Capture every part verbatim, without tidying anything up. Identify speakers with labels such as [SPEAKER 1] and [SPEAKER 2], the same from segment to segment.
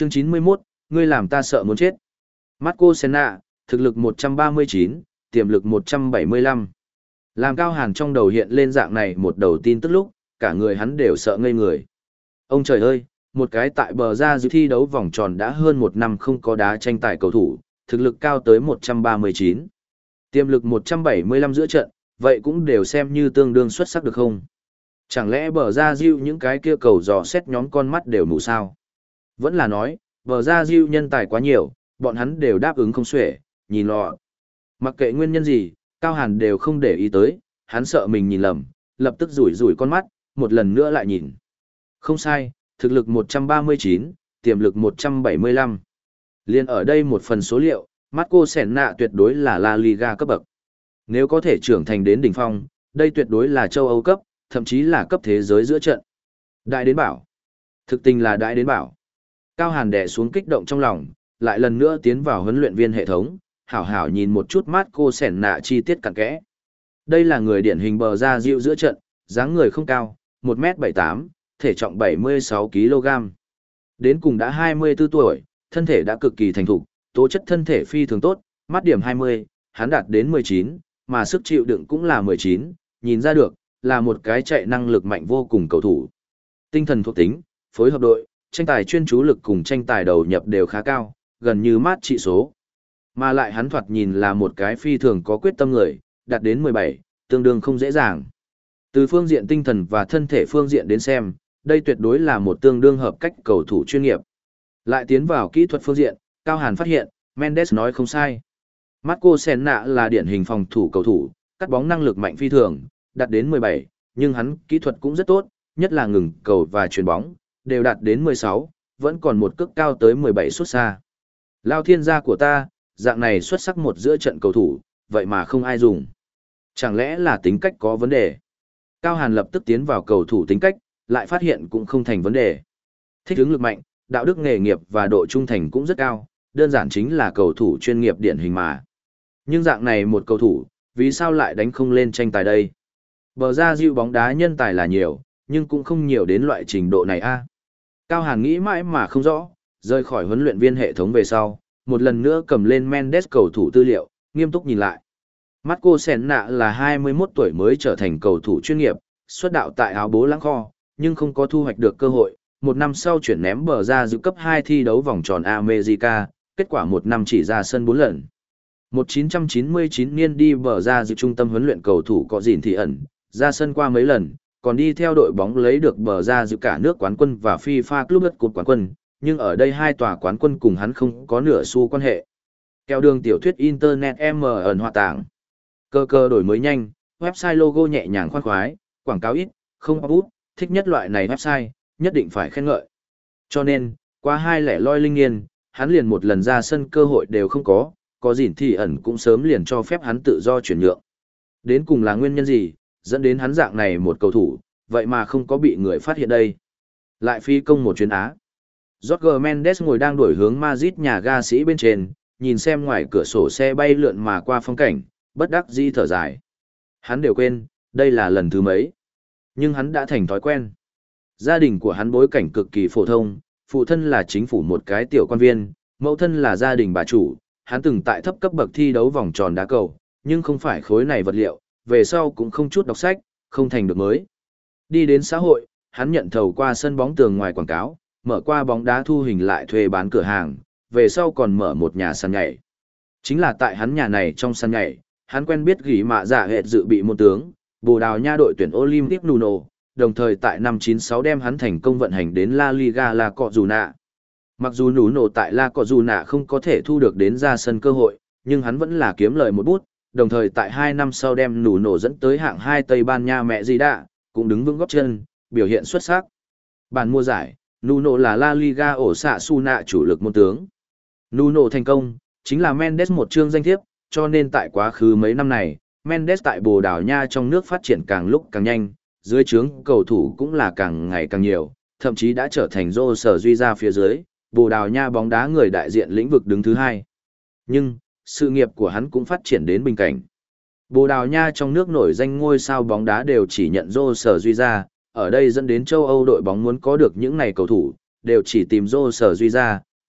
[SPEAKER 1] Chương chín mươi mốt, ngươi làm ta sợ muốn chết. Marco Senna, thực lực một trăm ba mươi chín, tiềm lực một trăm bảy mươi lăm. Làm Cao Hàn trong đầu hiện lên dạng này một đầu tin tức lúc, cả người hắn đều sợ ngây người. Ông trời ơi, một cái tại bờ ra dự thi đấu vòng tròn đã hơn một năm không có đá tranh tài cầu thủ, thực lực cao tới một trăm ba mươi chín. Tiềm lực một trăm bảy mươi lăm giữa trận, vậy cũng đều xem như tương đương xuất sắc được không? Chẳng lẽ bờ ra diêu những cái kia cầu dò xét nhóm con mắt đều mù sao? Vẫn là nói, bờ ra diêu nhân tài quá nhiều, bọn hắn đều đáp ứng không xuể, nhìn lọ. Mặc kệ nguyên nhân gì, Cao Hàn đều không để ý tới, hắn sợ mình nhìn lầm, lập tức rủi rủi con mắt, một lần nữa lại nhìn. Không sai, thực lực một trăm ba mươi chín, tiềm lực một trăm bảy mươi lăm. Liên ở đây một phần số liệu, Marco Senna tuyệt đối là La Liga cấp bậc. Nếu có thể trưởng thành đến đỉnh phong, đây tuyệt đối là châu Âu cấp, thậm chí là cấp thế giới giữa trận. Đại đến bảo. Thực tình là đại đến bảo. Cao Hàn đè xuống kích động trong lòng, lại lần nữa tiến vào huấn luyện viên hệ thống, hảo hảo nhìn một chút Marco Senna chi tiết cặn kẽ. Đây là người điển hình bờ ra diệu giữa trận, dáng người không cao, một mét bảy mươi tám, thể trọng bảy mươi sáu ki lô gam. Đến cùng đã hai mươi tư tuổi, thân thể đã cực kỳ thành thục, tố chất thân thể phi thường tốt, mắt điểm hai mươi, hắn đạt đến mười chín, mà sức chịu đựng cũng là mười chín, nhìn ra được, là một cái chạy năng lực mạnh vô cùng cầu thủ. Tinh thần thuộc tính, phối hợp đội, tranh tài chuyên chú lực cùng tranh tài đầu nhập đều khá cao, gần như mát trị số. Mà lại hắn thoạt nhìn là một cái phi thường có quyết tâm người, đạt đến mười bảy, tương đương không dễ dàng. Từ phương diện tinh thần và thân thể phương diện đến xem, đây tuyệt đối là một tương đương hợp cách cầu thủ chuyên nghiệp. Lại tiến vào kỹ thuật phương diện, Cao Hàn phát hiện, Mendes nói không sai. Marco Senna là điển hình phòng thủ cầu thủ, cắt bóng năng lực mạnh phi thường, đạt đến mười bảy, nhưng hắn kỹ thuật cũng rất tốt, nhất là ngừng cầu và chuyền bóng, đều đạt đến mười sáu, vẫn còn một cước cao tới mười bảy xuất xa. Lao thiên gia của ta, dạng này xuất sắc một giữa trận cầu thủ, vậy mà không ai dùng. Chẳng lẽ là tính cách có vấn đề? Cao Hàn lập tức tiến vào cầu thủ tính cách, lại phát hiện cũng không thành vấn đề. Thích ứng lực mạnh, đạo đức nghề nghiệp và độ trung thành cũng rất cao, đơn giản chính là cầu thủ chuyên nghiệp điển hình mà. Nhưng dạng này một cầu thủ, vì sao lại đánh không lên tranh tài đây? Bờ ra diệu bóng đá nhân tài là nhiều, nhưng cũng không nhiều đến loại trình độ này a. Cao Hàn nghĩ mãi mà không rõ, rời khỏi huấn luyện viên hệ thống về sau, một lần nữa cầm lên Mendes cầu thủ tư liệu, nghiêm túc nhìn lại. Marco Senna là hai mươi mốt tuổi mới trở thành cầu thủ chuyên nghiệp, xuất đạo tại áo bố lãng kho, nhưng không có thu hoạch được cơ hội. Một năm sau chuyển ném bờ ra dự cấp hai thi đấu vòng tròn America, kết quả một năm chỉ ra sân bốn lần. một nghìn chín trăm chín mươi chín niên đi bờ ra dự trung tâm huấn luyện cầu thủ có gìn thì ẩn, ra sân qua mấy lần, còn đi theo đội bóng lấy được bờ ra dự cả nước quán quân và FIFA Club World Cup quán quân, nhưng ở đây hai tòa quán quân cùng hắn không có nửa xu quan hệ. Kéo đường tiểu thuyết Internet M ẩn hòa tảng. Cơ cơ đổi mới nhanh, website logo nhẹ nhàng khoan khoái, quảng cáo ít, không áp út, thích nhất loại này website, nhất định phải khen ngợi. Cho nên, qua hai lẻ loi linh niên, hắn liền một lần ra sân cơ hội đều không có, có gìn thì ẩn cũng sớm liền cho phép hắn tự do chuyển nhượng. Đến cùng là nguyên nhân gì, dẫn đến hắn dạng này một cầu thủ, vậy mà không có bị người phát hiện đây. Lại phi công một chuyến Á. Jorge Mendes ngồi đang đuổi hướng Madrid nhà ga sĩ bên trên, nhìn xem ngoài cửa sổ xe bay lượn mà qua phong cảnh, bất đắc dĩ thở dài. Hắn đều quên, đây là lần thứ mấy. Nhưng hắn đã thành thói quen. Gia đình của hắn bối cảnh cực kỳ phổ thông, phụ thân là chính phủ một cái tiểu quan viên, mẫu thân là gia đình bà chủ, hắn từng tại thấp cấp bậc thi đấu vòng tròn đá cầu, nhưng không phải khối này vật liệu, về sau cũng không chút đọc sách, không thành được mới. Đi đến xã hội, hắn nhận thầu qua sân bóng tường ngoài quảng cáo, mở qua bóng đá thu hình lại thuê bán cửa hàng, về sau còn mở một nhà sàn nhảy. Chính là tại hắn nhà này trong sàn nhảy, hắn quen biết gỉ mạ giả hệt dự bị môn tướng, Bồ Đào Nha đội tuyển Olympic Nuno, đồng thời tại năm chín sáu đem hắn thành công vận hành đến La Liga La Cojuna. Mặc dù Nuno tại La Cojuna không có thể thu được đến ra sân cơ hội, nhưng hắn vẫn là kiếm lời một bút, đồng thời tại hai năm sau đem Nuno dẫn tới hạng hai Tây Ban Nha mẹ gì đã, cũng đứng vững gót chân, biểu hiện xuất sắc. Bản mua giải, Nuno là La Liga ổ xạ Suna chủ lực môn tướng. Nuno thành công, chính là Mendes một chương danh thiếp, cho nên tại quá khứ mấy năm này, Mendes tại Bồ Đào Nha trong nước phát triển càng lúc càng nhanh, dưới trướng cầu thủ cũng là càng ngày càng nhiều, thậm chí đã trở thành rô sở duy ra phía dưới, Bồ Đào Nha bóng đá người đại diện lĩnh vực đứng thứ hai. Nhưng, sự nghiệp của hắn cũng phát triển đến bình cảnh. Bồ Đào Nha trong nước nổi danh ngôi sao bóng đá đều chỉ nhận rô sở duy ra, ở đây dẫn đến châu Âu đội bóng muốn có được những này cầu thủ, đều chỉ tìm rô sở duy ra,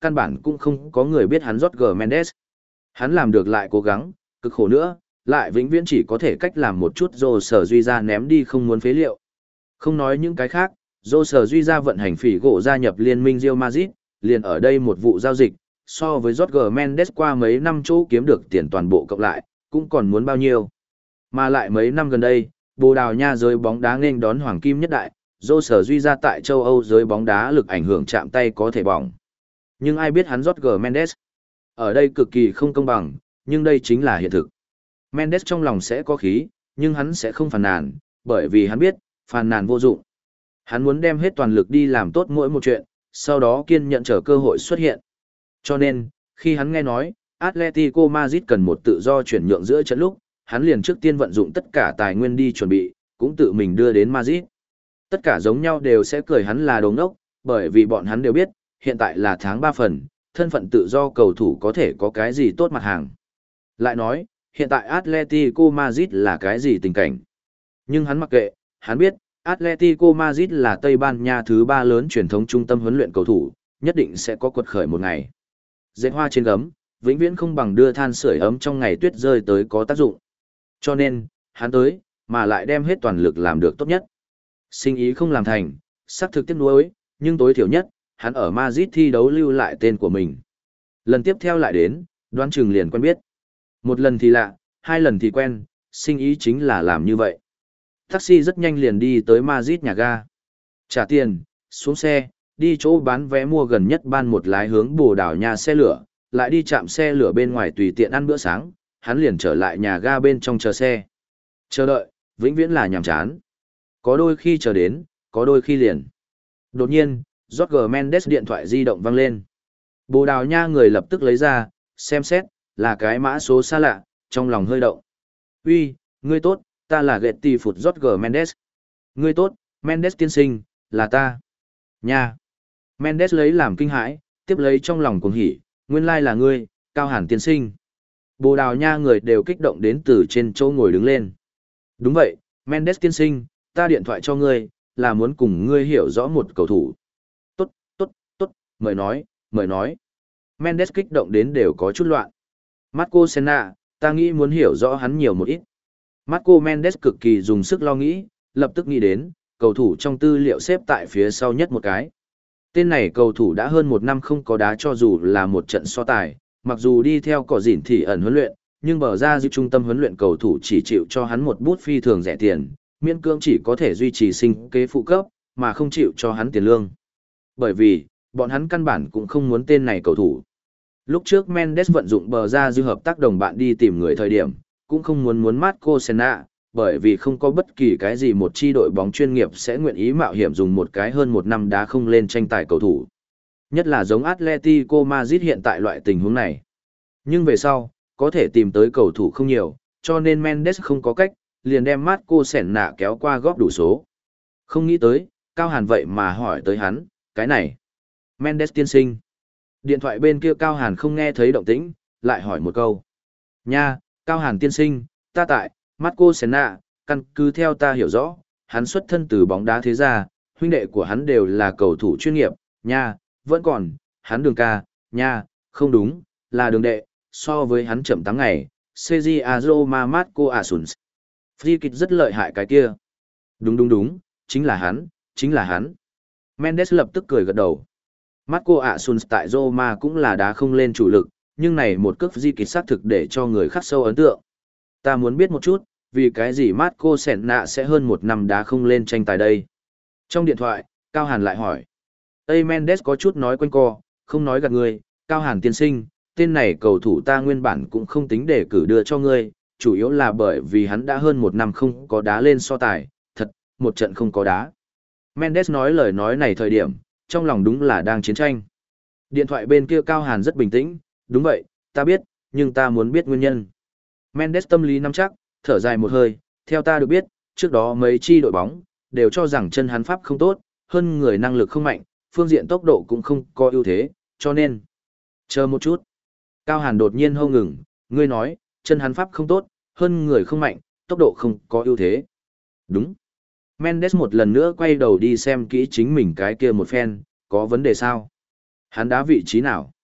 [SPEAKER 1] căn bản cũng không có người biết hắn Jorge Mendes. Hắn làm được lại cố gắng, cực khổ nữa, lại vĩnh viễn chỉ có thể cách làm một chút rồ sở duy ra ném đi không muốn phế liệu. Không nói những cái khác, rồ sở duy ra vận hành phỉ gỗ gia nhập liên minh Real Madrid, liền ở đây một vụ giao dịch, so với Jorge Mendes qua mấy năm chỗ kiếm được tiền toàn bộ cộng lại, cũng còn muốn bao nhiêu. Mà lại mấy năm gần đây, Bồ Đào Nha giới bóng đá nên đón hoàng kim nhất đại, rồ sở duy ra tại châu Âu giới bóng đá lực ảnh hưởng chạm tay có thể bỏng. Nhưng ai biết hắn Jorge Mendes? Ở đây cực kỳ không công bằng, nhưng đây chính là hiện thực. Mendes trong lòng sẽ có khí, nhưng hắn sẽ không phàn nàn, bởi vì hắn biết, phàn nàn vô dụng. Hắn muốn đem hết toàn lực đi làm tốt mỗi một chuyện, sau đó kiên nhẫn chờ cơ hội xuất hiện. Cho nên, khi hắn nghe nói, Atletico Madrid cần một tự do chuyển nhượng giữa trận lúc, hắn liền trước tiên vận dụng tất cả tài nguyên đi chuẩn bị, cũng tự mình đưa đến Madrid. Tất cả giống nhau đều sẽ cười hắn là đồ ngốc, bởi vì bọn hắn đều biết, hiện tại là tháng ba phần, thân phận tự do cầu thủ có thể có cái gì tốt mặt hàng. Lại nói, hiện tại Atletico Madrid là cái gì tình cảnh. Nhưng hắn mặc kệ, hắn biết, Atletico Madrid là Tây Ban Nha thứ ba lớn truyền thống trung tâm huấn luyện cầu thủ, nhất định sẽ có quật khởi một ngày. Dệt hoa trên gấm, vĩnh viễn không bằng đưa than sưởi ấm trong ngày tuyết rơi tới có tác dụng. Cho nên, hắn tới, mà lại đem hết toàn lực làm được tốt nhất. Sinh ý không làm thành, xác thực tiếc nuối, nhưng tối thiểu nhất, hắn ở Madrid thi đấu lưu lại tên của mình. Lần tiếp theo lại đến, đoán chừng liền quen biết. Một lần thì lạ, hai lần thì quen, sinh ý chính là làm như vậy. Taxi rất nhanh liền đi tới Madrid nhà ga. Trả tiền, xuống xe, đi chỗ bán vé mua gần nhất ban một lái hướng Bồ Đào Nha xe lửa, lại đi chạm xe lửa bên ngoài tùy tiện ăn bữa sáng, hắn liền trở lại nhà ga bên trong chờ xe. Chờ đợi, vĩnh viễn là nhàm chán. Có đôi khi chờ đến, có đôi khi liền. Đột nhiên, Jorge Mendes điện thoại di động vang lên. Bồ Đào Nha người lập tức lấy ra, xem xét, là cái mã số xa lạ, trong lòng hơi động. Uy, ngươi tốt, ta là Getty Food Jorge Mendes. Ngươi tốt, Mendes tiên sinh, là ta. Nha. Mendes lấy làm kinh hãi, tiếp lấy trong lòng cuồng hỉ, nguyên lai là ngươi, Cao Hàn tiên sinh. Bồ Đào Nha người đều kích động đến từ trên chỗ ngồi đứng lên. Đúng vậy, Mendes tiên sinh, ta điện thoại cho ngươi, là muốn cùng ngươi hiểu rõ một cầu thủ. Tốt, tốt, tốt, mời nói, mời nói. Mendes kích động đến đều có chút loạn. Marco Senna, ta nghĩ muốn hiểu rõ hắn nhiều một ít. Marco Mendes cực kỳ dùng sức lo nghĩ, lập tức nghĩ đến, cầu thủ trong tư liệu xếp tại phía sau nhất một cái. Tên này cầu thủ đã hơn một năm không có đá cho dù là một trận so tài, mặc dù đi theo cỏ dỉn thì ẩn huấn luyện, nhưng bờ ra dư trung tâm huấn luyện cầu thủ chỉ chịu cho hắn một bút phi thường rẻ tiền, miễn cưỡng chỉ có thể duy trì sinh kế phụ cấp, mà không chịu cho hắn tiền lương. Bởi vì, bọn hắn căn bản cũng không muốn tên này cầu thủ. Lúc trước Mendes vận dụng bờ ra dư hợp tác đồng bạn đi tìm người thời điểm, cũng không muốn muốn Marco Senna, bởi vì không có bất kỳ cái gì một chi đội bóng chuyên nghiệp sẽ nguyện ý mạo hiểm dùng một cái hơn một năm đá không lên tranh tài cầu thủ. Nhất là giống Atletico Madrid hiện tại loại tình huống này. Nhưng về sau, có thể tìm tới cầu thủ không nhiều, cho nên Mendes không có cách, liền đem Marco Senna kéo qua góp đủ số. Không nghĩ tới, Cao Hàn vậy mà hỏi tới hắn, cái này. Mendes tiên sinh. Điện thoại bên kia Cao Hàn không nghe thấy động tĩnh, lại hỏi một câu. Nha, Cao Hàn tiên sinh, ta tại, Marco Senna, căn cứ theo ta hiểu rõ, hắn xuất thân từ bóng đá thế gia, huynh đệ của hắn đều là cầu thủ chuyên nghiệp, nha, vẫn còn, hắn đường ca, nha, không đúng, là đường đệ, so với hắn chậm tám ngày, Sergio Roma Marco Asuns. Free kick rất lợi hại cái kia. Đúng đúng đúng, chính là hắn, chính là hắn. Mendes lập tức cười gật đầu. Marco Asuns tại Roma cũng là đá không lên chủ lực, nhưng này một cước di kịch xác thực để cho người khắc sâu ấn tượng. Ta muốn biết một chút, vì cái gì Marco Senna sẽ hơn một năm đá không lên tranh tài đây? Trong điện thoại, Cao Hàn lại hỏi. Tây Mendes có chút nói quanh co, không nói gạt người, Cao Hàn tiên sinh, tên này cầu thủ ta nguyên bản cũng không tính để cử đưa cho ngươi, chủ yếu là bởi vì hắn đã hơn một năm không có đá lên so tài, thật, một trận không có đá. Mendes nói lời nói này thời điểm, trong lòng đúng là đang chiến tranh. Điện thoại bên kia Cao Hàn rất bình tĩnh, đúng vậy, ta biết, nhưng ta muốn biết nguyên nhân. Mendes tâm lý nắm chắc, thở dài một hơi, theo ta được biết, trước đó mấy chi đội bóng, đều cho rằng chân hắn pháp không tốt, hơn người năng lực không mạnh, phương diện tốc độ cũng không có ưu thế, cho nên. Chờ một chút. Cao Hàn đột nhiên hô ngừng, ngươi nói, chân hắn pháp không tốt, hơn người không mạnh, tốc độ không có ưu thế. Đúng. Mendes một lần nữa quay đầu đi xem kỹ chính mình cái kia một phen, có vấn đề sao? Hắn đá vị trí nào?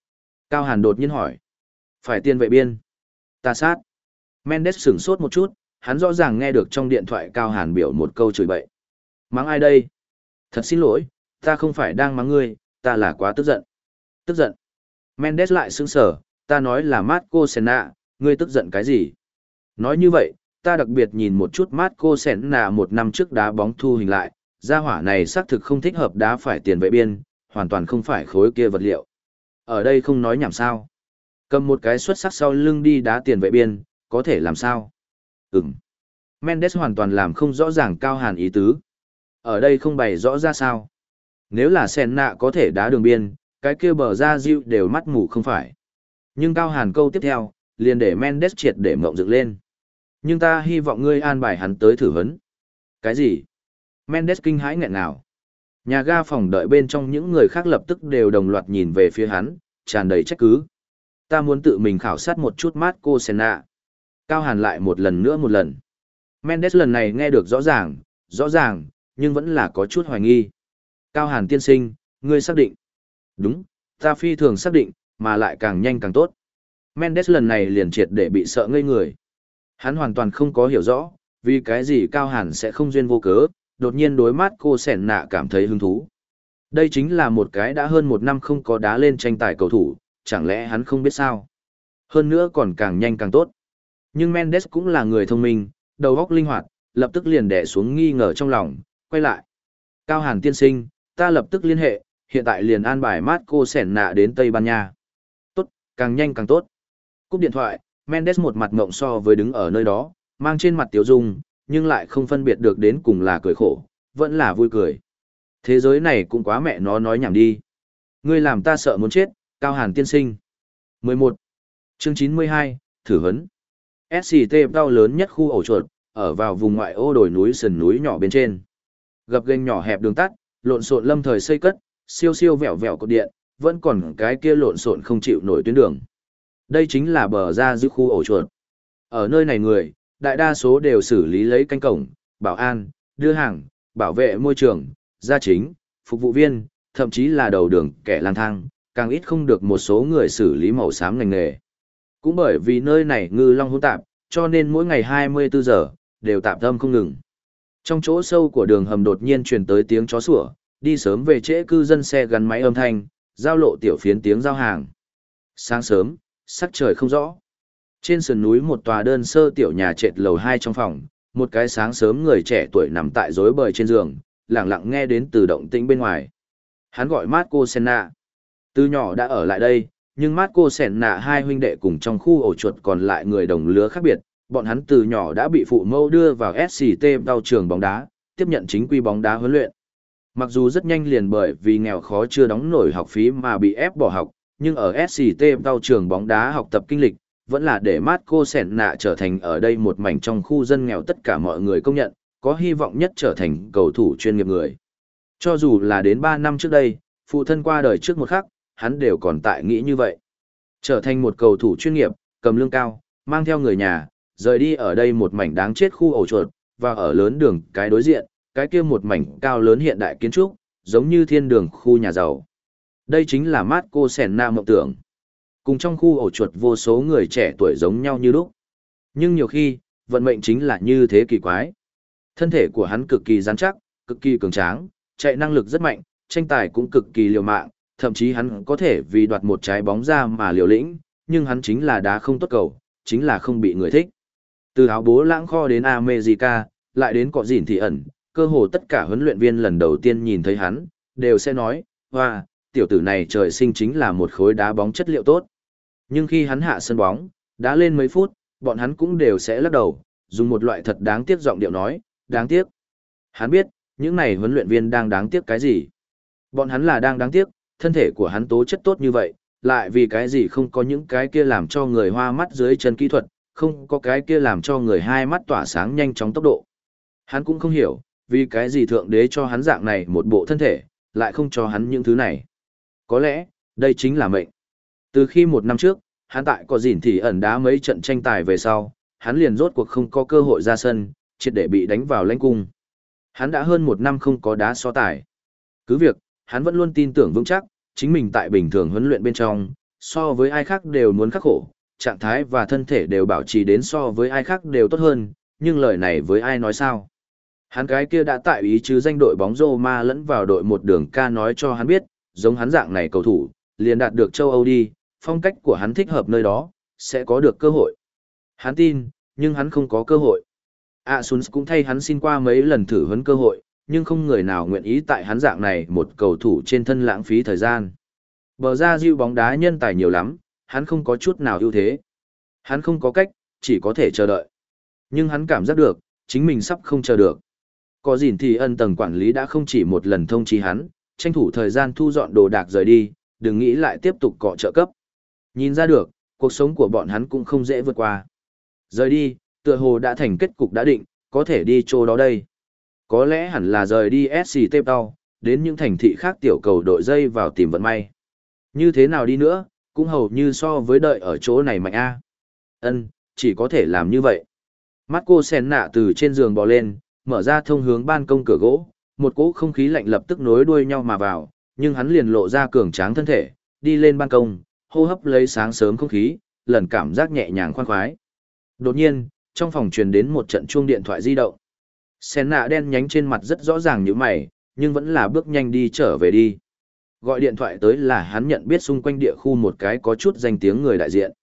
[SPEAKER 1] Cao Hàn đột nhiên hỏi. Phải tiền vệ biên. Ta sát. Mendes sửng sốt một chút, hắn rõ ràng nghe được trong điện thoại Cao Hàn biểu một câu chửi bậy. Mắng ai đây? Thật xin lỗi, ta không phải đang mắng ngươi, ta là quá tức giận. Tức giận. Mendes lại sững sờ, ta nói là Marco Senna, ngươi tức giận cái gì? Nói như vậy, ta đặc biệt nhìn một chút Marco Senna một năm trước đá bóng thu hình lại, gia hỏa này xác thực không thích hợp đá phải tiền vệ biên, hoàn toàn không phải khối kia vật liệu. Ở đây không nói nhảm sao. Cầm một cái xuất sắc sau lưng đi đá tiền vệ biên, có thể làm sao? Ừm. Mendes hoàn toàn làm không rõ ràng Cao Hàn ý tứ. Ở đây không bày rõ ra sao. Nếu là Senna có thể đá đường biên, cái kia bờ ra diệu đều mắt mù không phải. Nhưng Cao Hàn câu tiếp theo, liền để Mendes triệt để mộng dựng lên. Nhưng ta hy vọng ngươi an bài hắn tới thử huấn. Cái gì? Mendes kinh hãi nghẹn ngào. Nhà ga phòng đợi bên trong những người khác lập tức đều đồng loạt nhìn về phía hắn, tràn đầy trách cứ. Ta muốn tự mình khảo sát một chút Marco Senna. Cao Hàn lại một lần nữa một lần. Mendes lần này nghe được rõ ràng, rõ ràng, nhưng vẫn là có chút hoài nghi. Cao Hàn tiên sinh, ngươi xác định. Đúng, ta phi thường xác định, mà lại càng nhanh càng tốt. Mendes lần này liền triệt để bị sợ ngây người. Hắn hoàn toàn không có hiểu rõ, vì cái gì Cao Hàn sẽ không duyên vô cớ, đột nhiên đối mắt cô sẻn nạ cảm thấy hứng thú. Đây chính là một cái đã hơn một năm không có đá lên tranh tài cầu thủ, chẳng lẽ hắn không biết sao? Hơn nữa còn càng nhanh càng tốt. Nhưng Mendes cũng là người thông minh, đầu óc linh hoạt, lập tức liền đè xuống nghi ngờ trong lòng, quay lại. Cao Hàn tiên sinh, ta lập tức liên hệ, hiện tại liền an bài Marco Senna đến Tây Ban Nha. Tốt, càng nhanh càng tốt. Cúp điện thoại, Mendes một mặt ngộng so với đứng ở nơi đó, mang trên mặt tiểu dung, nhưng lại không phân biệt được đến cùng là cười khổ, vẫn là vui cười. Thế giới này cũng quá mẹ nó nói nhảm đi. Ngươi làm ta sợ muốn chết, Cao Hàn tiên sinh. mười một. Chương chín mươi hai, thử vấn. ét xê tê đau lớn nhất khu ổ chuột, ở vào vùng ngoại ô đồi núi sườn núi nhỏ bên trên. Gập ghềnh nhỏ hẹp đường tắt, lộn xộn lâm thời xây cất, siêu siêu vẹo vẹo cột điện, vẫn còn cái kia lộn xộn không chịu nổi tuyến đường. Đây chính là bờ ra giữ khu ổ chuột. Ở nơi này người, đại đa số đều xử lý lấy canh cổng, bảo an, đưa hàng, bảo vệ môi trường, gia chính, phục vụ viên, thậm chí là đầu đường kẻ lang thang, càng ít không được một số người xử lý màu xám ngành nghề. Cũng bởi vì nơi này ngư long hỗn tạp, cho nên mỗi ngày hai mươi bốn giờ, đều tạp âm không ngừng. Trong chỗ sâu của đường hầm đột nhiên truyền tới tiếng chó sủa, đi sớm về trễ cư dân xe gắn máy âm thanh, giao lộ tiểu phiến tiếng giao hàng. Sáng sớm, sắc trời không rõ. Trên sườn núi một tòa đơn sơ tiểu nhà trệt lầu hai trong phòng, một cái sáng sớm người trẻ tuổi nằm tại rối bời trên giường, lặng lặng nghe đến từ động tĩnh bên ngoài. Hắn gọi Marco Senna. Từ nhỏ đã ở lại đây, nhưng Marco Senna hai huynh đệ cùng trong khu ổ chuột còn lại người đồng lứa khác biệt, bọn hắn từ nhỏ đã bị phụ mẫu đưa vào ét xê tê đau trường bóng đá, tiếp nhận chính quy bóng đá huấn luyện. Mặc dù rất nhanh liền bởi vì nghèo khó chưa đóng nổi học phí mà bị ép bỏ học, nhưng ở ét xê tê đau trường bóng đá học tập kinh lịch, vẫn là để Marco Senna trở thành ở đây một mảnh trong khu dân nghèo tất cả mọi người công nhận, có hy vọng nhất trở thành cầu thủ chuyên nghiệp người. Cho dù là đến ba năm trước đây, phụ thân qua đời trước một khắc, hắn đều còn tại nghĩ như vậy. Trở thành một cầu thủ chuyên nghiệp, cầm lương cao, mang theo người nhà, rời đi ở đây một mảnh đáng chết khu ổ chuột, và ở lớn đường cái đối diện, cái kia một mảnh cao lớn hiện đại kiến trúc, giống như thiên đường khu nhà giàu. Đây chính là Marco Senna mộng tưởng. Cùng trong khu ổ chuột vô số người trẻ tuổi giống nhau như lúc. Nhưng nhiều khi, vận mệnh chính là như thế kỳ quái. Thân thể của hắn cực kỳ rắn chắc, cực kỳ cường tráng, chạy năng lực rất mạnh, tranh tài cũng cực kỳ liều mạng, thậm chí hắn có thể vì đoạt một trái bóng ra mà liều lĩnh, nhưng hắn chính là đá không tốt cầu, chính là không bị người thích. Từ áo bố lãng kho đến America, lại đến cọ dỉn thì ẩn, cơ hồ tất cả huấn luyện viên lần đầu tiên nhìn thấy hắn, đều sẽ nói, hoa, tiểu tử này trời sinh chính là một khối đá bóng chất liệu tốt. Nhưng khi hắn hạ sân bóng, đá lên mấy phút, bọn hắn cũng đều sẽ lắc đầu, dùng một loại thật đáng tiếc giọng điệu nói, đáng tiếc. Hắn biết, những này huấn luyện viên đang đáng tiếc cái gì. Bọn hắn là đang đáng tiếc, thân thể của hắn tố chất tốt như vậy, lại vì cái gì không có những cái kia làm cho người hoa mắt dưới chân kỹ thuật, không có cái kia làm cho người hai mắt tỏa sáng nhanh chóng tốc độ. Hắn cũng không hiểu, vì cái gì thượng đế cho hắn dạng này một bộ thân thể, lại không cho hắn những thứ này. Có lẽ, đây chính là mệnh. Từ khi một năm trước, hắn tại có dỉn thì ẩn đá mấy trận tranh tài về sau, hắn liền rốt cuộc không có cơ hội ra sân, triệt để bị đánh vào lãnh cung. Hắn đã hơn một năm không có đá so tài. Cứ việc, hắn vẫn luôn tin tưởng vững chắc, chính mình tại bình thường huấn luyện bên trong, so với ai khác đều muốn khắc khổ, trạng thái và thân thể đều bảo trì đến so với ai khác đều tốt hơn, nhưng lời này với ai nói sao? Hắn cái kia đã tại ý chứ danh đội bóng Roma lẫn vào đội một đường ca nói cho hắn biết, giống hắn dạng này cầu thủ, liền đạt được châu Âu đi, phong cách của hắn thích hợp nơi đó, sẽ có được cơ hội. Hắn tin, nhưng hắn không có cơ hội. Asun cũng thay hắn xin qua mấy lần thử huấn cơ hội, nhưng không người nào nguyện ý tại hắn dạng này một cầu thủ trên thân lãng phí thời gian. Bờ ra diệu bóng đá nhân tài nhiều lắm, hắn không có chút nào ưu thế. Hắn không có cách, chỉ có thể chờ đợi. Nhưng hắn cảm giác được, chính mình sắp không chờ được. Có gìn thì ân tầng quản lý đã không chỉ một lần thông chí hắn, tranh thủ thời gian thu dọn đồ đạc rời đi, đừng nghĩ lại tiếp tục cọ trợ cấp. Nhìn ra được, cuộc sống của bọn hắn cũng không dễ vượt qua. Rời đi, tựa hồ đã thành kết cục đã định, có thể đi chỗ đó đây. Có lẽ hẳn là rời đi ét xê Cape Town, đến những thành thị khác tiểu cầu đội dây vào tìm vận may. Như thế nào đi nữa, cũng hầu như so với đợi ở chỗ này mạnh a. Ân, chỉ có thể làm như vậy. Marco Senna từ trên giường bò lên, mở ra thông hướng ban công cửa gỗ, một cỗ không khí lạnh lập tức nối đuôi nhau mà vào, nhưng hắn liền lộ ra cường tráng thân thể, đi lên ban công, hô hấp lấy sáng sớm không khí, lần cảm giác nhẹ nhàng khoan khoái. Đột nhiên, trong phòng truyền đến một trận chuông điện thoại di động. Senna đen nhánh trên mặt rất rõ ràng như mày, nhưng vẫn là bước nhanh đi trở về đi. Gọi điện thoại tới là hắn nhận biết xung quanh địa khu một cái có chút danh tiếng người đại diện.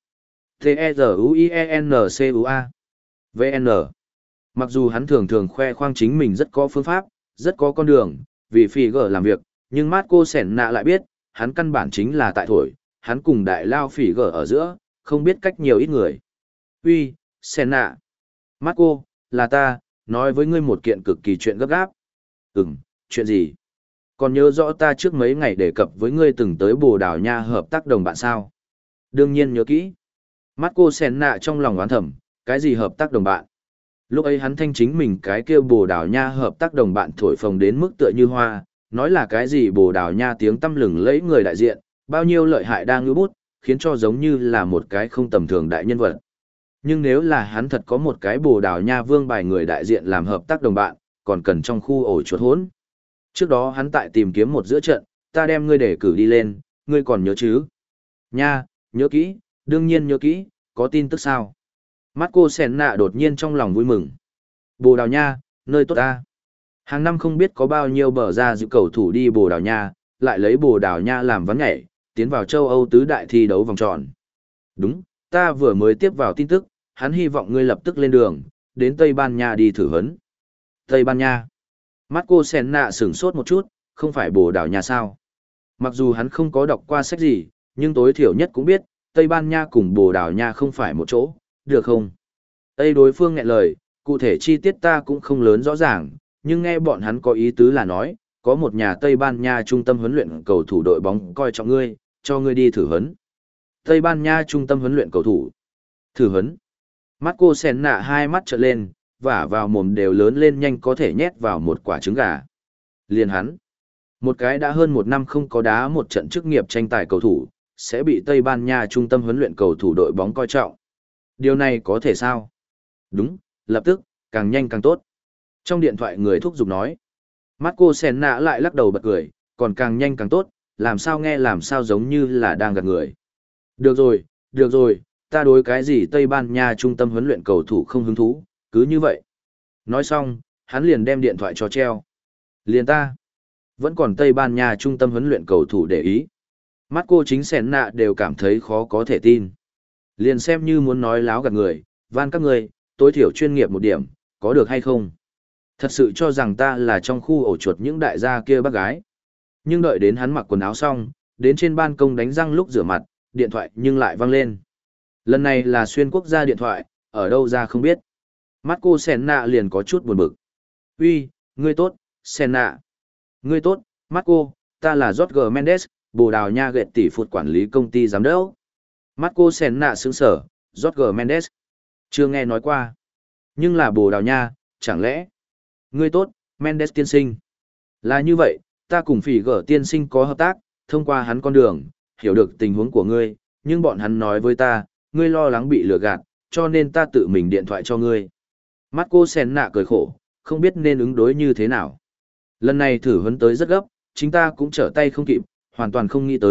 [SPEAKER 1] T-E-Z-U-I-E-N-C-U-A vê en Mặc dù hắn thường thường khoe khoang chính mình rất có phương pháp, rất có con đường, vì phi gở làm việc, nhưng Marco Senna lại biết, hắn căn bản chính là tại thổi, hắn cùng đại lao phỉ gở ở giữa, không biết cách nhiều ít người. Uy, Senna. Marco, là ta, nói với ngươi một kiện cực kỳ chuyện gấp gáp. Ừm, chuyện gì? Còn nhớ rõ ta trước mấy ngày đề cập với ngươi từng tới Bồ Đào Nha hợp tác đồng bạn sao? Đương nhiên nhớ kỹ. Marco Senna trong lòng oán thầm, cái gì hợp tác đồng bạn? Lúc ấy hắn thanh chính mình cái kêu Bồ Đào Nha hợp tác đồng bạn thổi phồng đến mức tựa như hoa, nói là cái gì Bồ Đào Nha tiếng tăm lừng lẫy người đại diện, bao nhiêu lợi hại đang ngữ bút, khiến cho giống như là một cái không tầm thường đại nhân vật. Nhưng nếu là hắn thật có một cái Bồ Đào Nha vương bài người đại diện làm hợp tác đồng bạn, còn cần trong khu ổ chuột hỗn. Trước đó hắn tại tìm kiếm một giữa trận, ta đem ngươi để cử đi lên, ngươi còn nhớ chứ? Nha, nhớ kỹ, đương nhiên nhớ kỹ, có tin tức sao? Marco Senna đột nhiên trong lòng vui mừng. Bồ Đào Nha, nơi tốt ta. Hàng năm không biết có bao nhiêu bờ ra dự cầu thủ đi Bồ Đào Nha, lại lấy Bồ Đào Nha làm ván nhảy, tiến vào châu Âu tứ đại thi đấu vòng tròn. Đúng, ta vừa mới tiếp vào tin tức, hắn hy vọng ngươi lập tức lên đường, đến Tây Ban Nha đi thử huấn. Tây Ban Nha. Marco Senna sửng sốt một chút, không phải Bồ Đào Nha sao? Mặc dù hắn không có đọc qua sách gì, nhưng tối thiểu nhất cũng biết, Tây Ban Nha cùng Bồ Đào Nha không phải một chỗ, được không? Tây đối phương nghẹn lời, cụ thể chi tiết ta cũng không lớn rõ ràng, nhưng nghe bọn hắn có ý tứ là nói, có một nhà Tây Ban Nha trung tâm huấn luyện cầu thủ đội bóng coi trọng ngươi, cho ngươi đi thử huấn. Tây Ban Nha trung tâm huấn luyện cầu thủ. Thử huấn. Marco Senna hai mắt trợn lên, vả vào mồm đều lớn lên nhanh có thể nhét vào một quả trứng gà. Liền hắn. Một cái đã hơn một năm không có đá một trận chức nghiệp tranh tài cầu thủ, sẽ bị Tây Ban Nha trung tâm huấn luyện cầu thủ đội bóng coi trọng. Điều này có thể sao? Đúng, lập tức, càng nhanh càng tốt. Trong điện thoại người thúc giục nói. Marco Senna lại lắc đầu bật cười, còn càng nhanh càng tốt, làm sao nghe làm sao giống như là đang gạt người. Được rồi, được rồi, ta đối cái gì Tây Ban Nha trung tâm huấn luyện cầu thủ không hứng thú, cứ như vậy. Nói xong, hắn liền đem điện thoại cho treo. Liền ta. Vẫn còn Tây Ban Nha trung tâm huấn luyện cầu thủ để ý. Marco chính Senna đều cảm thấy khó có thể tin. Liền xem như muốn nói láo gạt người, van các người, tối thiểu chuyên nghiệp một điểm, có được hay không? Thật sự cho rằng ta là trong khu ổ chuột những đại gia kia bác gái. Nhưng đợi đến hắn mặc quần áo xong, đến trên ban công đánh răng lúc rửa mặt, điện thoại nhưng lại vang lên. Lần này là xuyên quốc gia điện thoại, ở đâu ra không biết. Marco Senna liền có chút buồn bực. Uy, ngươi tốt, Senna. Ngươi tốt, Marco, ta là Jorge Mendes, Bồ Đào Nha gệt tỷ phụt quản lý công ty giám đốc. Marco Senna sững sở, Jorge Mendes. Chưa nghe nói qua. Nhưng là Bồ Đào Nha, chẳng lẽ? Ngươi tốt, Mendes tiên sinh. Là như vậy, ta cùng phỉ gở tiên sinh có hợp tác, thông qua hắn con đường, hiểu được tình huống của ngươi, nhưng bọn hắn nói với ta, ngươi lo lắng bị lừa gạt, cho nên ta tự mình điện thoại cho ngươi. Marco Senna cười khổ, không biết nên ứng đối như thế nào. Lần này thử huấn tới rất gấp, chính ta cũng trở tay không kịp, hoàn toàn không nghĩ tới,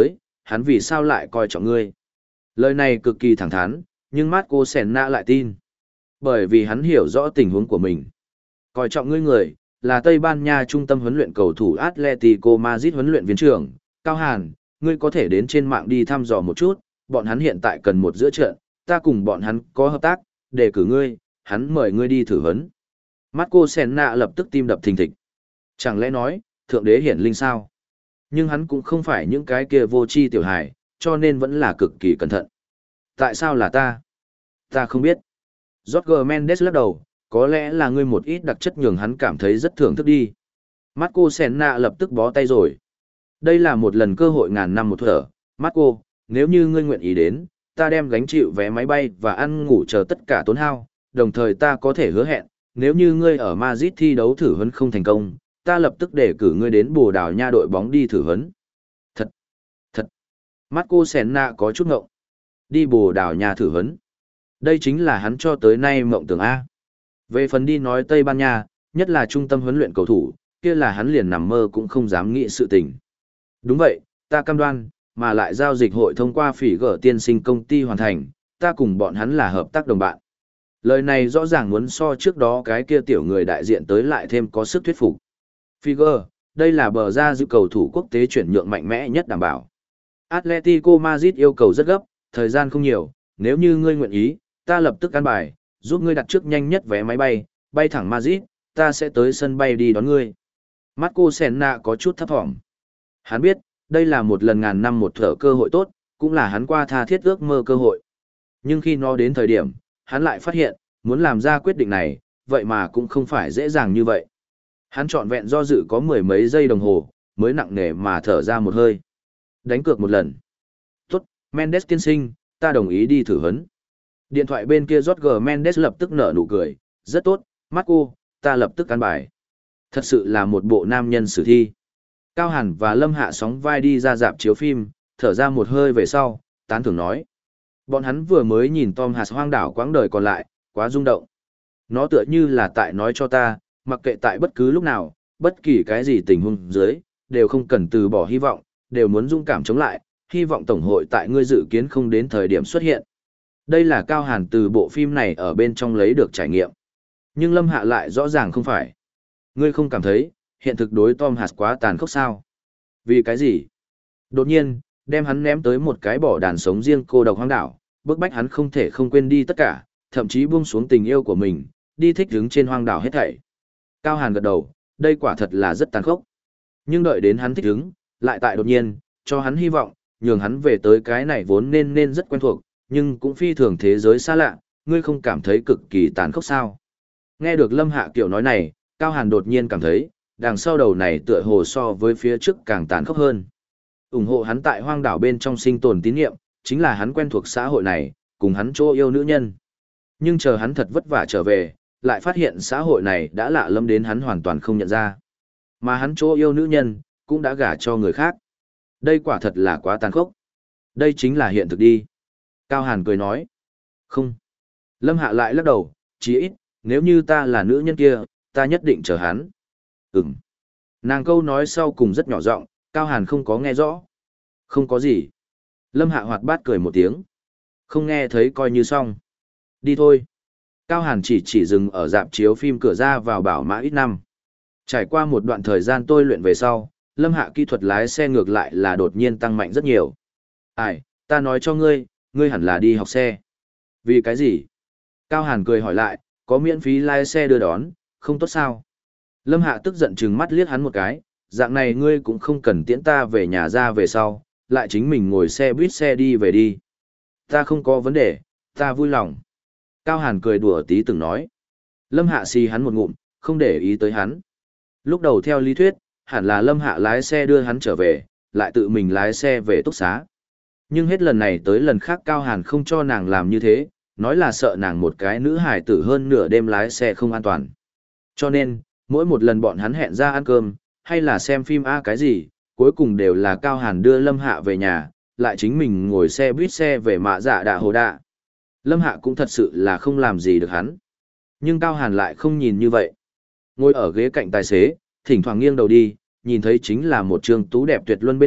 [SPEAKER 1] hắn vì sao lại coi trọng ngươi. Lời này cực kỳ thẳng thắn, nhưng Marco Senna lại tin. Bởi vì hắn hiểu rõ tình huống của mình. Coi trọng ngươi người, là Tây Ban Nha trung tâm huấn luyện cầu thủ Atletico Madrid huấn luyện viên trưởng, Cao Hàn, ngươi có thể đến trên mạng đi thăm dò một chút, bọn hắn hiện tại cần một giữa trận, ta cùng bọn hắn có hợp tác, để cử ngươi, hắn mời ngươi đi thử huấn. Marco Senna lập tức tim đập thình thịch. Chẳng lẽ nói, thượng đế hiển linh sao? Nhưng hắn cũng không phải những cái kia vô tri tiểu hài, cho nên vẫn là cực kỳ cẩn thận. Tại sao là ta? Ta không biết. Jorge Mendes lắc đầu, có lẽ là ngươi một ít đặc chất nhường hắn cảm thấy rất thưởng thức đi. Marco Senna lập tức bó tay rồi. Đây là một lần cơ hội ngàn năm một thở. Marco, nếu như ngươi nguyện ý đến, ta đem gánh chịu vé máy bay và ăn ngủ chờ tất cả tốn hao, đồng thời ta có thể hứa hẹn, nếu như ngươi ở Madrid thi đấu thử huấn không thành công, ta lập tức để cử ngươi đến Bồ Đào Nha đội bóng đi thử huấn. Thật, thật. Marco Senna có chút ngộng. Đi Bồ Đào Nha thử huấn. Đây chính là hắn cho tới nay mộng tưởng A. Về phần đi nói Tây Ban Nha, nhất là trung tâm huấn luyện cầu thủ, kia là hắn liền nằm mơ cũng không dám nghĩ sự tình. Đúng vậy, ta cam đoan, mà lại giao dịch hội thông qua phỉ gở tiên sinh công ty hoàn thành, ta cùng bọn hắn là hợp tác đồng bạn. Lời này rõ ràng muốn so trước đó cái kia tiểu người đại diện tới lại thêm có sức thuyết phục. Figo, đây là bờ ra giữ cầu thủ quốc tế chuyển nhượng mạnh mẽ nhất đảm bảo. Atletico Madrid yêu cầu rất gấp, thời gian không nhiều, nếu như ngươi nguyện ý, ta lập tức ăn bài, giúp ngươi đặt trước nhanh nhất vé máy bay, bay thẳng Madrid, ta sẽ tới sân bay đi đón ngươi. Marco Senna có chút thấp thỏm. Hắn biết, đây là một lần ngàn năm một thở cơ hội tốt, cũng là hắn qua tha thiết ước mơ cơ hội. Nhưng khi nó đến thời điểm, hắn lại phát hiện, muốn làm ra quyết định này, vậy mà cũng không phải dễ dàng như vậy. Hắn trọn vẹn do dự có mười mấy giây đồng hồ, mới nặng nề mà thở ra một hơi. Đánh cược một lần. Tốt, Mendes tiên sinh, ta đồng ý đi thử huấn. Điện thoại bên kia Jorge Mendes lập tức nở nụ cười, rất tốt, Marco, ta lập tức ăn bài. Thật sự là một bộ nam nhân sử thi. Cao Hàn và Lâm Hạ sóng vai đi ra dạp chiếu phim, thở ra một hơi về sau, tán thưởng nói. Bọn hắn vừa mới nhìn Tom Hanks hoang đảo quãng đời còn lại, quá rung động. Nó tựa như là tại nói cho ta, mặc kệ tại bất cứ lúc nào, bất kỳ cái gì tình huống dưới, đều không cần từ bỏ hy vọng, đều muốn dũng cảm chống lại, hy vọng tổng hội tại ngươi dự kiến không đến thời điểm xuất hiện. Đây là Cao Hàn từ bộ phim này ở bên trong lấy được trải nghiệm. Nhưng Lâm Hạ lại rõ ràng không phải. Ngươi không cảm thấy, hiện thực đối Tom Hanks quá tàn khốc sao? Vì cái gì? Đột nhiên, đem hắn ném tới một cái bỏ đàn sống riêng cô độc hoang đảo, bức bách hắn không thể không quên đi tất cả, thậm chí buông xuống tình yêu của mình, đi thích đứng trên hoang đảo hết thảy. Cao Hàn gật đầu, đây quả thật là rất tàn khốc. Nhưng đợi đến hắn thích đứng, lại tại đột nhiên, cho hắn hy vọng, nhường hắn về tới cái này vốn nên nên rất quen thuộc, nhưng cũng phi thường thế giới xa lạ, ngươi không cảm thấy cực kỳ tàn khốc sao? Nghe được Lâm Hạ kiểu nói này, Cao Hàn đột nhiên cảm thấy, đằng sau đầu này tựa hồ so với phía trước càng tàn khốc hơn. Ủng hộ hắn tại hoang đảo bên trong sinh tồn tín nhiệm, chính là hắn quen thuộc xã hội này, cùng hắn chỗ yêu nữ nhân. Nhưng chờ hắn thật vất vả trở về, lại phát hiện xã hội này đã lạ lẫm đến hắn hoàn toàn không nhận ra. Mà hắn chỗ yêu nữ nhân, cũng đã gả cho người khác. Đây quả thật là quá tàn khốc. Đây chính là hiện thực đi. Cao Hàn cười nói. Không. Lâm Hạ lại lắc đầu, chí ít, nếu như ta là nữ nhân kia, ta nhất định chờ hắn. Ừm. Nàng câu nói sau cùng rất nhỏ giọng, Cao Hàn không có nghe rõ. Không có gì. Lâm Hạ hoạt bát cười một tiếng. Không nghe thấy coi như xong. Đi thôi. Cao Hàn chỉ chỉ dừng ở dạp chiếu phim cửa ra vào bảo mã ít năm. Trải qua một đoạn thời gian tôi luyện về sau, Lâm Hạ kỹ thuật lái xe ngược lại là đột nhiên tăng mạnh rất nhiều. Ai, ta nói cho ngươi, ngươi hẳn là đi học xe. Vì cái gì? Cao Hàn cười hỏi lại, có miễn phí lái xe đưa đón, không tốt sao? Lâm Hạ tức giận trừng mắt liếc hắn một cái, dạng này ngươi cũng không cần tiễn ta về nhà ra về sau, lại chính mình ngồi xe buýt xe đi về đi. Ta không có vấn đề, ta vui lòng. Cao Hàn cười đùa tí từng nói. Lâm Hạ xì hắn một ngụm, không để ý tới hắn. Lúc đầu theo lý thuyết, hẳn là Lâm Hạ lái xe đưa hắn trở về, lại tự mình lái xe về túc xá. Nhưng hết lần này tới lần khác Cao Hàn không cho nàng làm như thế, nói là sợ nàng một cái nữ hài tử hơn nửa đêm lái xe không an toàn. Cho nên, mỗi một lần bọn hắn hẹn ra ăn cơm, hay là xem phim A cái gì, cuối cùng đều là Cao Hàn đưa Lâm Hạ về nhà, lại chính mình ngồi xe buýt xe về mạ dạ đạ hồ đạ. Lâm Hạ cũng thật sự là không làm gì được hắn. Nhưng Cao Hàn lại không nhìn như vậy. Ngồi ở ghế cạnh tài xế, thỉnh thoảng nghiêng đầu đi, nhìn thấy chính là một trường tú đẹp tuyệt luân bên mặt,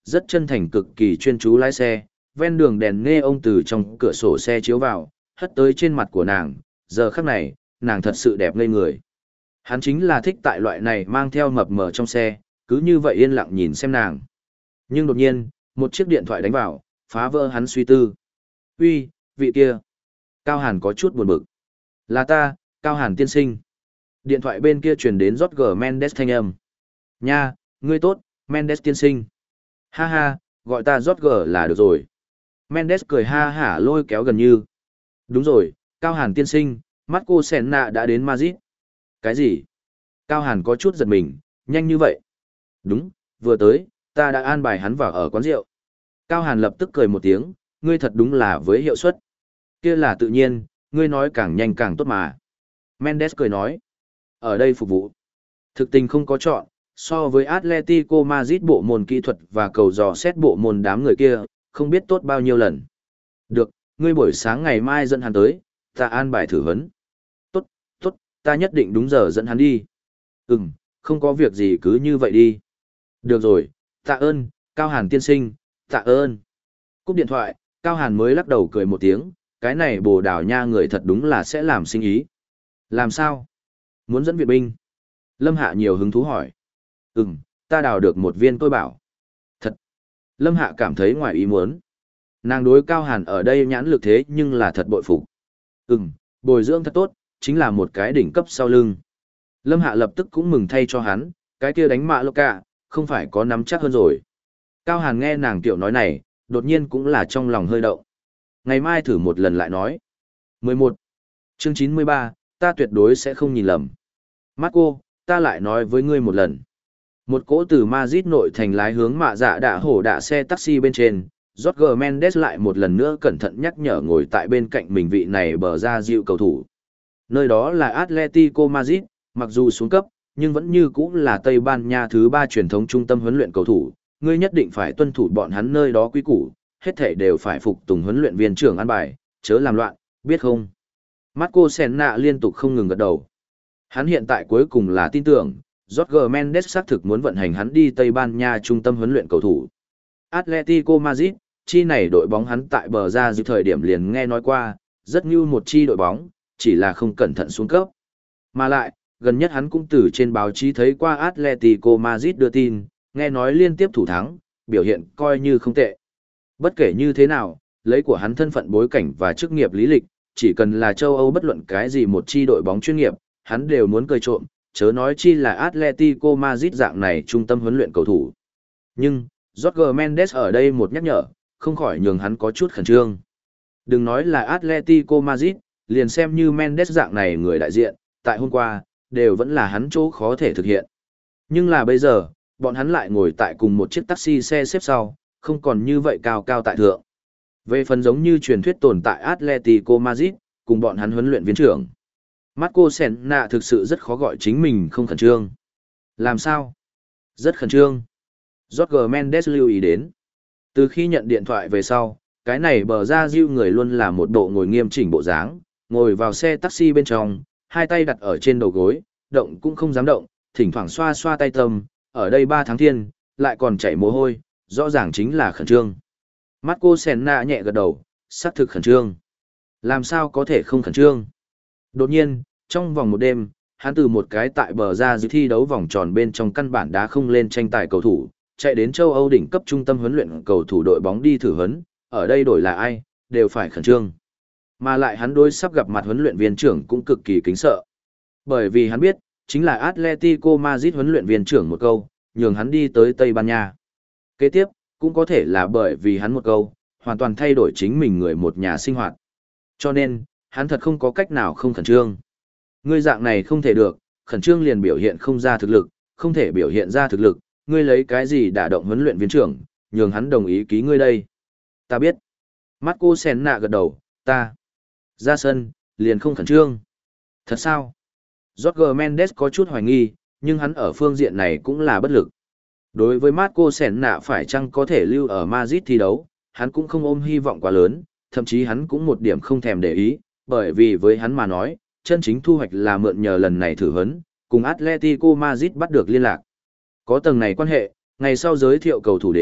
[SPEAKER 1] rất chân thành cực kỳ chuyên chú lái xe, ven đường đèn nghe ông từ trong cửa sổ xe chiếu vào, hất tới trên mặt của nàng, giờ khắc này, nàng thật sự đẹp ngây người. Hắn chính là thích tại loại này mang theo mập mờ trong xe, cứ như vậy yên lặng nhìn xem nàng. Nhưng đột nhiên, một chiếc điện thoại đánh vào, phá vỡ hắn suy tư. Uy, vị kia. Cao Hàn có chút buồn bực. Là ta, Cao Hàn tiên sinh. Điện thoại bên kia truyền đến Jorge Mendes thanh âm. Nha, ngươi tốt, Mendes tiên sinh. Ha ha, gọi ta Jorge là được rồi. Mendes cười ha hả lôi kéo gần như. Đúng rồi, Cao Hàn tiên sinh, Marco Senna đã đến Madrid. Cái gì? Cao Hàn có chút giật mình, nhanh như vậy. Đúng, vừa tới, ta đã an bài hắn vào ở quán rượu. Cao Hàn lập tức cười một tiếng, ngươi thật đúng là với hiệu suất. Kia là tự nhiên, ngươi nói càng nhanh càng tốt mà. Mendes cười nói. Ở đây phục vụ. Thực tình không có chọn, so với Atletico Madrid bộ môn kỹ thuật và cầu dò xét bộ môn đám người kia, không biết tốt bao nhiêu lần. Được, ngươi buổi sáng ngày mai dẫn hắn tới, ta an bài thử vấn. Tốt, tốt, ta nhất định đúng giờ dẫn hắn đi. Ừm, không có việc gì cứ như vậy đi. Được rồi, tạ ơn, Cao Hàn tiên sinh, tạ ơn. Cúp điện thoại, Cao Hàn mới lắc đầu cười một tiếng, cái này Bồ Đào Nha người thật đúng là sẽ làm sinh ý. Làm sao? Muốn dẫn viện binh? Lâm Hạ nhiều hứng thú hỏi. Ừm, ta đào được một viên tôi bảo. Thật. Lâm Hạ cảm thấy ngoài ý muốn. Nàng đối Cao Hàn ở đây nhãn lực thế nhưng là thật bội phục. Ừm, bồi dưỡng thật tốt, chính là một cái đỉnh cấp sau lưng. Lâm Hạ lập tức cũng mừng thay cho hắn, cái kia đánh mạ lô cả, không phải có nắm chắc hơn rồi. Cao Hàn nghe nàng tiểu nói này, đột nhiên cũng là trong lòng hơi động. Ngày mai thử một lần lại nói. mười một. Chương chín mươi ba, ta tuyệt đối sẽ không nhìn lầm. Marco, ta lại nói với ngươi một lần. Một cỗ từ Madrid nội thành lái hướng mạ dạ đạ hổ đạ xe taxi bên trên, Jorge Mendes lại một lần nữa cẩn thận nhắc nhở ngồi tại bên cạnh mình vị này bờ ra dịu cầu thủ. Nơi đó là Atletico Madrid, mặc dù xuống cấp, nhưng vẫn như cũ là Tây Ban Nha thứ ba truyền thống trung tâm huấn luyện cầu thủ, ngươi nhất định phải tuân thủ bọn hắn nơi đó quy củ, hết thảy đều phải phục tùng huấn luyện viên trưởng an bài, chớ làm loạn, biết không? Marco Senna liên tục không ngừng gật đầu. Hắn hiện tại cuối cùng là tin tưởng, Jorge Mendes xác thực muốn vận hành hắn đi Tây Ban Nha trung tâm huấn luyện cầu thủ. Atletico Madrid, chi này đội bóng hắn tại bờ ra dư thời điểm liền nghe nói qua, rất như một chi đội bóng, chỉ là không cẩn thận xuống cấp. Mà lại, gần nhất hắn cũng từ trên báo chí thấy qua Atletico Madrid đưa tin, nghe nói liên tiếp thủ thắng, biểu hiện coi như không tệ. Bất kể như thế nào, lấy của hắn thân phận bối cảnh và chức nghiệp lý lịch, chỉ cần là châu Âu bất luận cái gì một chi đội bóng chuyên nghiệp, hắn đều muốn cười trộm, chớ nói chi là Atletico Madrid dạng này trung tâm huấn luyện cầu thủ. Nhưng, Jorge Mendes ở đây một nhắc nhở, không khỏi nhường hắn có chút khẩn trương. Đừng nói là Atletico Madrid, liền xem như Mendes dạng này người đại diện, tại hôm qua, đều vẫn là hắn chỗ khó thể thực hiện. Nhưng là bây giờ, bọn hắn lại ngồi tại cùng một chiếc taxi xe xếp sau, không còn như vậy cao cao tại thượng. Về phần giống như truyền thuyết tồn tại Atletico Madrid, cùng bọn hắn huấn luyện viên trưởng. Marco Senna thực sự rất khó gọi chính mình không khẩn trương. Làm sao? Rất khẩn trương. Jorge Mendes lưu ý đến. Từ khi nhận điện thoại về sau, cái này bờ ra diêu người luôn là một bộ ngồi nghiêm chỉnh bộ dáng, ngồi vào xe taxi bên trong, hai tay đặt ở trên đầu gối, động cũng không dám động, thỉnh thoảng xoa xoa tay tâm, ở đây ba tháng thiên, lại còn chảy mồ hôi, rõ ràng chính là khẩn trương. Marco Senna nhẹ gật đầu, xác thực khẩn trương. Làm sao có thể không khẩn trương? Đột nhiên, trong vòng một đêm, hắn từ một cái tại bờ ra dư thi đấu vòng tròn bên trong căn bản đá không lên tranh tài cầu thủ, chạy đến châu Âu đỉnh cấp trung tâm huấn luyện cầu thủ đội bóng đi thử huấn, ở đây đổi là ai, đều phải khẩn trương. Mà lại hắn đối sắp gặp mặt huấn luyện viên trưởng cũng cực kỳ kính sợ. Bởi vì hắn biết, chính là Atletico Madrid huấn luyện viên trưởng một câu, nhường hắn đi tới Tây Ban Nha. Kế tiếp, cũng có thể là bởi vì hắn một câu, hoàn toàn thay đổi chính mình người một nhà sinh hoạt. Cho nên, hắn thật không có cách nào không khẩn trương. Ngươi dạng này không thể được, khẩn trương liền biểu hiện không ra thực lực, không thể biểu hiện ra thực lực, ngươi lấy cái gì đả động huấn luyện viên trưởng, nhường hắn đồng ý ký ngươi đây. Ta biết. Marco Senna gật đầu, ta. Ra sân, liền không khẩn trương. Thật sao? Jorge Mendes có chút hoài nghi, nhưng hắn ở phương diện này cũng là bất lực. Đối với Marco Senna phải chăng có thể lưu ở Madrid thi đấu, hắn cũng không ôm hy vọng quá lớn, thậm chí hắn cũng một điểm không thèm để ý, bởi vì với hắn mà nói, chân chính thu hoạch là mượn nhờ lần này thử huấn, cùng Atletico Madrid bắt được liên lạc. Có tầng này quan hệ, ngày sau giới thiệu cầu thủ đến,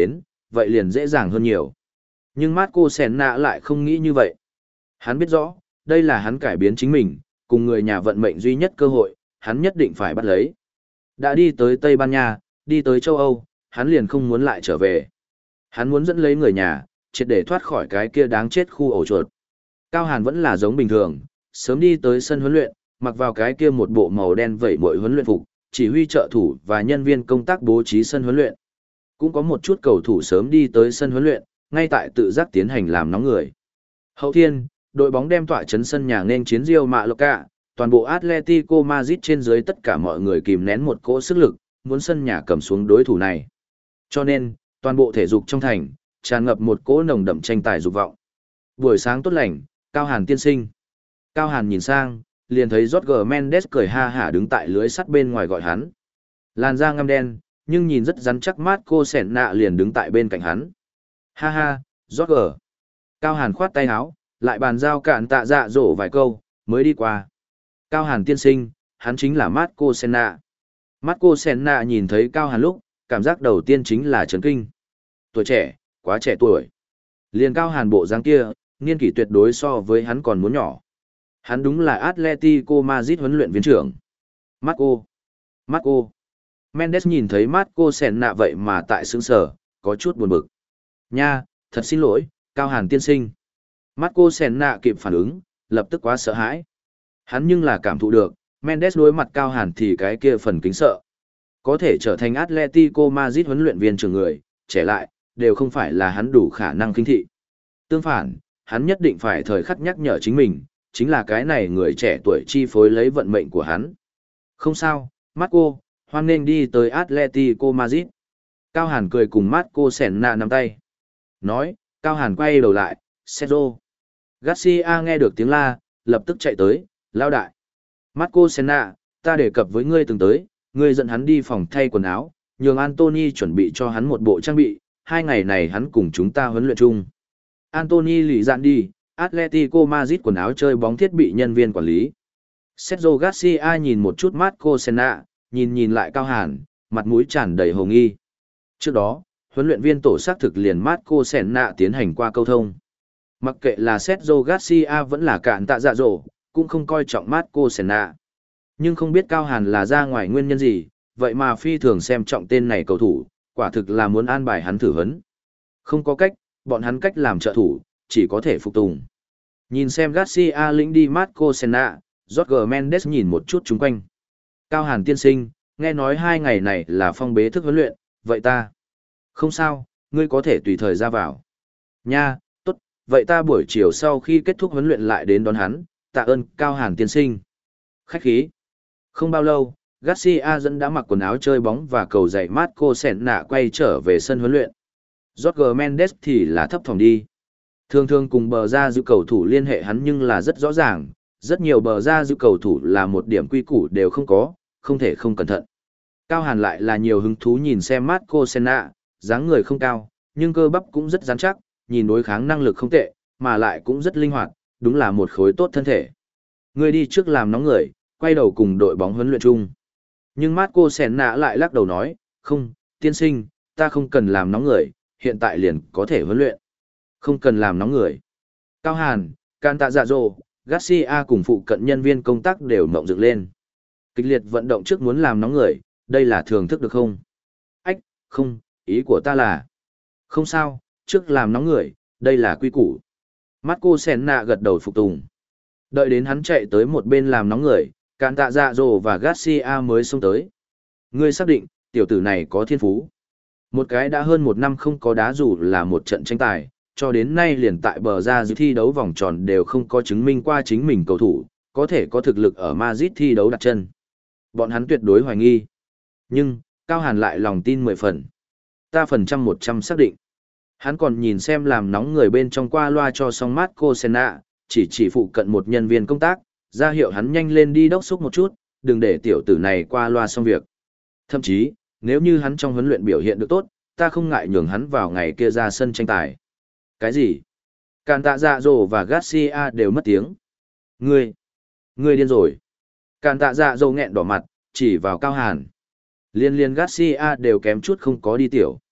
[SPEAKER 1] vậy liền dễ dàng hơn nhiều. Nhưng Marco Senna lại không nghĩ như vậy. Hắn biết rõ, đây là hắn cải biến chính mình, cùng người nhà vận mệnh duy nhất cơ hội, hắn nhất định phải bắt lấy. Đã đi tới Tây Ban Nha, đi tới châu Âu, hắn liền không muốn lại trở về. Hắn muốn dẫn lấy người nhà, triệt để thoát khỏi cái kia đáng chết khu ổ chuột. Cao Hàn vẫn là giống bình thường, sớm đi tới sân huấn luyện, mặc vào cái kia một bộ màu đen vẩy bội huấn luyện phục, chỉ huy trợ thủ và nhân viên công tác bố trí sân huấn luyện. Cũng có một chút cầu thủ sớm đi tới sân huấn luyện, ngay tại tự giác tiến hành làm nóng người. Hậu thiên, đội bóng đem tỏa chấn sân nhà nên chiến Real Mallorca, toàn bộ Atletico Madrid trên dưới tất cả mọi người kìm nén một cỗ sức lực, muốn sân nhà cầm xuống đối thủ này. Cho nên, toàn bộ thể dục trong thành, tràn ngập một cỗ nồng đậm tranh tài dục vọng. Buổi sáng tốt lành, Cao Hàn tiên sinh. Cao Hàn nhìn sang, liền thấy Jorge Mendes cười ha hả đứng tại lưới sắt bên ngoài gọi hắn. Làn da ngăm đen, nhưng nhìn rất rắn chắc mát cô sẻn nạ liền đứng tại bên cạnh hắn. Ha ha, Jorge. Cao Hàn khoát tay áo, lại bàn giao cạn tạ dạ dỗ vài câu, mới đi qua. Cao Hàn tiên sinh, hắn chính là Marco Senna. Marco Senna nhìn thấy Cao Hàn lúc, cảm giác đầu tiên chính là chấn kinh. Tuổi trẻ, quá trẻ tuổi. Liền Cao Hàn bộ dáng kia, niên kỷ tuyệt đối so với hắn còn muốn nhỏ. Hắn đúng là Atletico Madrid huấn luyện viên trưởng. Marco. Marco. Mendes nhìn thấy Marco Senna vậy mà tại sướng sở, có chút buồn bực. Nha, thật xin lỗi, Cao Hàn tiên sinh. Marco Senna kịp phản ứng, lập tức quá sợ hãi. Hắn nhưng là cảm thụ được, Mendes đối mặt Cao Hàn thì cái kia phần kính sợ. Có thể trở thành Atletico Madrid huấn luyện viên trưởng người, trẻ lại, đều không phải là hắn đủ khả năng kinh thị. Tương phản, hắn nhất định phải thời khắc nhắc nhở chính mình, chính là cái này người trẻ tuổi chi phối lấy vận mệnh của hắn. Không sao, Marco, hoan nên đi tới Atletico Madrid. Cao Hàn cười cùng Marco Senna nắm tay. Nói, Cao Hàn quay đầu lại, Sergio Garcia nghe được tiếng la, lập tức chạy tới, lao đại. Marco Senna, ta đề cập với ngươi từng tới, ngươi dẫn hắn đi phòng thay quần áo, nhường Anthony chuẩn bị cho hắn một bộ trang bị, hai ngày này hắn cùng chúng ta huấn luyện chung. Anthony lì dạn đi, Atletico Madrid quần áo chơi bóng thiết bị nhân viên quản lý. Sergio Garcia nhìn một chút Marco Senna, nhìn nhìn lại Cao Hàn, mặt mũi tràn đầy hồ nghi. Trước đó, huấn luyện viên tổ xác thực liền Marco Senna tiến hành qua câu thông. Mặc kệ là Sergio Garcia vẫn là cạn tạ dạ dỗ, cũng không coi trọng Marco Senna. Nhưng không biết Cao Hàn là ra ngoài nguyên nhân gì, vậy mà phi thường xem trọng tên này cầu thủ, quả thực là muốn an bài hắn thử huấn. Không có cách, bọn hắn cách làm trợ thủ, chỉ có thể phục tùng. Nhìn xem Garcia lĩnh đi Marco Senna, Jorge Mendes nhìn một chút chung quanh. Cao Hàn tiên sinh, nghe nói hai ngày này là phong bế thức huấn luyện, vậy ta? Không sao, ngươi có thể tùy thời ra vào. Nha, tốt, vậy ta buổi chiều sau khi kết thúc huấn luyện lại đến đón hắn, tạ ơn Cao Hàn tiên sinh. Khách khí. Không bao lâu, Garcia dẫn đã mặc quần áo chơi bóng và cầu giày Marco Senna quay trở về sân huấn luyện. Jorge Mendes thì là thấp thỏm đi. Thường thường cùng bờ ra giữ cầu thủ liên hệ hắn nhưng là rất rõ ràng, rất nhiều bờ ra giữ cầu thủ là một điểm quy củ đều không có, không thể không cẩn thận. Cao Hàn lại là nhiều hứng thú nhìn xem Marco Senna, dáng người không cao, nhưng cơ bắp cũng rất rắn chắc, nhìn đối kháng năng lực không tệ, mà lại cũng rất linh hoạt, đúng là một khối tốt thân thể. Người đi trước làm nóng người, quay đầu cùng đội bóng huấn luyện chung. Nhưng Marco Senna lại lắc đầu nói, không, tiên sinh, ta không cần làm nóng người, hiện tại liền có thể huấn luyện. Không cần làm nóng người. Cao Hàn, Can Tạ Dạ Dỗ, Garcia cùng phụ cận nhân viên công tác đều mộng dựng lên. Kịch liệt vận động trước muốn làm nóng người, đây là thường thức được không? Ách, không, ý của ta là... Không sao, trước làm nóng người, đây là quy củ. Marco Senna gật đầu phục tùng. Đợi đến hắn chạy tới một bên làm nóng người, Can Tạ Dạ Dỗ và Garcia mới xông tới. Ngươi xác định, tiểu tử này có thiên phú. Một cái đã hơn một năm không có đá dù là một trận tranh tài, cho đến nay liền tại bờ ra giữ thi đấu vòng tròn đều không có chứng minh qua chính mình cầu thủ, có thể có thực lực ở Madrid thi đấu đặt chân. Bọn hắn tuyệt đối hoài nghi. Nhưng, Cao Hàn lại lòng tin mười phần. Ta phần trăm một trăm xác định. Hắn còn nhìn xem làm nóng người bên trong qua loa cho xong Marco Senna, chỉ chỉ phụ cận một nhân viên công tác, ra hiệu hắn nhanh lên đi đốc xúc một chút, đừng để tiểu tử này qua loa xong việc. Thậm chí, nếu như hắn trong huấn luyện biểu hiện được tốt, ta không ngại nhường hắn vào ngày kia ra sân tranh tài. Cái gì? Càn Tạ Dạ Dỗ và Garcia đều mất tiếng. Ngươi, ngươi điên rồi. Càn Tạ Dạ Dỗ nghẹn đỏ mặt, chỉ vào Cao Hàn. Liên liên Garcia đều kém chút không có đi tiểu.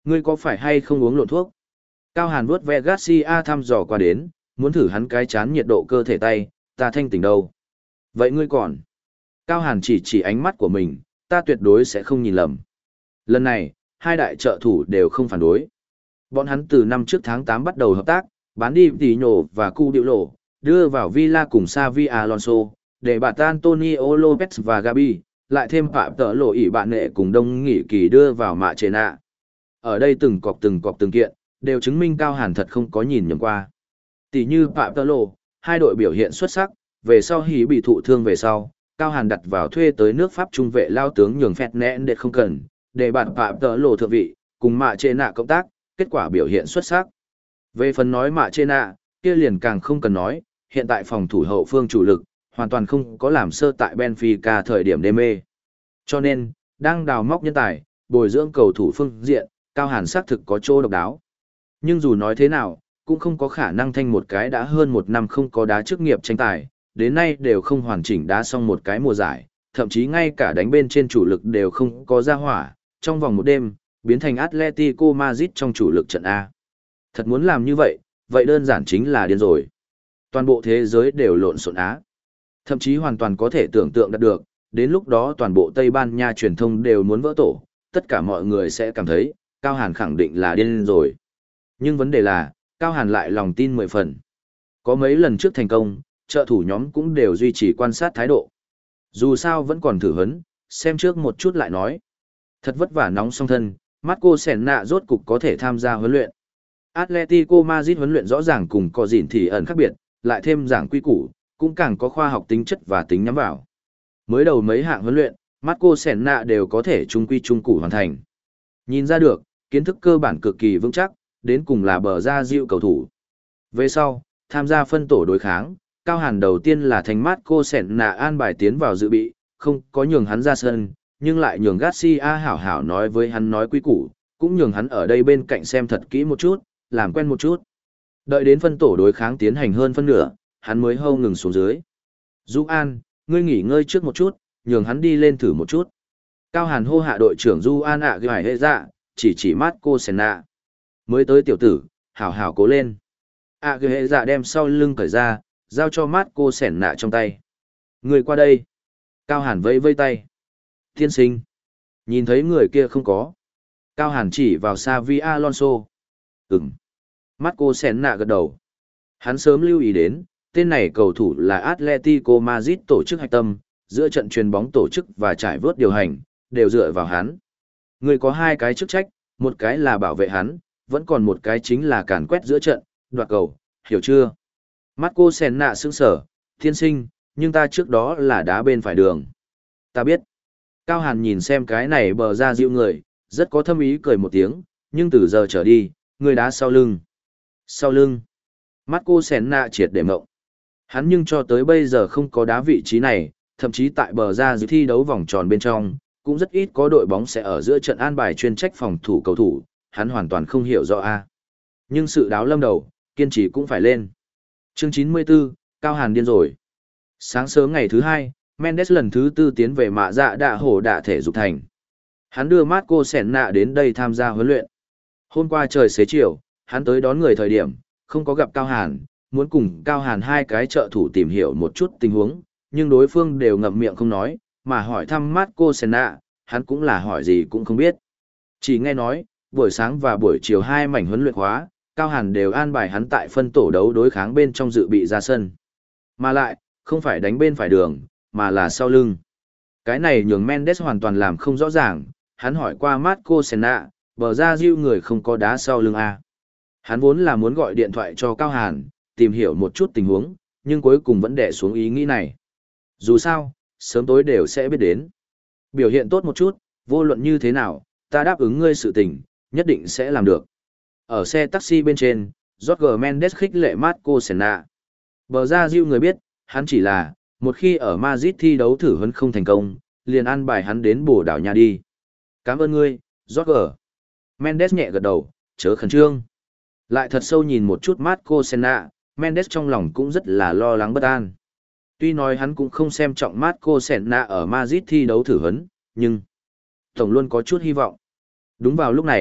[SPEAKER 1] Ngươi có phải hay không uống lộn thuốc? Cao Hàn vuốt ve Garcia thăm dò qua đến, muốn thử hắn cái chán nhiệt độ cơ thể tay, ta thanh tỉnh đâu. Vậy ngươi còn? Cao Hàn chỉ chỉ ánh mắt của mình, ta tuyệt đối sẽ không nhìn lầm. Lần này, hai đại trợ thủ đều không phản đối. Bọn hắn từ năm trước tháng tám bắt đầu hợp tác, bán đi Tino và Cu Điệu Lộ, đưa vào Villa cùng Xavi Alonso, để bạn Antonio Lopez và Gabi, lại thêm Phạm Tợ Lộ ỷ bạn nệ cùng Đông Nghị Kỳ đưa vào Mạ Trệ Nạ. Ở đây từng cọc từng cọc từng kiện, đều chứng minh Cao Hàn thật không có nhìn nhầm qua. Tỷ như Phạm Tợ Lộ, hai đội biểu hiện xuất sắc, về sau hỉ bị thụ thương về sau, Cao Hàn đặt vào thuê tới nước Pháp trung vệ lao tướng nhường phẹt nén để không cần, để bạn Phạm Tợ Lộ thượng vị, cùng Mạ Trệ Nạ cộng tác, kết quả biểu hiện xuất sắc. Về phần nói Mạ Trệ Nạ, kia liền càng không cần nói, hiện tại phòng thủ hậu phương chủ lực, hoàn toàn không có làm sơ tại Benfica thời điểm đê mê. Cho nên, đang đào móc nhân tài, bồi dưỡng cầu thủ phương diện, Cao Hàn xác thực có chỗ độc đáo. Nhưng dù nói thế nào, cũng không có khả năng thanh một cái đã hơn một năm không có đá chức nghiệp tranh tài, đến nay đều không hoàn chỉnh đá xong một cái mùa giải, thậm chí ngay cả đánh bên trên chủ lực đều không có ra hỏa, trong vòng một đêm, biến thành Atletico Madrid trong chủ lực trận A. Thật muốn làm như vậy, vậy đơn giản chính là điên rồi. Toàn bộ thế giới đều lộn xộn Á. Thậm chí hoàn toàn có thể tưởng tượng đạt được, đến lúc đó toàn bộ Tây Ban Nha truyền thông đều muốn vỡ tổ, tất cả mọi người sẽ cảm thấy, Cao Hàn khẳng định là điên rồi. Nhưng vấn đề là, Cao Hàn lại lòng tin mười phần. Có mấy lần trước thành công, trợ thủ nhóm cũng đều duy trì quan sát thái độ. Dù sao vẫn còn thử hấn, xem trước một chút lại nói. Thật vất vả nóng song thân, Marco Senna rốt cục có thể tham gia huấn luyện. Atletico Madrid huấn luyện rõ ràng cùng có gìn thì ẩn khác biệt, lại thêm giảng quy củ, cũng càng có khoa học tính chất và tính nhắm vào. Mới đầu mấy hạng huấn luyện, Marco Senna đều có thể trung quy trung củ hoàn thành. Nhìn ra được, kiến thức cơ bản cực kỳ vững chắc, đến cùng là bờ ra dịu cầu thủ. Về sau, tham gia phân tổ đối kháng, Cao Hàn đầu tiên là thành Marco Senna an bài tiến vào dự bị, không có nhường hắn ra sân, nhưng lại nhường Garcia hảo hảo nói với hắn nói quy củ, cũng nhường hắn ở đây bên cạnh xem thật kỹ một chút, làm quen một chút. Đợi đến phân tổ đối kháng tiến hành hơn phân nửa, hắn mới hâu ngừng xuống dưới. Du An, ngươi nghỉ ngơi trước một chút, nhường hắn đi lên thử một chút. Cao Hàn hô hạ đội trưởng Du An ạ gửi hệ dạ, chỉ chỉ Marco Senna. Mới tới tiểu tử, hảo hảo cố lên. ạ gửi hệ dạ đem sau lưng cởi ra, giao cho Marco Senna trong tay. Người qua đây. Cao Hàn vẫy vây tay. Tiên sinh. Nhìn thấy người kia không có. Cao Hàn chỉ vào Xavi Alonso. Ừm. Marco Senna gật đầu. Hắn sớm lưu ý đến, tên này cầu thủ là Atletico Madrid tổ chức hạch tâm, giữa trận chuyền bóng tổ chức và trải vớt điều hành, đều dựa vào hắn. Người có hai cái chức trách, một cái là bảo vệ hắn, vẫn còn một cái chính là càn quét giữa trận, đoạt cầu, hiểu chưa? Marco Senna sững sở, thiên sinh, nhưng ta trước đó là đá bên phải đường. Ta biết. Cao Hàn nhìn xem cái này bờ ra dịu người, rất có thâm ý cười một tiếng, nhưng từ giờ trở đi, người đá sau lưng. Sau lưng. Marco Senna triệt để mộng. Hắn nhưng cho tới bây giờ không có đá vị trí này, thậm chí tại bờ ra dịu thi đấu vòng tròn bên trong, cũng rất ít có đội bóng sẽ ở giữa trận an bài chuyên trách phòng thủ cầu thủ, hắn hoàn toàn không hiểu rõ a. Nhưng sự đáo lâm đầu, kiên trì cũng phải lên. Chương chín mươi tư, Cao Hàn điên rồi. Sáng sớm ngày thứ hai, Mendes lần thứ tư tiến về mạ dạ đạ hổ đạ thể dục thành. Hắn đưa Marco Senna đến đây tham gia huấn luyện. Hôm qua trời xế chiều, hắn tới đón người thời điểm, không có gặp Cao Hàn, muốn cùng Cao Hàn hai cái trợ thủ tìm hiểu một chút tình huống, nhưng đối phương đều ngậm miệng không nói, mà hỏi thăm Marco Senna, hắn cũng là hỏi gì cũng không biết. Chỉ nghe nói, buổi sáng và buổi chiều hai mảnh huấn luyện khóa, Cao Hàn đều an bài hắn tại phân tổ đấu đối kháng bên trong dự bị ra sân. Mà lại, không phải đánh bên phải đường, mà là sau lưng. Cái này nhường Mendes hoàn toàn làm không rõ ràng, hắn hỏi qua Marco Senna, bờ ra diêu người không có đá sau lưng A. Hắn vốn là muốn gọi điện thoại cho Cao Hàn, tìm hiểu một chút tình huống, nhưng cuối cùng vẫn đè xuống ý nghĩ này. Dù sao, sớm tối đều sẽ biết đến. Biểu hiện tốt một chút, vô luận như thế nào, ta đáp ứng ngươi sự tình, nhất định sẽ làm được. Ở xe taxi bên trên, Jorge Mendes khích lệ Marco Senna. Bờ ra diêu người biết, hắn chỉ là, một khi ở Madrid thi đấu thử huấn không thành công, liền ăn bài hắn đến Bồ Đào Nha đi. Cảm ơn ngươi, Jorge. Mendes nhẹ gật đầu, chớ khẩn trương. Lại thật sâu nhìn một chút Marco Senna, Mendes trong lòng cũng rất là lo lắng bất an. Tuy nói hắn cũng không xem trọng Marco Senna ở Madrid thi đấu thử huấn, nhưng tổng luôn có chút hy vọng. Đúng vào lúc này,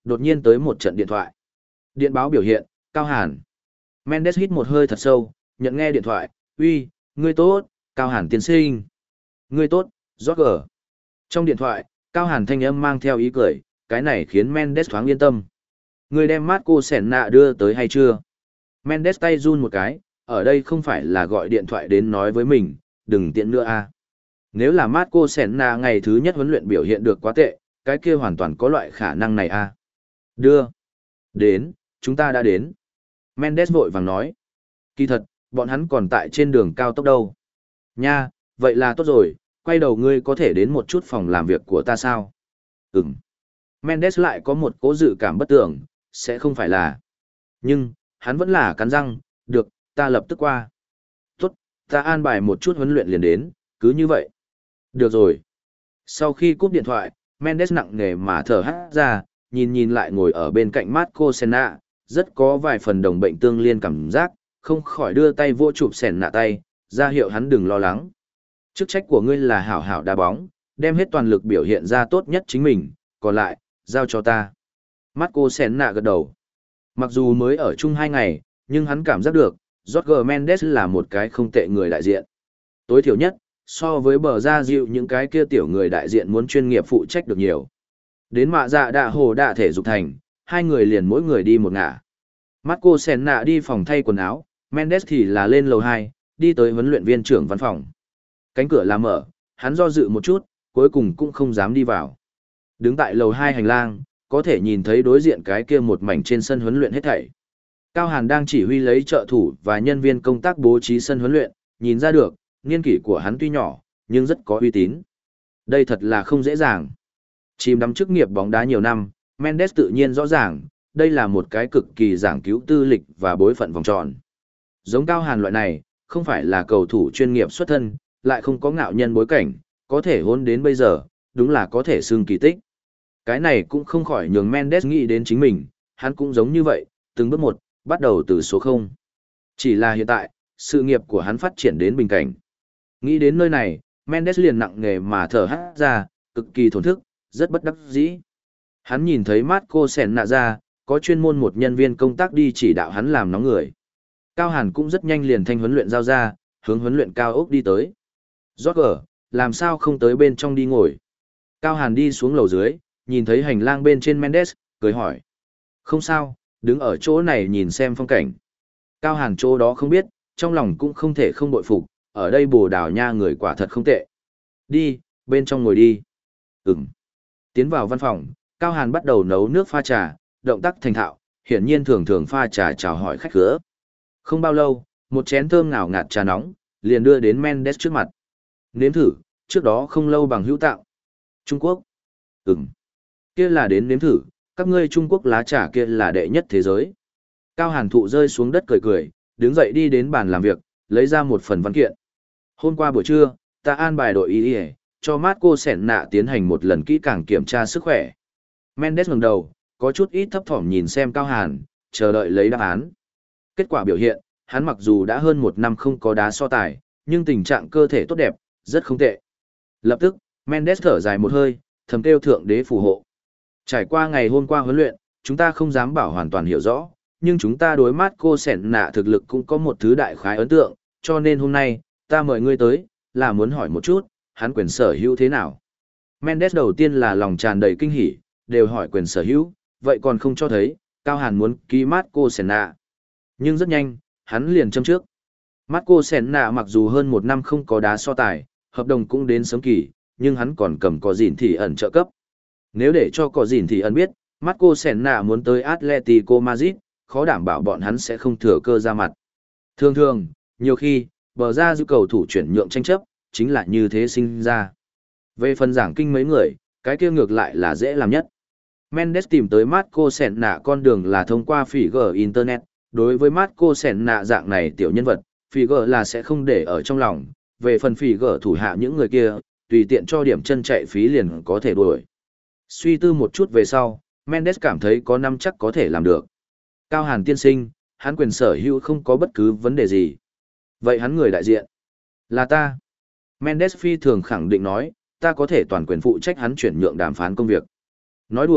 [SPEAKER 1] Đột nhiên tới một trận điện thoại. Điện báo biểu hiện, Cao Hàn. Mendes hít một hơi thật sâu, nhận nghe điện thoại, uy, ngươi tốt, Cao Hàn tiên sinh. Ngươi tốt, Roger. Trong điện thoại, Cao Hàn thanh âm mang theo ý cười, cái này khiến Mendes thoáng yên tâm. Ngươi đem Marco Senna đưa tới hay chưa? Mendes tay run một cái, ở đây không phải là gọi điện thoại đến nói với mình, đừng tiện nữa a. Nếu là Marco Senna ngày thứ nhất huấn luyện biểu hiện được quá tệ, cái kia hoàn toàn có loại khả năng này a. Đưa. Đến, chúng ta đã đến. Mendes vội vàng nói. Kỳ thật, bọn hắn còn tại trên đường cao tốc đâu. Nha, vậy là tốt rồi, quay đầu ngươi có thể đến một chút phòng làm việc của ta sao? Ừm. Mendes lại có một cố dự cảm bất tưởng, sẽ không phải là. Nhưng, hắn vẫn là cắn răng, được, ta lập tức qua. Tốt, ta an bài một chút huấn luyện liền đến, cứ như vậy. Được rồi. Sau khi cúp điện thoại, Mendes nặng nề mà thở hắt ra, nhìn nhìn lại ngồi ở bên cạnh Marco Senna, rất có vài phần đồng bệnh tương liên cảm giác, không khỏi đưa tay vô chụp Senna tay, ra hiệu hắn đừng lo lắng. Chức trách của ngươi là hảo hảo đá bóng, đem hết toàn lực biểu hiện ra tốt nhất chính mình, còn lại, giao cho ta. Marco Senna gật đầu. Mặc dù mới ở chung hai ngày, nhưng hắn cảm giác được, Jorge Mendes là một cái không tệ người đại diện. Tối thiểu nhất, so với bờ ra dịu những cái kia tiểu người đại diện muốn chuyên nghiệp phụ trách được nhiều. Đến mạ dạ đạ hồ đạ thể dục thành, hai người liền mỗi người đi một ngả. Marco Senna đi phòng thay quần áo, Mendes thì là lên lầu hai, đi tới huấn luyện viên trưởng văn phòng. Cánh cửa là mở, hắn do dự một chút, cuối cùng cũng không dám đi vào. Đứng tại lầu hai hành lang, có thể nhìn thấy đối diện cái kia một mảnh trên sân huấn luyện hết thảy. Cao Hàn đang chỉ huy lấy trợ thủ và nhân viên công tác bố trí sân huấn luyện, nhìn ra được, niên kỷ của hắn tuy nhỏ, nhưng rất có uy tín. Đây thật là không dễ dàng. Chìm đắm chức nghiệp bóng đá nhiều năm, Mendes tự nhiên rõ ràng, đây là một cái cực kỳ giảng cứu tư lịch và bối phận vòng tròn. Giống Cao Hàn loại này, không phải là cầu thủ chuyên nghiệp xuất thân, lại không có ngạo nhân bối cảnh, có thể hôn đến bây giờ, đúng là có thể xưng kỳ tích. Cái này cũng không khỏi nhường Mendes nghĩ đến chính mình, hắn cũng giống như vậy, từng bước một, bắt đầu từ số không. Chỉ là hiện tại, sự nghiệp của hắn phát triển đến bình cảnh. Nghĩ đến nơi này, Mendes liền nặng nề mà thở hắt ra, cực kỳ thổn thức, rất bất đắc dĩ. Hắn nhìn thấy Marco Senna ra, có chuyên môn một nhân viên công tác đi chỉ đạo hắn làm nóng người. Cao Hàn cũng rất nhanh liền thanh huấn luyện giao ra, hướng huấn luyện cao ốc đi tới. Roger, làm sao không tới bên trong đi ngồi? Cao Hàn đi xuống lầu dưới, nhìn thấy hành lang bên trên Mendes, cười hỏi. Không sao, đứng ở chỗ này nhìn xem phong cảnh. Cao Hàn chỗ đó không biết, trong lòng cũng không thể không bội phục, ở đây Bồ Đào Nha người quả thật không tệ. Đi, bên trong ngồi đi. Ừm. Tiến vào văn phòng, Cao Hàn bắt đầu nấu nước pha trà, động tác thành thạo, hiển nhiên thường thường pha trà chào hỏi khách khứa. Không bao lâu, một chén thơm ngào ngạt trà nóng, liền đưa đến Mendes trước mặt. Nếm thử, trước đó không lâu bằng hữu tạo. Trung Quốc. Ừm. Kia là đến nếm thử, các ngươi Trung Quốc lá trà kia là đệ nhất thế giới. Cao Hàn thụ rơi xuống đất cười cười, đứng dậy đi đến bàn làm việc, lấy ra một phần văn kiện. Hôm qua buổi trưa, ta an bài đội y y, cho Marco Senna tiến hành một lần kỹ càng kiểm tra sức khỏe. Mendes ngẩng đầu, có chút ít thấp thỏm nhìn xem Cao Hàn, chờ đợi lấy đáp án. Kết quả biểu hiện, hắn mặc dù đã hơn một năm không có đá so tài, nhưng tình trạng cơ thể tốt đẹp, rất không tệ. Lập tức, Mendes thở dài một hơi, thầm kêu thượng đế phù hộ. Trải qua ngày hôm qua huấn luyện, chúng ta không dám bảo hoàn toàn hiểu rõ, nhưng chúng ta đối Marco Senna thực lực cũng có một thứ đại khái ấn tượng, cho nên hôm nay, ta mời ngươi tới, là muốn hỏi một chút, hắn quyền sở hữu thế nào. Mendes đầu tiên là lòng tràn đầy kinh hỉ, đều hỏi quyền sở hữu, vậy còn không cho thấy, Cao Hàn muốn ký Marco Senna. Nhưng rất nhanh, hắn liền châm trước. Marco Senna mặc dù hơn một năm không có đá so tài, hợp đồng cũng đến sớm kỳ, nhưng hắn còn cầm có gìn thì ẩn trợ cấp. Nếu để cho có gìn thì ẩn biết, Marco Senna muốn tới Atletico Madrid, khó đảm bảo bọn hắn sẽ không thừa cơ ra mặt. Thường thường, nhiều khi, bờ ra giữ cầu thủ chuyển nhượng tranh chấp, chính là như thế sinh ra. Về phần giảng kinh mấy người, cái kia ngược lại là dễ làm nhất. Mendes tìm tới Marco Senna con đường là thông qua phỉ gờ Internet. Đối với Marco Senna dạng này tiểu nhân vật, phỉ gờ là sẽ không để ở trong lòng. Về phần phỉ gờ thủ hạ những người kia, tùy tiện cho điểm chân chạy phí liền có thể đuổi. Suy tư một chút về sau, Mendes cảm thấy có năm chắc có thể làm được. Cao Hàn tiên sinh, hắn quyền sở hữu không có bất cứ vấn đề gì. Vậy hắn người đại diện là ta. Mendes phi thường khẳng định nói, ta có thể toàn quyền phụ trách hắn chuyển nhượng đàm phán công việc. Nói đùa,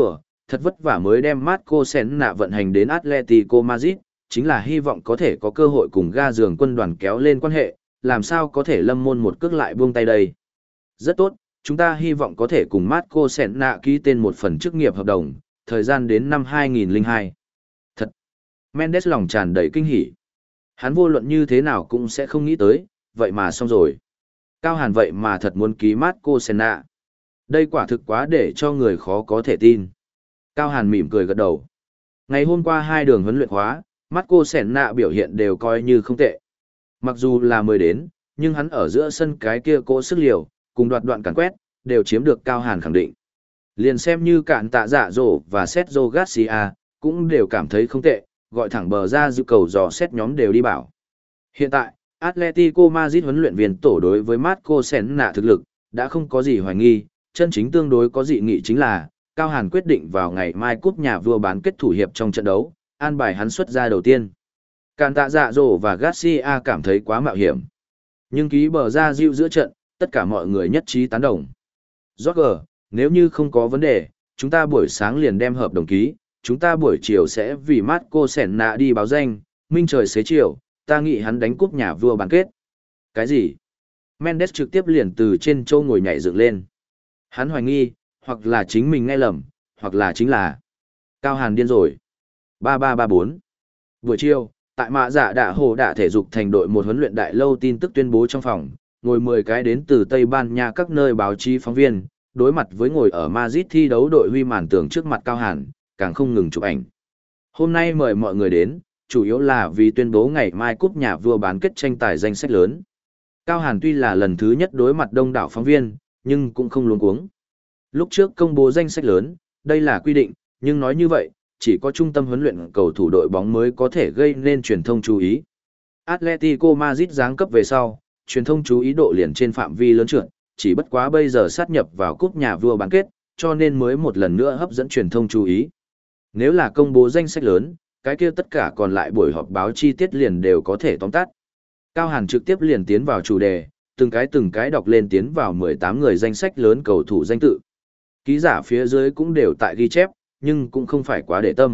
[SPEAKER 1] thật vất vả mới đem Marco Senna vận hành đến Atletico Madrid, chính là hy vọng có thể có cơ hội cùng ga giường quân đoàn kéo lên quan hệ, làm sao có thể lâm môn một cước lại buông tay đây. Rất tốt, chúng ta hy vọng có thể cùng Marco Senna ký tên một phần chức nghiệp hợp đồng, thời gian đến năm hai nghìn lẻ hai. Thật! Mendes lòng tràn đầy kinh hỉ. Hắn vô luận như thế nào cũng sẽ không nghĩ tới, vậy mà xong rồi. Cao Hàn vậy mà thật muốn ký Marco Senna. Đây quả thực quá để cho người khó có thể tin. Cao Hàn mỉm cười gật đầu. Ngày hôm qua hai đường huấn luyện khóa, Marco Senna biểu hiện đều coi như không tệ. Mặc dù là mới đến, nhưng hắn ở giữa sân cái kia cỗ sức liều, cùng đoạt đoạn càn quét, đều chiếm được Cao Hàn khẳng định. Liền xem như cạn tạ dạ dỗ và Sergio Garcia, cũng đều cảm thấy không tệ, gọi thẳng bờ ra dự cầu dò xét nhóm đều đi bảo. Hiện tại, Atletico Madrid huấn luyện viên tổ đối với Marco Senna thực lực, đã không có gì hoài nghi, chân chính tương đối có dị nghị chính là, Cao Hàn quyết định vào ngày mai cúp nhà vua bán kết thủ hiệp trong trận đấu, an bài hắn xuất ra đầu tiên. Càn tạ dạ dỗ và Garcia cảm thấy quá mạo hiểm. Nhưng ký bờ ra dịu giữa trận, tất cả mọi người nhất trí tán đồng. Roger, nếu như không có vấn đề, chúng ta buổi sáng liền đem hợp đồng ký, chúng ta buổi chiều sẽ vì Marco Senna đi báo danh, minh trời xế chiều, ta nghĩ hắn đánh cúp nhà vua bán kết. Cái gì? Mendes trực tiếp liền từ trên châu ngồi nhảy dựng lên. Hắn hoài nghi, hoặc là chính mình nghe lầm, hoặc là chính là Cao Hàn điên rồi. ba ba ba bốn. Buổi chiều, tại mạ dạ đạ hồ đạ thể dục thành đội một huấn luyện đại lâu tin tức tuyên bố trong phòng, ngồi mười cái đến từ Tây Ban Nha các nơi báo chí phóng viên, đối mặt với ngồi ở Madrid thi đấu đội huy màn tường trước mặt Cao Hàn, càng không ngừng chụp ảnh. Hôm nay mời mọi người đến, chủ yếu là vì tuyên bố ngày mai cúp nhà vua bán kết tranh tài danh sách lớn. Cao Hàn tuy là lần thứ nhất đối mặt đông đảo phóng viên, nhưng cũng không luống cuống. Lúc trước công bố danh sách lớn, đây là quy định, nhưng nói như vậy, chỉ có trung tâm huấn luyện cầu thủ đội bóng mới có thể gây nên truyền thông chú ý. Atletico Madrid giáng cấp về sau, truyền thông chú ý độ liền trên phạm vi lớn trượt, chỉ bất quá bây giờ sát nhập vào cúp nhà vua bán kết, cho nên mới một lần nữa hấp dẫn truyền thông chú ý. Nếu là công bố danh sách lớn, cái kia tất cả còn lại buổi họp báo chi tiết liền đều có thể tóm tắt. Cao Hàn trực tiếp liền tiến vào chủ đề, từng cái từng cái đọc lên tiến vào mười tám người danh sách lớn cầu thủ danh tự. Ký giả phía dưới cũng đều tại ghi chép, nhưng cũng không phải quá để tâm.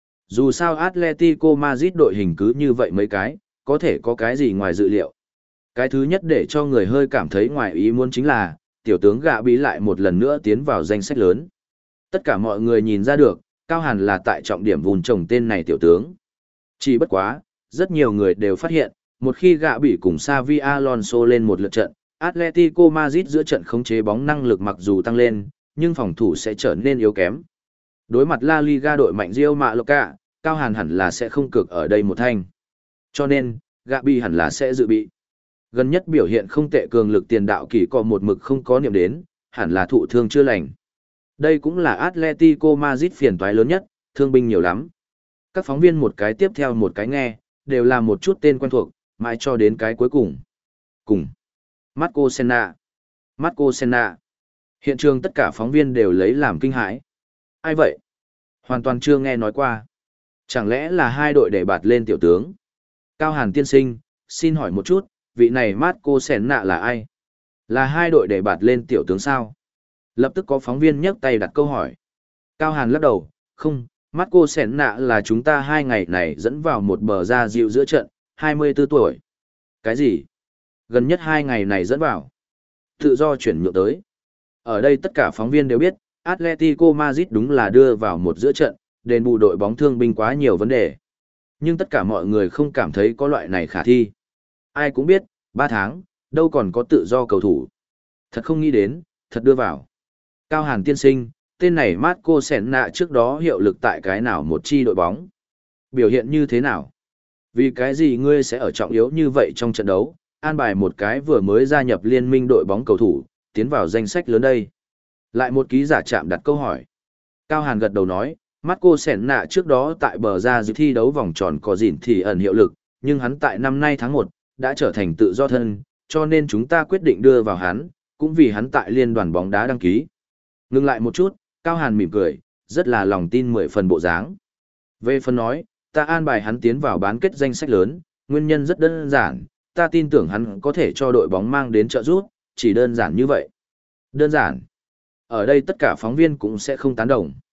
[SPEAKER 1] Dù sao Atletico Madrid đội hình cứ như vậy mấy cái, có thể có cái gì ngoài dự liệu. Cái thứ nhất để cho người hơi cảm thấy ngoài ý muốn chính là, tiểu tướng Gạ Bí lại một lần nữa tiến vào danh sách lớn. Tất cả mọi người nhìn ra được, Cao Hàn là tại trọng điểm vùn trồng tên này tiểu tướng. Chỉ bất quá, rất nhiều người đều phát hiện, một khi Gạ Bí cùng Xavi Alonso lên một lượt trận, Atletico Madrid giữa trận khống chế bóng năng lực mặc dù tăng lên, nhưng phòng thủ sẽ trở nên yếu kém. Đối mặt La Liga đội mạnh Real Mallorca, Cao Hàn hẳn là sẽ không cược ở đây một thanh. Cho nên, Gạ Bí hẳn là sẽ dự bị. Gần nhất biểu hiện không tệ cường lực tiền đạo kỳ có một mực không có niệm đến, hẳn là thụ thương chưa lành. Đây cũng là Atletico Madrid phiền toái lớn nhất, thương binh nhiều lắm. Các phóng viên một cái tiếp theo một cái nghe, đều là một chút tên quen thuộc, mãi cho đến cái cuối cùng. Cùng. Marco Senna. Marco Senna. Hiện trường tất cả phóng viên đều lấy làm kinh hãi. Ai vậy? Hoàn toàn chưa nghe nói qua. Chẳng lẽ là hai đội để bạt lên tiểu tướng? Cao Hàn tiên sinh, xin hỏi một chút, vị này Marco Senna là ai? Là hai đội để bạt lên tiểu tướng sao? Lập tức có phóng viên nhấc tay đặt câu hỏi. Cao Hàn lắc đầu, không, Marco Senna là chúng ta hai ngày này dẫn vào một bờ ra dịu giữa trận, hai mươi tư tuổi. Cái gì? Gần nhất hai ngày này dẫn vào. Tự do chuyển nhượng tới. Ở đây tất cả phóng viên đều biết, Atletico Madrid đúng là đưa vào một giữa trận, đền bù đội bóng thương binh quá nhiều vấn đề. Nhưng tất cả mọi người không cảm thấy có loại này khả thi. Ai cũng biết, ba tháng, đâu còn có tự do cầu thủ. Thật không nghĩ đến, thật đưa vào. Cao Hàn tiên sinh, tên này Marco Senna trước đó hiệu lực tại cái nào một chi đội bóng? Biểu hiện như thế nào? Vì cái gì ngươi sẽ ở trọng yếu như vậy trong trận đấu, an bài một cái vừa mới gia nhập liên minh đội bóng cầu thủ, tiến vào danh sách lớn đây? Lại một ký giả chạm đặt câu hỏi. Cao Hàn gật đầu nói, Marco Senna trước đó tại bờ ra dự thi đấu vòng tròn có dỉn thì ẩn hiệu lực, nhưng hắn tại năm nay tháng một, đã trở thành tự do thân, cho nên chúng ta quyết định đưa vào hắn, cũng vì hắn tại liên đoàn bóng đá đăng ký. Ngừng lại một chút, Cao Hàn mỉm cười, rất là lòng tin mười phần bộ dáng. Về phần nói, ta an bài hắn tiến vào bán kết danh sách lớn, nguyên nhân rất đơn giản, ta tin tưởng hắn có thể cho đội bóng mang đến trợ giúp, chỉ đơn giản như vậy. Đơn giản. Ở đây tất cả phóng viên cũng sẽ không tán đồng.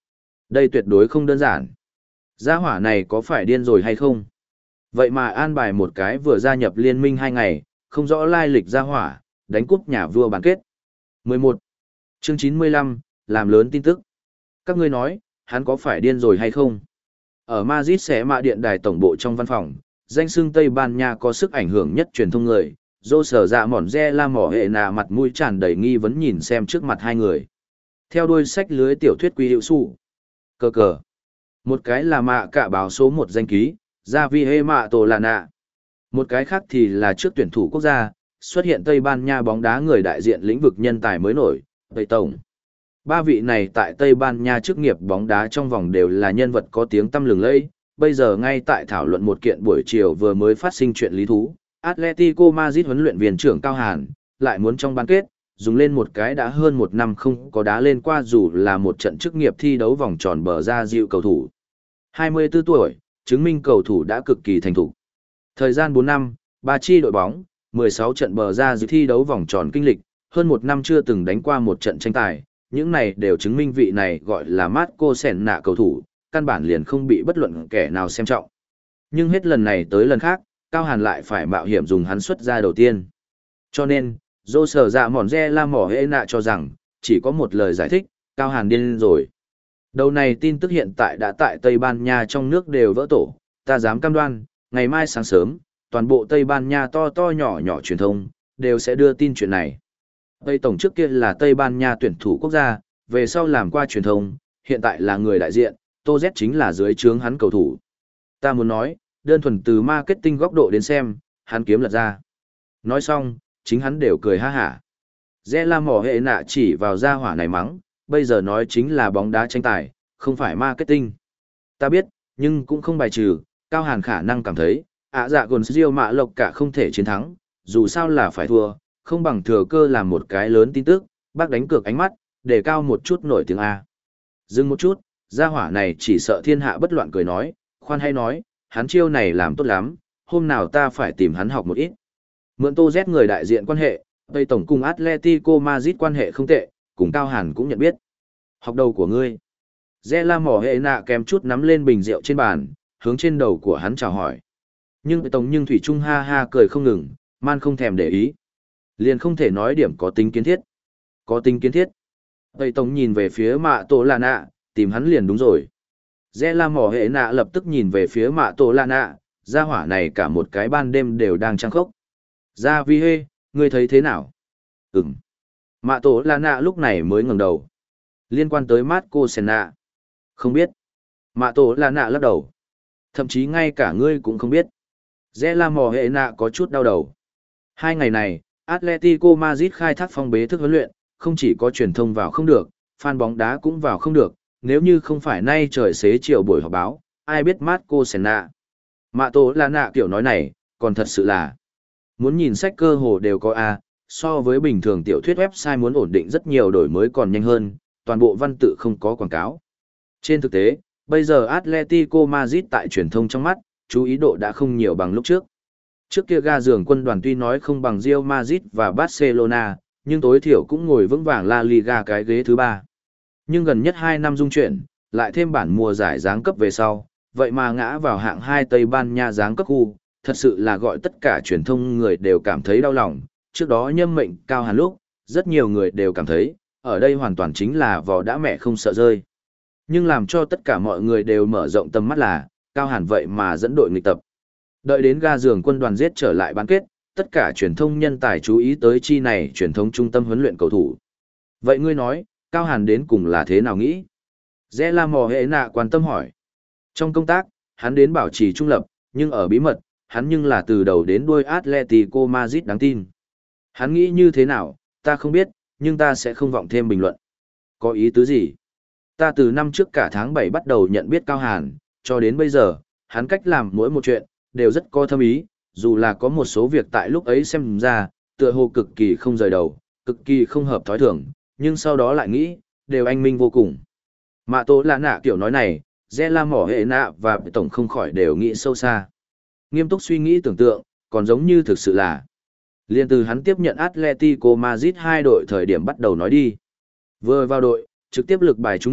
[SPEAKER 1] Đây tuyệt đối không đơn giản. Gia hỏa này có phải điên rồi hay không? Vậy mà an bài một cái vừa gia nhập liên minh hai ngày, không rõ lai lịch gia hỏa, đánh cúp nhà vua bán kết. mười một. Chương chín mươi lăm, làm lớn tin tức. Các ngươi nói, hắn có phải điên rồi hay không? Ở Madrid sẽ mạ điện đài tổng bộ trong văn phòng, danh xưng Tây Ban Nha có sức ảnh hưởng nhất truyền thông người, dô sở dạ mỏn re la mỏ hệ nà mặt mũi tràn đầy nghi vấn nhìn xem trước mặt hai người. Theo đuôi sách lưới tiểu thuyết quý hiệu su. Cờ cờ. Một cái là mạ cả báo số một danh ký, ra vi hê mạ tổ là nạ. Một cái khác thì là trước tuyển thủ quốc gia, xuất hiện Tây Ban Nha bóng đá người đại diện lĩnh vực nhân tài mới nổi, Tây Tổng. Ba vị này tại Tây Ban Nha chức nghiệp bóng đá trong vòng đều là nhân vật có tiếng tăm lừng lẫy, bây giờ ngay tại thảo luận một kiện buổi chiều vừa mới phát sinh chuyện lý thú. Atletico Madrid huấn luyện viên trưởng Cao Hàn, lại muốn trong bán kết, dùng lên một cái đã hơn một năm không có đá lên qua dù là một trận chức nghiệp thi đấu vòng tròn bờ ra dịu cầu thủ. hai mươi tư tuổi, chứng minh cầu thủ đã cực kỳ thành thục. Thời gian bốn năm, ba chi đội bóng, mười sáu trận bờ ra dịu thi đấu vòng tròn kinh lịch, hơn một năm chưa từng đánh qua một trận tranh tài. Những này đều chứng minh vị này gọi là Marco Senna cầu thủ, căn bản liền không bị bất luận kẻ nào xem trọng. Nhưng hết lần này tới lần khác, Cao Hàn lại phải mạo hiểm dùng hắn xuất ra đầu tiên. Cho nên, dô sở dạ mòn re la mỏ hệ nạ cho rằng, chỉ có một lời giải thích, Cao Hàn điên rồi. Đầu này tin tức hiện tại đã tại Tây Ban Nha trong nước đều vỡ tổ, ta dám cam đoan, ngày mai sáng sớm, toàn bộ Tây Ban Nha to to nhỏ nhỏ truyền thông, đều sẽ đưa tin chuyện này. Tây Tổng trước kia là Tây Ban Nha tuyển thủ quốc gia, về sau làm qua truyền thông, hiện tại là người đại diện, Tô Z chính là dưới trướng hắn cầu thủ. Ta muốn nói, đơn thuần từ marketing góc độ đến xem, hắn kiếm lật ra. Nói xong, chính hắn đều cười ha hả. Rẽ la mỏ hệ nạ chỉ vào gia hỏa này mắng, bây giờ nói chính là bóng đá tranh tài, không phải marketing. Ta biết, nhưng cũng không bài trừ, Cao Hàn khả năng cảm thấy, ạ dạ gồn Rio mạ lộc cả không thể chiến thắng, dù sao là phải thua, không bằng thừa cơ làm một cái lớn tin tức, bác đánh cược ánh mắt, để cao một chút nổi tiếng A. Dừng một chút, gia hỏa này chỉ sợ thiên hạ bất loạn cười nói, khoan hay nói, hắn chiêu này làm tốt lắm, hôm nào ta phải tìm hắn học một ít. Mượn Tô Z người đại diện quan hệ, Tây Tổng cùng Atletico Madrid quan hệ không tệ, cùng Cao Hàn cũng nhận biết. Học đầu của ngươi. Rẽ la mỏ hệ nạ kèm chút nắm lên bình rượu trên bàn, hướng trên đầu của hắn chào hỏi. Nhưng Tây Tổng nhưng Thủy Trung ha ha cười không ngừng, man không thèm để ý. Liền không thể nói điểm có tính kiến thiết. Có tính kiến thiết. Tây Tổng nhìn về phía mạ tổ là nạ, tìm hắn liền đúng rồi. Rẽ la mỏ hệ nạ lập tức nhìn về phía mạ tổ là nạ, gia hỏa này cả một cái ban đêm đều đang trăng khốc. Gia vi hê, ngươi thấy thế nào? Ừm. Mạ tổ là nạ lúc này mới ngẩng đầu. Liên quan tới Marco Senna. Không biết. Mạ tổ là nạ lắc đầu. Thậm chí ngay cả ngươi cũng không biết. Rẽ la mỏ hệ nạ có chút đau đầu. Hai ngày này, Atletico Madrid khai thác phong bế thức huấn luyện, không chỉ có truyền thông vào không được, fan bóng đá cũng vào không được, nếu như không phải nay trời xế chiều buổi họp báo, ai biết Marco Senna. Mạ tổ là nạ kiểu nói này, còn thật sự là muốn nhìn sách cơ hồ đều có A, so với bình thường tiểu thuyết website muốn ổn định rất nhiều đổi mới còn nhanh hơn, toàn bộ văn tự không có quảng cáo. Trên thực tế, bây giờ Atletico Madrid tại truyền thông trong mắt, chú ý độ đã không nhiều bằng lúc trước. Trước kia ga giường quân đoàn tuy nói không bằng Real Madrid và Barcelona, nhưng tối thiểu cũng ngồi vững vàng La Liga cái ghế thứ ba. Nhưng gần nhất hai năm dung chuyển, lại thêm bản mùa giải giáng cấp về sau, vậy mà ngã vào hạng hai Tây Ban Nha giáng cấp khu, thật sự là gọi tất cả truyền thông người đều cảm thấy đau lòng. Trước đó nhâm mệnh Cao Hàn lúc, rất nhiều người đều cảm thấy, ở đây hoàn toàn chính là vò đã mẹ không sợ rơi. Nhưng làm cho tất cả mọi người đều mở rộng tầm mắt là, Cao Hàn vậy mà dẫn đội nghịch tập. Đợi đến ga giường quân đoàn giết trở lại bán kết, tất cả truyền thông nhân tài chú ý tới chi này truyền thông trung tâm huấn luyện cầu thủ. Vậy ngươi nói, Cao Hàn đến cùng là thế nào nghĩ? Rẽ la mò hệ nạ quan tâm hỏi. Trong công tác, hắn đến bảo trì trung lập, nhưng ở bí mật, hắn nhưng là từ đầu đến đuôi Atletico Madrid đáng tin. Hắn nghĩ như thế nào, ta không biết, nhưng ta sẽ không vọng thêm bình luận. Có ý tứ gì? Ta từ năm trước cả tháng bảy bắt đầu nhận biết Cao Hàn, cho đến bây giờ, hắn cách làm mỗi một chuyện, đều rất có thâm ý, dù là có một số việc tại lúc ấy xem ra, tựa hồ cực kỳ không rời đầu, cực kỳ không hợp thói thường, nhưng sau đó lại nghĩ, đều anh minh vô cùng. Mạ tổ là nạ kiểu nói này, Rẽ la mỏ hệ nạ và tổng không khỏi đều nghĩ sâu xa. Nghiêm túc suy nghĩ tưởng tượng, còn giống như thực sự là. Liên từ hắn tiếp nhận Atletico Madrid hai đội thời điểm bắt đầu nói đi. Vừa vào đội, trực tiếp lực bài trúng nghị,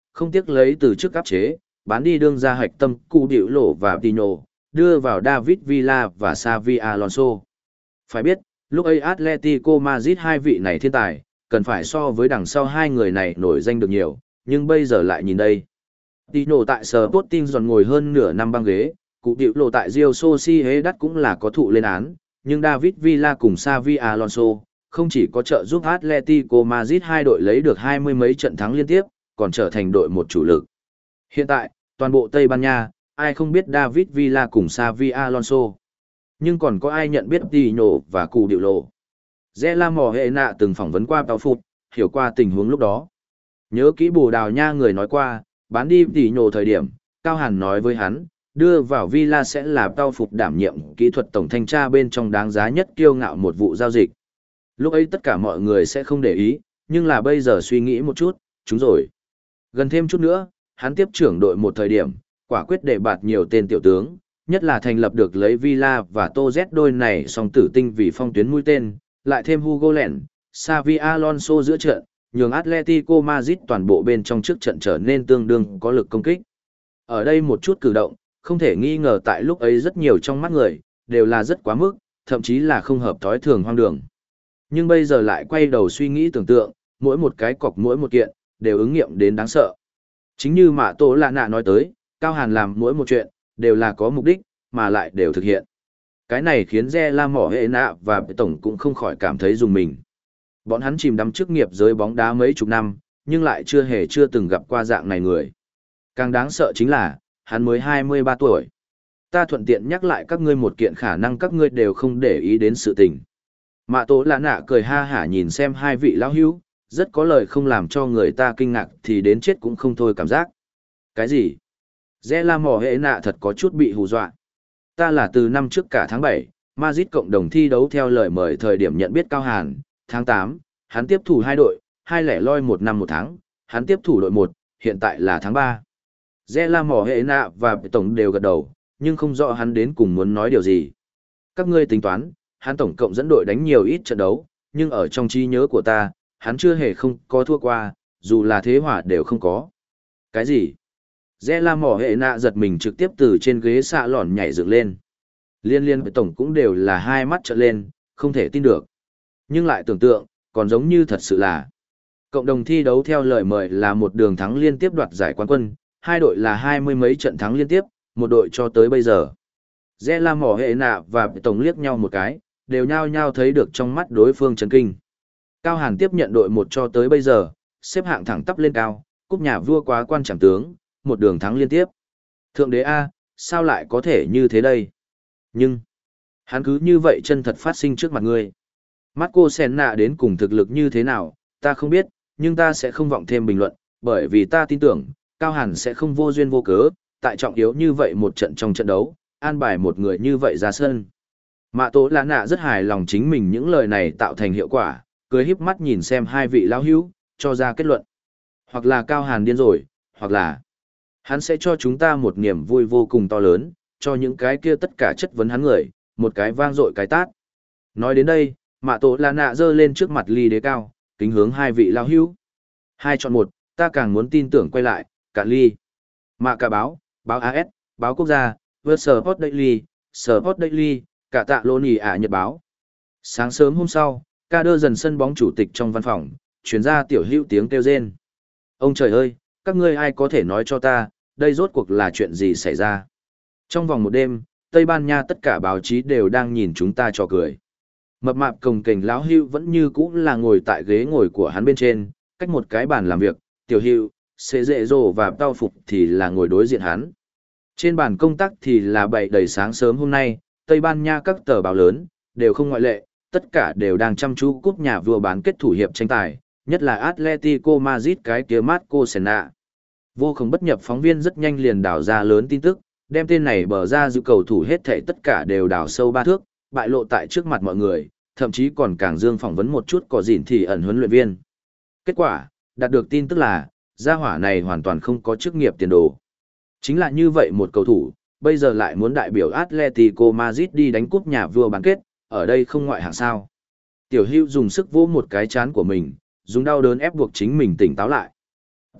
[SPEAKER 1] không tiếc lấy từ chức áp chế, bán đi đương ra hạch tâm cụ điệu lộ và Tino, đưa vào David Villa và Xavi Alonso. Phải biết, lúc ấy Atletico Madrid hai vị này thiên tài, cần phải so với đằng sau hai người này nổi danh được nhiều, nhưng bây giờ lại nhìn đây. Tino tại Sporting giòn ngồi hơn nửa năm băng ghế, cụ điệu lộ tại Real Sociedad cũng là có thụ lên án, nhưng David Villa cùng Xavi Alonso không chỉ có trợ giúp Atletico Madrid hai đội lấy được hai mươi mấy trận thắng liên tiếp, còn trở thành đội một chủ lực. Hiện tại, toàn bộ Tây Ban Nha, ai không biết David Villa cùng Xavi Alonso. Nhưng còn có ai nhận biết Tino và cụ điệu lộ. Rẽ La Mò Hệ Nạ từng phỏng vấn qua Tao Phục, hiểu qua tình huống lúc đó. Nhớ kỹ Bồ Đào Nha người nói qua, bán đi Tino thời điểm, Cao Hàn nói với hắn, đưa vào Villa sẽ là Tao Phục đảm nhiệm kỹ thuật tổng thanh tra bên trong đáng giá nhất kiêu ngạo một vụ giao dịch. Lúc ấy tất cả mọi người sẽ không để ý, nhưng là bây giờ suy nghĩ một chút, chúng rồi. Gần thêm chút nữa, hắn tiếp trưởng đội một thời điểm, quả quyết để bạt nhiều tên tiểu tướng, nhất là thành lập được lấy Villa và Tô Z đôi này song tử tinh vì phong tuyến mũi tên, lại thêm Hugo Lén, Xavi Alonso giữa trận, nhường Atletico Madrid toàn bộ bên trong trước trận trở nên tương đương có lực công kích. Ở đây một chút cử động, không thể nghi ngờ tại lúc ấy rất nhiều trong mắt người, đều là rất quá mức, thậm chí là không hợp thói thường hoang đường. Nhưng bây giờ lại quay đầu suy nghĩ tưởng tượng, mỗi một cái cọc mỗi một kiện, đều ứng nghiệm đến đáng sợ. Chính như Mạ Tổ Lạ Nạ nói tới, Cao Hàn làm mỗi một chuyện, đều là có mục đích, mà lại đều thực hiện. Cái này khiến Re La Mỏ Hệ Nạ và Tổng cũng không khỏi cảm thấy dùng mình. Bọn hắn chìm đắm chức nghiệp giới bóng đá mấy chục năm, nhưng lại chưa hề chưa từng gặp qua dạng này người. Càng đáng sợ chính là, hắn mới hai mươi ba tuổi. Ta thuận tiện nhắc lại các ngươi một kiện khả năng các ngươi đều không để ý đến sự tình. Mạ Tổ Lạ Nạ cười ha hả nhìn xem hai vị lão hữu, rất có lời không làm cho người ta kinh ngạc thì đến chết cũng không thôi cảm giác. Cái gì? Rẽ La Mỏ Hệ Nạ thật có chút bị hù dọa. Ta là từ năm trước cả tháng bảy, Madrid cộng đồng thi đấu theo lời mời thời điểm nhận biết Cao Hàn, tháng tám, hắn tiếp thủ hai đội, hai lẻ loi một năm một tháng, hắn tiếp thủ đội một, hiện tại là tháng ba. Rẽ La Mỏ Hệ Nạ và Tổng đều gật đầu, nhưng không rõ hắn đến cùng muốn nói điều gì. Các ngươi tính toán, hắn tổng cộng dẫn đội đánh nhiều ít trận đấu, nhưng ở trong trí nhớ của ta, hắn chưa hề không có thua qua, dù là thế hỏa đều không có. Cái gì? Rẽ La Mỏ Hệ Nạ giật mình trực tiếp từ trên ghế xạ lòn nhảy dựng lên. Liên liên với tổng cũng đều là hai mắt trợn lên, không thể tin được. Nhưng lại tưởng tượng, còn giống như thật sự là. Cộng đồng thi đấu theo lời mời là một đường thắng liên tiếp đoạt giải quán quân, hai đội là hai mươi mấy trận thắng liên tiếp, một đội cho tới bây giờ. Rẽ La Mỏ Hệ Nạ và tổng liếc nhau một cái, đều nhao nhao thấy được trong mắt đối phương chấn kinh. Cao Hàn tiếp nhận đội một cho tới bây giờ, xếp hạng thẳng tắp lên cao, cúp nhà vua quá quan trọng tướng, một đường thắng liên tiếp. Thượng đế A, sao lại có thể như thế đây? Nhưng, hắn cứ như vậy chân thật phát sinh trước mặt ngươi. Marco Senna đến cùng thực lực như thế nào, ta không biết, nhưng ta sẽ không vọng thêm bình luận, bởi vì ta tin tưởng, Cao Hàn sẽ không vô duyên vô cớ, tại trọng yếu như vậy một trận trong trận đấu, an bài một người như vậy ra sân. Mạ Tố Lạ Nạ rất hài lòng chính mình những lời này tạo thành hiệu quả, cười híp mắt nhìn xem hai vị lão hữu, cho ra kết luận. Hoặc là Cao Hàn điên rồi, hoặc là hắn sẽ cho chúng ta một niềm vui vô cùng to lớn, cho những cái kia tất cả chất vấn hắn người, một cái vang dội cái tát. Nói đến đây, Mạ Tổ Lạ Nạ giơ lên trước mặt ly đế cao, kính hướng hai vị lão hữu. Hai chọn một, ta càng muốn tin tưởng quay lại, cả ly. Mạ cả báo, báo a ét, báo quốc gia, vượt Sport Daily, Sport Daily, cả tạ lô nì ả nhật báo. Sáng sớm hôm sau, ca đơ dần sân bóng chủ tịch trong văn phòng, chuyển ra tiểu hữu tiếng kêu rên. Ông trời ơi, các ngươi ai có thể nói cho ta, đây rốt cuộc là chuyện gì xảy ra? Trong vòng một đêm, Tây Ban Nha tất cả báo chí đều đang nhìn chúng ta cho cười. Mập mạp cồng kềnh lão hữu vẫn như cũ là ngồi tại ghế ngồi của hắn bên trên, cách một cái bàn làm việc, tiểu hữu, xế dệ rồ và tao phục thì là ngồi đối diện hắn. Trên bàn công tác thì là bày đầy sáng sớm hôm nay, Tây Ban Nha các tờ báo lớn, đều không ngoại lệ, tất cả đều đang chăm chú cúp nhà vua bán kết thủ hiệp tranh tài, nhất là Atletico Madrid cái kia Marco Senna. Vô cùng bất nhập phóng viên rất nhanh liền đào ra lớn tin tức, đem tên này bờ ra dự cầu thủ hết thảy tất cả đều đào sâu ba thước, bại lộ tại trước mặt mọi người, thậm chí còn càng dương phỏng vấn một chút có gìn thì ẩn huấn luyện viên. Kết quả, đạt được tin tức là, gia hỏa này hoàn toàn không có chức nghiệp tiền đồ. Chính là như vậy một cầu thủ, bây giờ lại muốn đại biểu Atletico Madrid đi đánh cúp nhà vua bán kết, ở đây không ngoại hạng sao. Tiểu Hữu dùng sức vỗ một cái chán của mình, dùng đau đớn ép buộc chính mình tỉnh táo lại. Đau,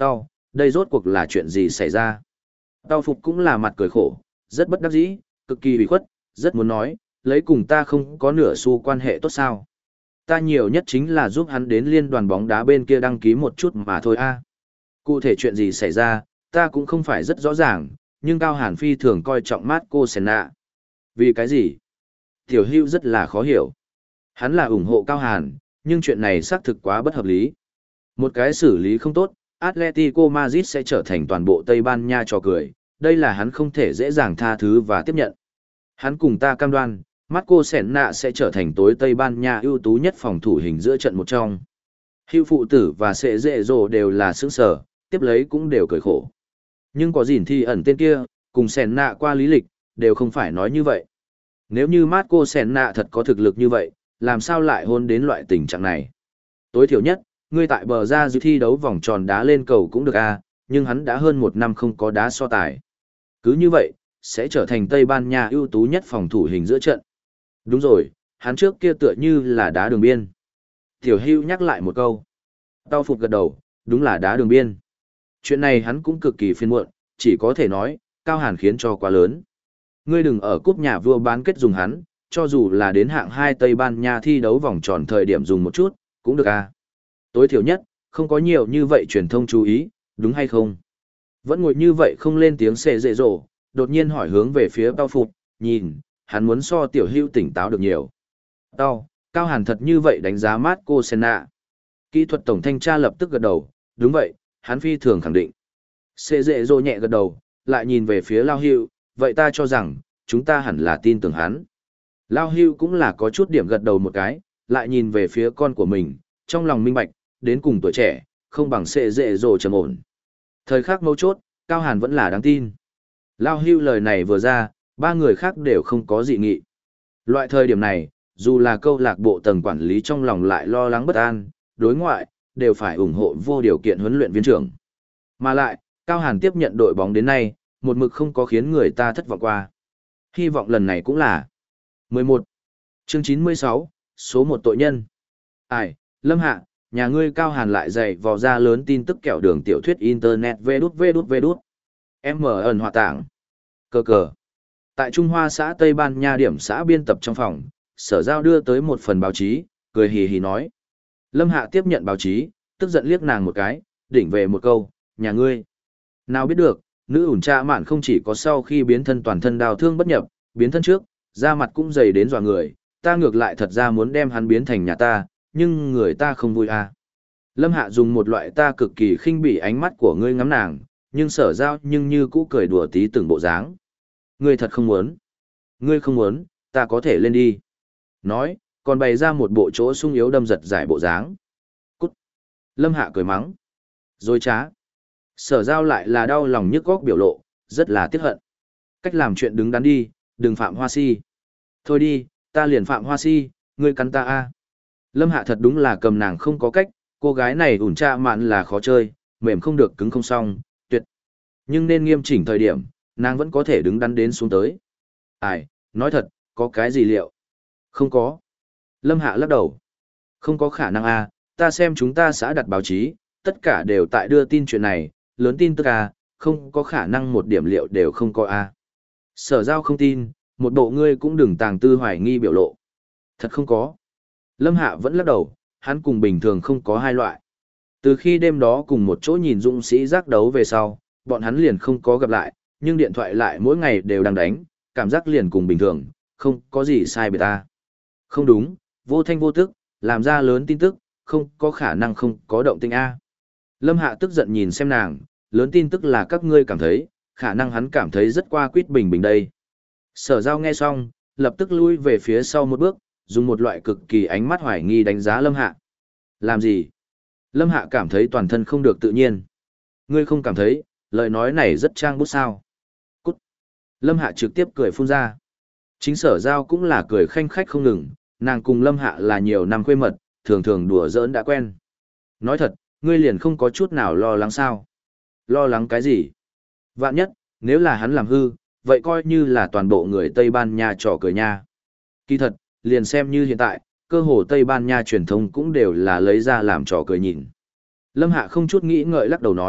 [SPEAKER 1] đây rốt cuộc là chuyện gì xảy ra. Tao Phục cũng là mặt cười khổ, rất bất đắc dĩ, cực kỳ bị khuất, rất muốn nói, lấy cùng ta không có nửa xu quan hệ tốt sao. Ta nhiều nhất chính là giúp hắn đến liên đoàn bóng đá bên kia đăng ký một chút mà thôi a. Cụ thể chuyện gì xảy ra, ta cũng không phải rất rõ ràng, nhưng Cao Hàn phi thường coi trọng Marco Senna. Vì cái gì? Tiểu Hưu rất là khó hiểu. Hắn là ủng hộ Cao Hàn, nhưng chuyện này xác thực quá bất hợp lý. Một cái xử lý không tốt, Atletico Madrid sẽ trở thành toàn bộ Tây Ban Nha trò cười, đây là hắn không thể dễ dàng tha thứ và tiếp nhận. Hắn cùng ta cam đoan, Marco Senna sẽ trở thành tối Tây Ban Nha ưu tú nhất phòng thủ hình giữa trận một trong. Hưu phụ tử và Sệ Dệ Dồ đều là sướng sở, tiếp lấy cũng đều cười khổ. Nhưng có gìn thì ẩn tên kia, cùng Senna qua lý lịch, đều không phải nói như vậy. Nếu như Marco Senna thật có thực lực như vậy, làm sao lại hôn đến loại tình trạng này? Tối thiểu nhất, ngươi tại bờ ra dư thi đấu vòng tròn đá lên cầu cũng được a, nhưng hắn đã hơn một năm không có đá so tài. Cứ như vậy, sẽ trở thành Tây Ban Nha ưu tú nhất phòng thủ hình giữa trận. Đúng rồi, hắn trước kia tựa như là đá đường biên. Tiểu Hưu nhắc lại một câu. Tao Phục gật đầu, đúng là đá đường biên. Chuyện này hắn cũng cực kỳ phiền muộn, chỉ có thể nói, Cao Hàn khiến cho quá lớn. Ngươi đừng ở cúp nhà vua bán kết dùng hắn, cho dù là đến hạng hai Tây Ban Nha thi đấu vòng tròn thời điểm dùng một chút, cũng được à. Tối thiểu nhất, không có nhiều như vậy truyền thông chú ý, đúng hay không? Vẫn ngồi như vậy không lên tiếng xệ dệ dỗ, đột nhiên hỏi hướng về phía Tao Phục, nhìn, hắn muốn so Tiểu Hưu tỉnh táo được nhiều. Tao, Cao Hàn thật như vậy đánh giá Marco Senna. Kỹ thuật tổng thanh tra lập tức gật đầu, đúng vậy, hắn phi thường khẳng định. Xệ dệ dỗ nhẹ gật đầu, lại nhìn về phía Lao Hưu, vậy ta cho rằng, chúng ta hẳn là tin tưởng hắn. Lao Hưu cũng là có chút điểm gật đầu một cái, lại nhìn về phía con của mình, trong lòng minh bạch, đến cùng tuổi trẻ, không bằng xệ dệ dỗ trầm ổn. Thời khắc mấu chốt, Cao Hàn vẫn là đáng tin. Lao Hưu lời này vừa ra, ba người khác đều không có dị nghị. Loại thời điểm này, dù là câu lạc bộ tầng quản lý trong lòng lại lo lắng bất an, đối ngoại, đều phải ủng hộ vô điều kiện huấn luyện viên trưởng. Mà lại, Cao Hàn tiếp nhận đội bóng đến nay, một mực không có khiến người ta thất vọng qua. Hy vọng lần này cũng là mười một. Chương chín mươi sáu, số một tội nhân. Ai, Lâm Hạ, nhà ngươi Cao Hàn lại dạy vò ra lớn tin tức kẹo đường tiểu thuyết internet vê đút vê đút vê đút. Em mở ẩn hòa tảng. Cờ cờ. Tại Trung Hoa xã Tây Ban Nha điểm xã biên tập trong phòng, Sở Giao đưa tới một phần báo chí, cười hì hì nói. Lâm Hạ tiếp nhận báo chí, tức giận liếc nàng một cái, đỉnh về một câu, nhà ngươi. Nào biết được, nữ ủn tra mạn không chỉ có sau khi biến thân toàn thân đào thương bất nhập, biến thân trước, da mặt cũng dày đến dọa người, ta ngược lại thật ra muốn đem hắn biến thành nhà ta, nhưng người ta không vui à. Lâm Hạ dùng một loại ta cực kỳ khinh bỉ ánh mắt của ngươi ngắm nàng, nhưng Sở Giao nhưng như cũ cười đùa tí từng bộ dáng. Ngươi thật không muốn. Ngươi không muốn, ta có thể lên đi. Nói, còn bày ra một bộ chỗ sung yếu đâm giật giải bộ dáng. Cút. Lâm Hạ cười mắng. Rồi trá. Sở Giao lại là đau lòng nhức góc biểu lộ, rất là tiếc hận. Cách làm chuyện đứng đắn đi, đừng phạm hoa si. Thôi đi, ta liền phạm hoa si, ngươi cắn ta a. Lâm Hạ thật đúng là cầm nàng không có cách, cô gái này ủn tra mạn là khó chơi, mềm không được cứng không xong, tuyệt. Nhưng nên nghiêm chỉnh thời điểm, nàng vẫn có thể đứng đắn đến xuống tới. Ai, nói thật, có cái gì liệu? Không có. Lâm Hạ lắc đầu. Không có khả năng a, ta xem chúng ta xã đặt báo chí, tất cả đều tại đưa tin chuyện này, lớn tin tức a, không có khả năng một điểm liệu đều không có a. Sở Giao không tin, một bộ ngươi cũng đừng tàng tư hoài nghi biểu lộ. Thật không có. Lâm Hạ vẫn lắc đầu, hắn cùng bình thường không có hai loại. Từ khi đêm đó cùng một chỗ nhìn dũng sĩ giác đấu về sau, bọn hắn liền không có gặp lại, nhưng điện thoại lại mỗi ngày đều đang đánh, cảm giác liền cùng bình thường, không có gì sai biệt ta. Không đúng, vô thanh vô tức, làm ra lớn tin tức, không có khả năng không có động tĩnh A. Lâm Hạ tức giận nhìn xem nàng, lớn tin tức là các ngươi cảm thấy, khả năng hắn cảm thấy rất qua quýt bình bình đây. Sở Giao nghe xong, lập tức lui về phía sau một bước, dùng một loại cực kỳ ánh mắt hoài nghi đánh giá Lâm Hạ. Làm gì? Lâm Hạ cảm thấy toàn thân không được tự nhiên. Ngươi không cảm thấy, lời nói này rất trang bút sao. Cút. Lâm Hạ trực tiếp cười phun ra. Chính Sở Giao cũng là cười khanh khách không ngừng, nàng cùng Lâm Hạ là nhiều năm quê mật, thường thường đùa giỡn đã quen. Nói thật, ngươi liền không có chút nào lo lắng sao. Lo lắng cái gì? Vạn nhất, nếu là hắn làm hư, vậy coi như là toàn bộ người Tây Ban Nha trò cười nha. Kỳ thật, liền xem như hiện tại, cơ hồ Tây Ban Nha truyền thông cũng đều là lấy ra làm trò cười nhìn. Lâm Hạ không chút nghĩ ngợi lắc đầu nói,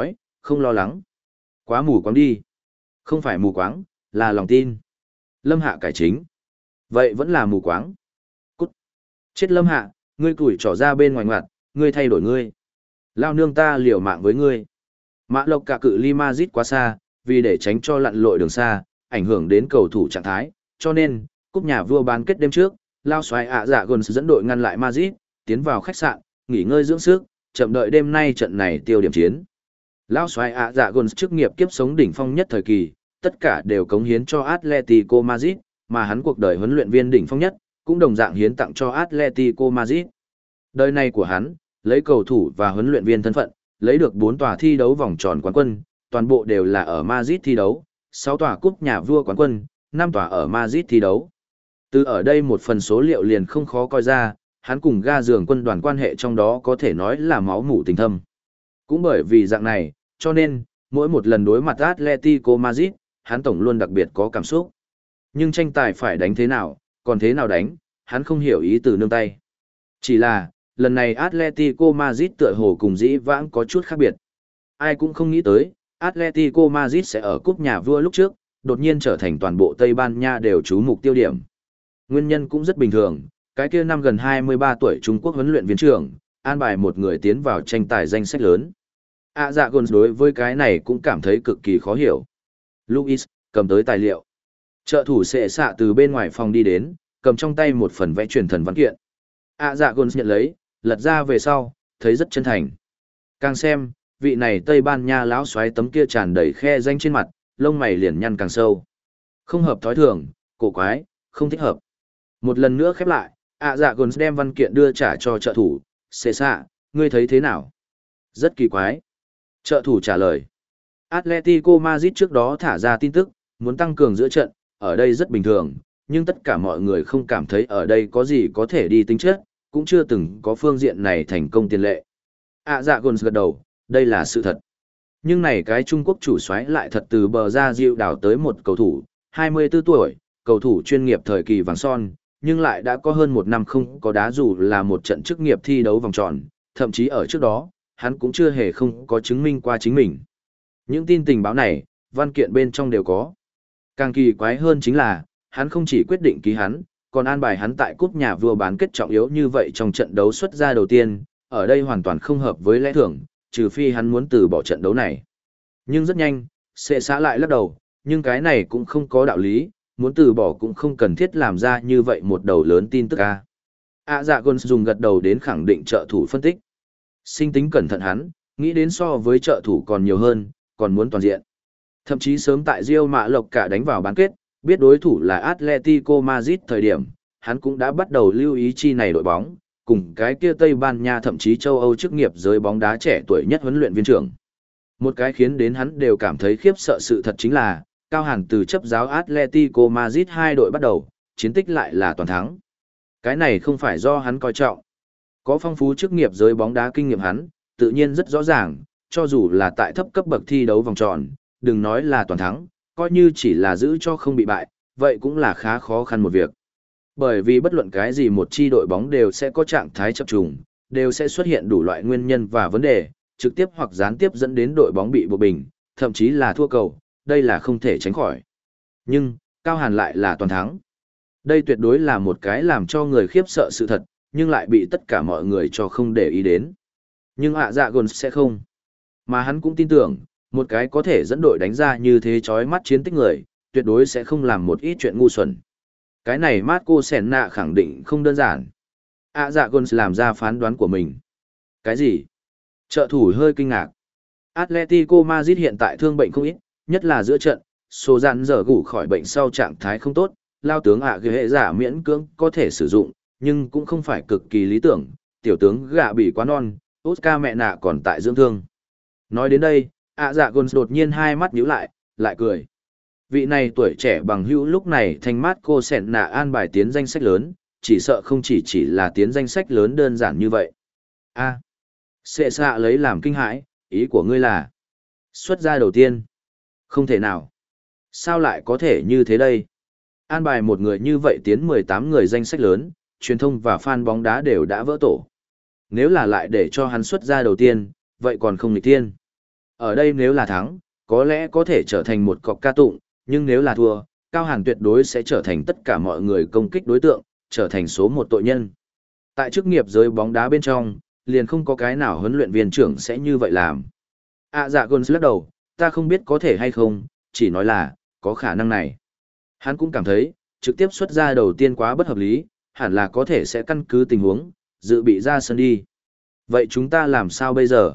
[SPEAKER 1] Không lo lắng. Quá mù quáng đi. Không phải mù quáng, là lòng tin. Lâm Hạ cải chính. Vậy vẫn là mù quáng. Cút. Chết Lâm Hạ, ngươi củi trỏ ra bên ngoài ngoặt, ngươi thay đổi ngươi. Lao nương ta liều mạng với ngươi. Mã Lộc cả cự ly Madrid quá xa, vì để tránh cho lặn lội đường xa, ảnh hưởng đến cầu thủ trạng thái, cho nên, cúp nhà vua bán kết đêm trước, Lao xoáy ạ dạ gần dẫn đội ngăn lại Madrid, tiến vào khách sạn, nghỉ ngơi dưỡng sức, chậm đợi đêm nay trận này tiêu điểm chiến. Lao xoáy ạ dạ gần chức nghiệp kiếp sống đỉnh phong nhất thời kỳ, tất cả đều cống hiến cho Atletico Madrid, mà hắn cuộc đời huấn luyện viên đỉnh phong nhất, cũng đồng dạng hiến tặng cho Atletico Madrid. Đời này của hắn, lấy cầu thủ và huấn luyện viên thân phận, lấy được bốn tòa thi đấu vòng tròn quán quân, toàn bộ đều là ở Madrid thi đấu, sáu tòa cúp nhà vua quán quân, năm tòa ở Madrid thi đấu. Từ ở đây một phần số liệu liền không khó coi ra, hắn cùng ga giường quân đoàn quan hệ trong đó có thể nói là máu mủ tình thâm. Cũng bởi vì dạng này, cho nên, mỗi một lần đối mặt Atletico Madrid, hắn tổng luôn đặc biệt có cảm xúc. Nhưng tranh tài phải đánh thế nào, còn thế nào đánh, hắn không hiểu ý từ nương tay. Chỉ là, lần này Atletico Madrid tựa hồ cùng dĩ vãng có chút khác biệt. Ai cũng không nghĩ tới, Atletico Madrid sẽ ở cúp nhà vua lúc trước, đột nhiên trở thành toàn bộ Tây Ban Nha đều chú mục tiêu điểm. Nguyên nhân cũng rất bình thường, cái kia năm gần hai mươi ba tuổi Trung Quốc huấn luyện viên trưởng, an bài một người tiến vào tranh tài danh sách lớn. À dạ Gons đối với cái này cũng cảm thấy cực kỳ khó hiểu. Luis, cầm tới tài liệu. Trợ thủ sẽ xạ từ bên ngoài phòng đi đến, cầm trong tay một phần vẽ truyền thần văn kiện. À dạ Gons nhận lấy, lật ra về sau, thấy rất chân thành. Càng xem, vị này Tây Ban Nha lão xoáy tấm kia tràn đầy khe danh trên mặt, lông mày liền nhăn càng sâu. Không hợp thói thường, cổ quái, không thích hợp. Một lần nữa khép lại, ạ dạ Gons đem văn kiện đưa trả cho trợ thủ, xê xạ, ngươi thấy thế nào? Rất kỳ quái. Trợ thủ trả lời. Atletico Madrid trước đó thả ra tin tức, muốn tăng cường giữa trận, ở đây rất bình thường, nhưng tất cả mọi người không cảm thấy ở đây có gì có thể đi tính chất, cũng chưa từng có phương diện này thành công tiền lệ. ạ dạ Gons gật đầu, đây là sự thật. Nhưng này cái Trung Quốc chủ soái lại thật từ bờ ra diệu đảo tới một cầu thủ, hai mươi tư tuổi, cầu thủ chuyên nghiệp thời kỳ vàng son, nhưng lại đã có hơn một năm không có đá dù là một trận chức nghiệp thi đấu vòng tròn, thậm chí ở trước đó, hắn cũng chưa hề không có chứng minh qua chính mình. Những tin tình báo này, văn kiện bên trong đều có. Càng kỳ quái hơn chính là, hắn không chỉ quyết định ký hắn, còn an bài hắn tại cúp nhà vua bán kết trọng yếu như vậy trong trận đấu xuất ra đầu tiên, ở đây hoàn toàn không hợp với lẽ thường, trừ phi hắn muốn từ bỏ trận đấu này. Nhưng rất nhanh, sẽ xã lại lắc đầu, nhưng cái này cũng không có đạo lý, muốn từ bỏ cũng không cần thiết làm ra như vậy một đầu lớn tin tức ca. À dạ Gons dùng gật đầu đến khẳng định trợ thủ phân tích. Sinh tính cẩn thận hắn, nghĩ đến so với trợ thủ còn nhiều hơn, còn muốn toàn diện. Thậm chí sớm tại Real Mã Lộc cả đánh vào bán kết, biết đối thủ là Atletico Madrid thời điểm, hắn cũng đã bắt đầu lưu ý chi này đội bóng, cùng cái kia Tây Ban Nha thậm chí châu Âu chức nghiệp giới bóng đá trẻ tuổi nhất huấn luyện viên trưởng. Một cái khiến đến hắn đều cảm thấy khiếp sợ sự thật chính là, Cao Hàn từ chấp giáo Atletico Madrid hai đội bắt đầu, chiến tích lại là toàn thắng. Cái này không phải do hắn coi trọng. Có phong phú chức nghiệp giới bóng đá kinh nghiệm hắn, tự nhiên rất rõ ràng, cho dù là tại thấp cấp bậc thi đấu vòng tròn, đừng nói là toàn thắng, coi như chỉ là giữ cho không bị bại, vậy cũng là khá khó khăn một việc. Bởi vì bất luận cái gì một chi đội bóng đều sẽ có trạng thái chập trùng, đều sẽ xuất hiện đủ loại nguyên nhân và vấn đề, trực tiếp hoặc gián tiếp dẫn đến đội bóng bị buộc bình, thậm chí là thua cầu, đây là không thể tránh khỏi. Nhưng, Cao Hàn lại là toàn thắng. Đây tuyệt đối là một cái làm cho người khiếp sợ sự thật, nhưng lại bị tất cả mọi người cho không để ý đến. Nhưng ạ dạ Gons sẽ không. Mà hắn cũng tin tưởng, một cái có thể dẫn đội đánh ra như thế chói mắt chiến tích người, tuyệt đối sẽ không làm một ít chuyện ngu xuẩn. Cái này Marco Senna khẳng định không đơn giản. ạ dạ Gons làm ra phán đoán của mình. Cái gì? Trợ thủ hơi kinh ngạc. Atletico Madrid hiện tại thương bệnh không ít, nhất là giữa trận, số dặn giờ gủ khỏi bệnh sau trạng thái không tốt, lao tướng ạ ghế hệ giả miễn cưỡng có thể sử dụng, nhưng cũng không phải cực kỳ lý tưởng, tiểu tướng gạ bị quá non, Oscar mẹ nạ còn tại dưỡng thương. Nói đến đây, ạ dạ Gons đột nhiên hai mắt nhíu lại, lại cười. Vị này tuổi trẻ bằng hữu lúc này thanh mát cô sẹn nạ an bài tiến danh sách lớn, chỉ sợ không chỉ chỉ là tiến danh sách lớn đơn giản như vậy. A, sẽ xạ lấy làm kinh hãi, ý của ngươi là xuất ra đầu tiên. Không thể nào. Sao lại có thể như thế đây? An bài một người như vậy tiến mười tám người danh sách lớn, truyền thông và fan bóng đá đều đã vỡ tổ. Nếu là lại để cho hắn xuất ra đầu tiên, vậy còn không nghịch tiên. Ở đây nếu là thắng, có lẽ có thể trở thành một cọc ca tụng, nhưng nếu là thua, Cao Hàn tuyệt đối sẽ trở thành tất cả mọi người công kích đối tượng, trở thành số một tội nhân. Tại chức nghiệp giới bóng đá bên trong, liền không có cái nào huấn luyện viên trưởng sẽ như vậy làm. À dạ Gôn lắc đầu, ta không biết có thể hay không, chỉ nói là, có khả năng này. Hắn cũng cảm thấy, trực tiếp xuất ra đầu tiên quá bất hợp lý, hẳn là có thể sẽ căn cứ tình huống, dự bị ra sân đi. Vậy chúng ta làm sao bây giờ?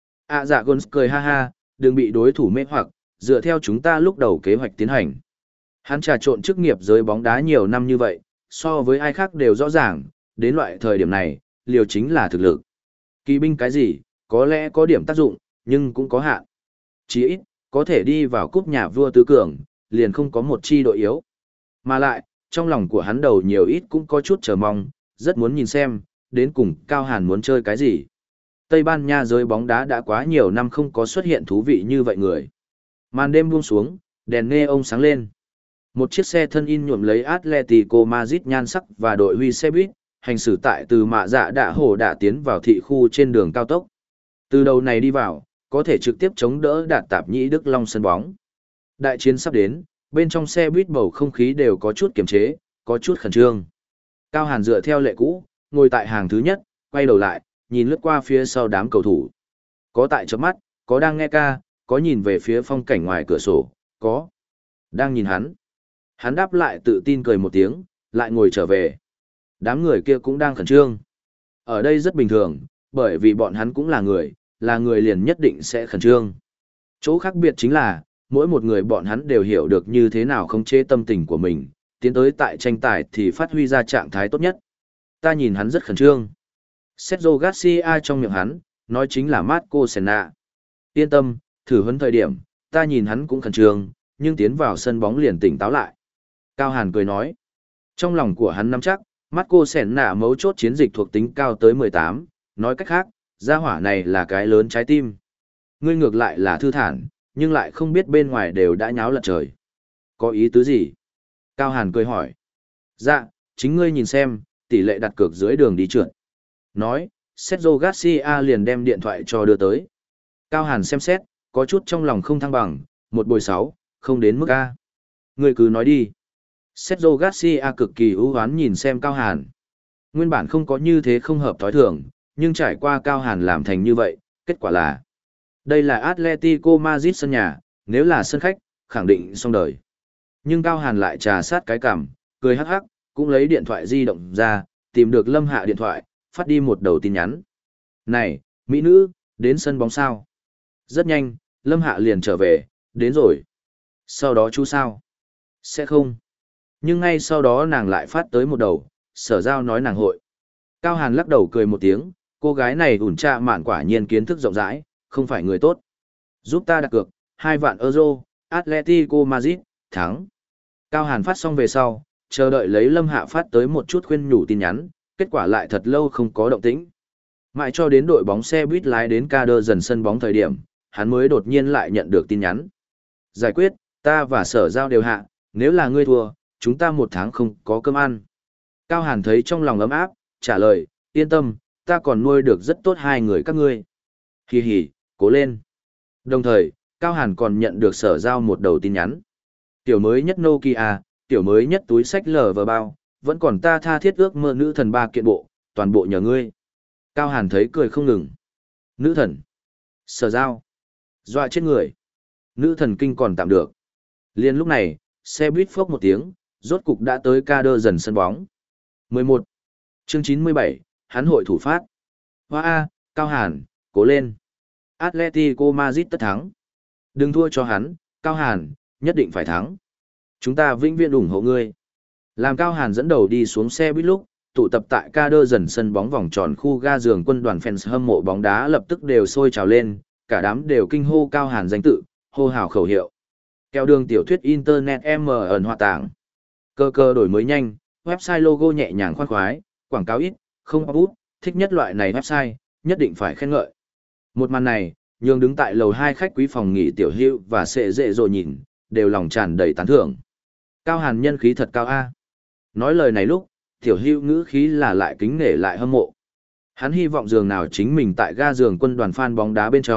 [SPEAKER 1] À dạ Gôn cười ha ha, đừng bị đối thủ mê hoặc, dựa theo chúng ta lúc đầu kế hoạch tiến hành. Hắn trà trộn chức nghiệp giới bóng đá nhiều năm như vậy, so với ai khác đều rõ ràng, đến loại thời điểm này, liều chính là thực lực. Kỳ binh cái gì, có lẽ có điểm tác dụng, nhưng cũng có hạn. Chỉ ít, có thể đi vào cúp nhà vua tứ cường, liền không có một chi đội yếu. Mà lại, trong lòng của hắn đầu nhiều ít cũng có chút chờ mong, rất muốn nhìn xem, đến cùng Cao Hàn muốn chơi cái gì. Tây Ban Nha giới bóng đá đã quá nhiều năm không có xuất hiện thú vị như vậy người. Màn đêm buông xuống, đèn neon sáng lên. Một chiếc xe thân in nhuộm lấy Atletico Madrid nhan sắc và đội huy xe buýt, hành xử tại từ mạ dạ đạ hồ đã tiến vào thị khu trên đường cao tốc. Từ đầu này đi vào, có thể trực tiếp chống đỡ đạt tạp nhĩ Đức Long sân bóng. Đại chiến sắp đến, bên trong xe buýt bầu không khí đều có chút kiềm chế, có chút khẩn trương. Cao Hàn dựa theo lệ cũ, ngồi tại hàng thứ nhất, quay đầu lại, nhìn lướt qua phía sau đám cầu thủ. Có tại chớp mắt, có đang nghe ca, có nhìn về phía phong cảnh ngoài cửa sổ, có đang nhìn hắn. Hắn đáp lại tự tin cười một tiếng, lại ngồi trở về. Đám người kia cũng đang khẩn trương. Ở đây rất bình thường, bởi vì bọn hắn cũng là người, là người liền nhất định sẽ khẩn trương. Chỗ khác biệt chính là, mỗi một người bọn hắn đều hiểu được như thế nào khống chế tâm tình của mình, tiến tới tại tranh tài thì phát huy ra trạng thái tốt nhất. Ta nhìn hắn rất khẩn trương. Sergio Garcia trong miệng hắn, nói chính là Marco Senna. Yên tâm, thử huấn thời điểm, ta nhìn hắn cũng khẩn trương, nhưng tiến vào sân bóng liền tỉnh táo lại. Cao Hàn cười nói. Trong lòng của hắn nắm chắc, Marco Senna mấu chốt chiến dịch thuộc tính cao tới mười tám, nói cách khác, gia hỏa này là cái lớn trái tim. Ngươi ngược lại là thư thản, nhưng lại không biết bên ngoài đều đã nháo lật trời. Có ý tứ gì? Cao Hàn cười hỏi. Dạ, chính ngươi nhìn xem, tỷ lệ đặt cược dưới đường đi trượt. Nói, Sergio Garcia liền đem điện thoại cho đưa tới. Cao Hàn xem xét, có chút trong lòng không thăng bằng, một bồi sáu, không đến mức A. Ngươi cứ nói đi. Sergio Garcia cực kỳ ưu hoán nhìn xem Cao Hàn. Nguyên bản không có như thế không hợp thói thường, nhưng trải qua Cao Hàn làm thành như vậy, kết quả là đây là Atletico Madrid sân nhà, nếu là sân khách, khẳng định xong đời. Nhưng Cao Hàn lại trà sát cái cằm, cười hắc hắc, cũng lấy điện thoại di động ra, tìm được Lâm Hạ điện thoại, phát đi một đầu tin nhắn. Này, mỹ nữ, đến sân bóng sao? Rất nhanh, Lâm Hạ liền trở về, đến rồi. Sau đó chú sao? Sẽ không. Nhưng ngay sau đó nàng lại phát tới một đầu, sở giao nói nàng hội. Cao Hàn lắc đầu cười một tiếng, cô gái này ủn trạ mạn quả nhiên kiến thức rộng rãi, không phải người tốt. Giúp ta đặt cược, hai vạn euro, Atletico Madrid, thắng. Cao Hàn phát xong về sau, chờ đợi lấy Lâm Hạ phát tới một chút khuyên nhủ tin nhắn, kết quả lại thật lâu không có động tĩnh. Mãi cho đến đội bóng xe buýt lái đến ca đơ dần sân bóng thời điểm, hắn mới đột nhiên lại nhận được tin nhắn. Giải quyết, ta và sở giao đều hạ, nếu là ngươi thua, chúng ta một tháng không có cơm ăn. Cao Hàn thấy trong lòng ấm áp, trả lời, yên tâm, ta còn nuôi được rất tốt hai người các ngươi. Hì hì, cố lên. Đồng thời, Cao Hàn còn nhận được sở giao một đầu tin nhắn. Tiểu mới nhất Nokia, tiểu mới nhất túi sách lờ vờ bao, vẫn còn ta tha thiết ước mơ nữ thần ba kiện bộ, toàn bộ nhờ ngươi. Cao Hàn thấy cười không ngừng. Nữ thần. Sở giao. Dọa chết người. Nữ thần kinh còn tạm được. Liên lúc này, xe buýt phốc một tiếng, rốt cục đã tới ca đơ dần sân bóng. mười một. Chương chín mươi bảy, hắn hội thủ phát. Hoa A, Cao Hàn, cố lên. Atletico Madrid tất thắng. Đừng thua cho hắn, Cao Hàn, nhất định phải thắng. Chúng ta vĩnh viễn ủng hộ ngươi. Làm Cao Hàn dẫn đầu đi xuống xe buýt lúc, tụ tập tại ca đơ dần sân bóng vòng tròn khu ga giường quân đoàn fans hâm mộ bóng đá lập tức đều sôi trào lên, cả đám đều kinh hô Cao Hàn danh tự, hô hào khẩu hiệu. Kéo đường tiểu thuyết Internet M ẩn hòa tảng. Cơ cơ đổi mới nhanh, website logo nhẹ nhàng khoan khoái, quảng cáo ít, không áp út, thích nhất loại này website, nhất định phải khen ngợi. Một màn này, nhường đứng tại lầu hai khách quý phòng nghỉ tiểu hữu và sệ dệ rồi nhìn, đều lòng tràn đầy tán thưởng. Cao Hàn nhân khí thật cao A. Nói lời này lúc, tiểu hữu ngữ khí là lại kính nể lại hâm mộ. Hắn hy vọng giường nào chính mình tại ga giường quân đoàn fan bóng đá bên trong,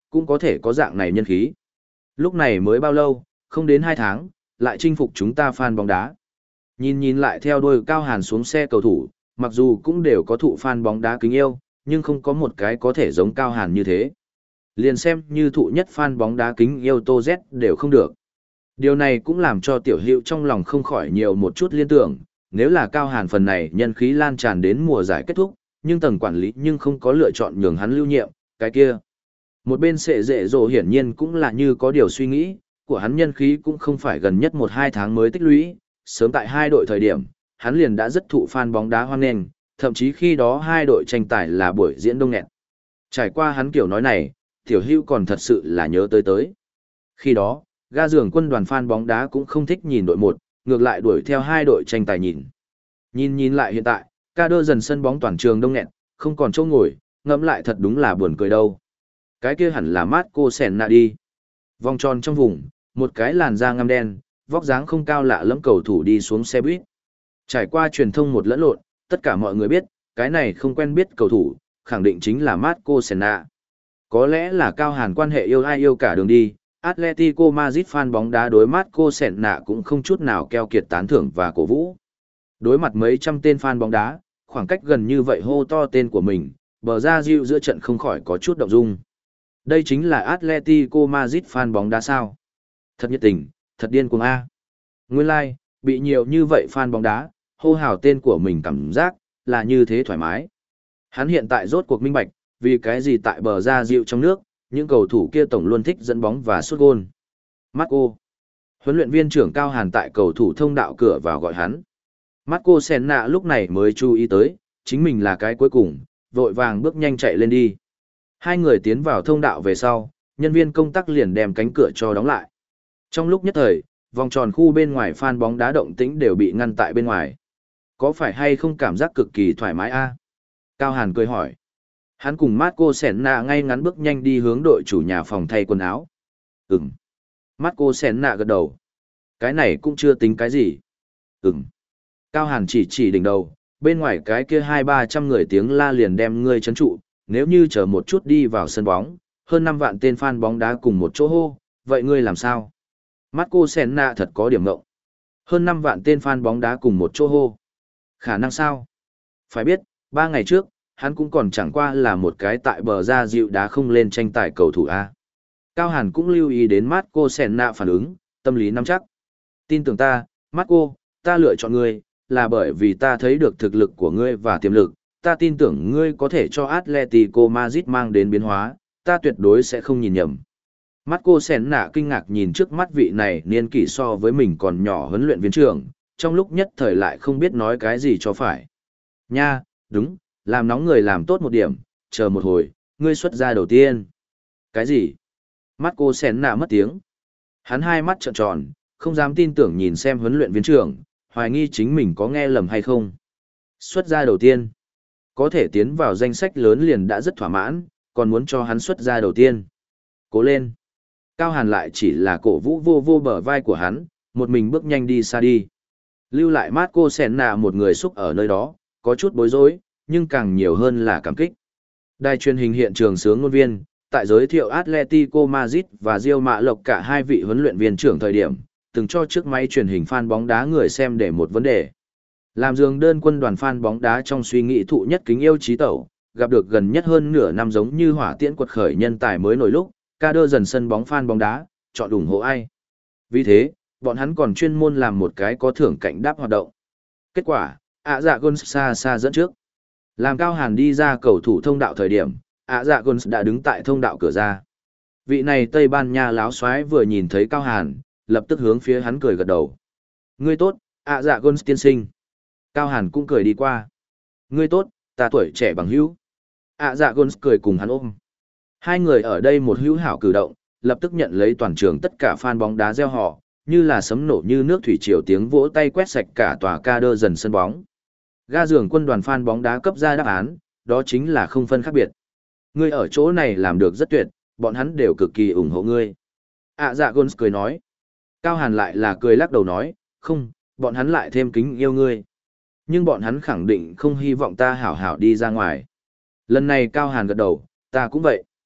[SPEAKER 1] cũng có thể có dạng này nhân khí. Lúc này mới bao lâu, không đến hai tháng, lại chinh phục chúng ta fan bóng đá. Nhìn nhìn lại theo đuôi Cao Hàn xuống xe cầu thủ, mặc dù cũng đều có thụ fan bóng đá kính yêu, nhưng không có một cái có thể giống Cao Hàn như thế. Liền xem như thụ nhất fan bóng đá kính yêu Tô Z đều không được. Điều này cũng làm cho Tiểu Hữu trong lòng không khỏi nhiều một chút liên tưởng, nếu là Cao Hàn phần này nhân khí lan tràn đến mùa giải kết thúc, nhưng tầng quản lý nhưng không có lựa chọn nhường hắn lưu nhiệm, cái kia. Một bên sệ dệ dỗ hiển nhiên cũng là như có điều suy nghĩ, của hắn nhân khí cũng không phải gần nhất một hai tháng mới tích lũy, sớm tại hai đội thời điểm, hắn liền đã rất thụ fan bóng đá hoan nghênh, thậm chí khi đó hai đội tranh tài là buổi diễn đông nghẹt. Trải qua hắn kiểu nói này, Tiểu Hữu còn thật sự là nhớ tới tới. Khi đó, ga giường quân đoàn fan bóng đá cũng không thích nhìn đội một, ngược lại đuổi theo hai đội tranh tài nhìn. Nhìn nhìn lại hiện tại, ca đơ dần sân bóng toàn trường đông nghẹt, không còn chỗ ngồi, ngẫm lại thật đúng là buồn cười đâu. Cái kia hẳn là Marco Senna đi. Vòng tròn trong vùng, một cái làn da ngăm đen, vóc dáng không cao lạ lẫm cầu thủ đi xuống xe buýt. Trải qua truyền thông một lẫn lộn, tất cả mọi người biết, cái này không quen biết cầu thủ, khẳng định chính là Marco Senna. Có lẽ là Cao Hàn quan hệ yêu ai yêu cả đường đi, Atletico Madrid fan bóng đá đối Marco Senna cũng không chút nào keo kiệt tán thưởng và cổ vũ. Đối mặt mấy trăm tên fan bóng đá, khoảng cách gần như vậy hô to tên của mình, bờ ra diệu giữa trận không khỏi có chút động dung. Đây chính là Atletico Madrid fan bóng đá sao? Thật nhiệt tình, thật điên cuồng a. Nguyên lai, like, bị nhiều như vậy fan bóng đá, hô hào tên của mình cảm giác, là như thế thoải mái. Hắn hiện tại rốt cuộc minh bạch, vì cái gì tại bờ ra diệu trong nước, những cầu thủ kia tổng luôn thích dẫn bóng và sút gôn. Marco. Huấn luyện viên trưởng Cao Hàn tại cầu thủ thông đạo cửa vào gọi hắn. Marco Senna lúc này mới chú ý tới, chính mình là cái cuối cùng, vội vàng bước nhanh chạy lên đi. Hai người tiến vào thông đạo về sau, nhân viên công tác liền đem cánh cửa cho đóng lại. Trong lúc nhất thời, vòng tròn khu bên ngoài fan bóng đá động tĩnh đều bị ngăn tại bên ngoài. Có phải hay không cảm giác cực kỳ thoải mái a? Cao Hàn cười hỏi. Hắn cùng Marco Senna ngay ngắn bước nhanh đi hướng đội chủ nhà phòng thay quần áo. Ừm. Marco Senna gật đầu. Cái này cũng chưa tính cái gì. Ừm. Cao Hàn chỉ chỉ đỉnh đầu, bên ngoài cái kia hai ba trăm người tiếng la liền đem ngươi chấn trụ, nếu như chờ một chút đi vào sân bóng, hơn năm vạn tên fan bóng đá cùng một chỗ hô, vậy ngươi làm sao? Marco Senna thật có điểm ngộng. Hơn năm vạn tên fan bóng đá cùng một chỗ hô. Khả năng sao? Phải biết, ba ngày trước, hắn cũng còn chẳng qua là một cái tại bờ ra dịu đá không lên tranh tài cầu thủ A. Cao Hàn cũng lưu ý đến Marco Senna phản ứng, tâm lý nắm chắc. Tin tưởng ta, Marco, ta lựa chọn ngươi, là bởi vì ta thấy được thực lực của ngươi và tiềm lực, ta tin tưởng ngươi có thể cho Atletico Madrid mang đến biến hóa, ta tuyệt đối sẽ không nhìn nhầm. Marco Senna kinh ngạc nhìn trước mắt vị này niên kỷ so với mình còn nhỏ huấn luyện viên trưởng, trong lúc nhất thời lại không biết nói cái gì cho phải. Nha, đúng, làm nóng người làm tốt một điểm, chờ một hồi, ngươi xuất ra đầu tiên. Cái gì? Marco Senna mất tiếng. Hắn hai mắt trợn tròn, không dám tin tưởng nhìn xem huấn luyện viên trưởng, hoài nghi chính mình có nghe lầm hay không. Xuất ra đầu tiên. Có thể tiến vào danh sách lớn liền đã rất thỏa mãn, còn muốn cho hắn xuất ra đầu tiên. Cố lên. Cao Hàn lại chỉ là cổ vũ vô vô bờ vai của hắn, một mình bước nhanh đi xa đi. Lưu lại Marco Senna một người xúc ở nơi đó, có chút bối rối, nhưng càng nhiều hơn là cảm kích. Đài truyền hình hiện trường sướng ngôn viên, tại giới thiệu Atletico Madrid và Real Mã Lộc cả hai vị huấn luyện viên trưởng thời điểm, từng cho trước máy truyền hình fan bóng đá người xem để một vấn đề. Làm giường đơn quân đoàn fan bóng đá trong suy nghĩ thụ nhất kính yêu trí tẩu, gặp được gần nhất hơn nửa năm giống như hỏa tiễn quật khởi nhân tài mới nổi lúc, ca đơ dần sân bóng fan bóng đá, chọn ủng hộ ai. Vì thế, bọn hắn còn chuyên môn làm một cái có thưởng cạnh đáp hoạt động. Kết quả, ạ dạ Gons xa xa dẫn trước. Làm Cao Hàn đi ra cầu thủ thông đạo thời điểm, ạ dạ Gons đã đứng tại thông đạo cửa ra. Vị này Tây Ban Nha láo xoái vừa nhìn thấy Cao Hàn, lập tức hướng phía hắn cười gật đầu. Ngươi tốt, ạ dạ Gons tiên sinh. Cao Hàn cũng cười đi qua. Ngươi tốt, ta tuổi trẻ bằng hữu. ạ dạ Gons cười cùng hắn ôm. Hai người ở đây một hữu hảo cử động, lập tức nhận lấy toàn trường tất cả fan bóng đá reo hò, như là sấm nổ như nước thủy triều tiếng vỗ tay quét sạch cả tòa ca đơ dần sân bóng. Ga giường quân đoàn fan bóng đá cấp ra đáp án, đó chính là không phân khác biệt. Ngươi ở chỗ này làm được rất tuyệt, bọn hắn đều cực kỳ ủng hộ ngươi. ạ dạ Gons cười nói. Cao Hàn lại là cười lắc đầu nói, không, bọn hắn lại thêm kính yêu ngươi. Nhưng bọn hắn khẳng định không hy vọng ta hảo hảo đi ra ngoài. Lần này Cao Hàn gật đầu, ta cũng vậy.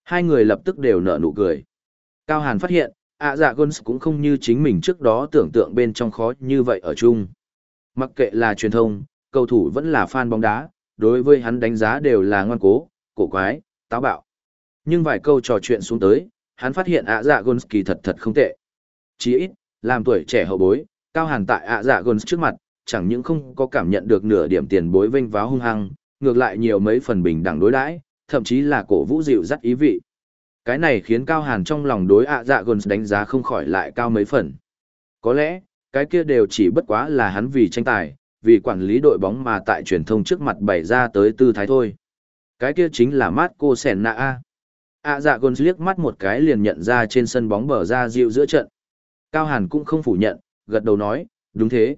[SPEAKER 1] Hai người lập tức đều nở nụ cười. Cao Hàn phát hiện, ạ dạ Guns cũng không như chính mình trước đó tưởng tượng bên trong khó như vậy ở chung. Mặc kệ là truyền thông, cầu thủ vẫn là fan bóng đá, đối với hắn đánh giá đều là ngoan cố, cổ quái, táo bạo. Nhưng vài câu trò chuyện xuống tới, hắn phát hiện ạ dạ Guns kỳ thật thật không tệ. Chỉ ít, làm tuổi trẻ hậu bối, Cao Hàn tại ạ dạ Guns trước mặt, chẳng những không có cảm nhận được nửa điểm tiền bối vênh váo hung hăng, ngược lại nhiều mấy phần bình đẳng đối đãi, thậm chí là cổ vũ dịu dắt ý vị. Cái này khiến Cao Hàn trong lòng đối ạ dạ Guns đánh giá không khỏi lại cao mấy phần. Có lẽ, cái kia đều chỉ bất quá là hắn vì tranh tài, vì quản lý đội bóng mà tại truyền thông trước mặt bày ra tới tư thái thôi. Cái kia chính là Marco Senna A. ạ dạ Guns liếc mắt một cái liền nhận ra trên sân bóng bờ ra dịu giữa trận. Cao Hàn cũng không phủ nhận, gật đầu nói, đúng thế.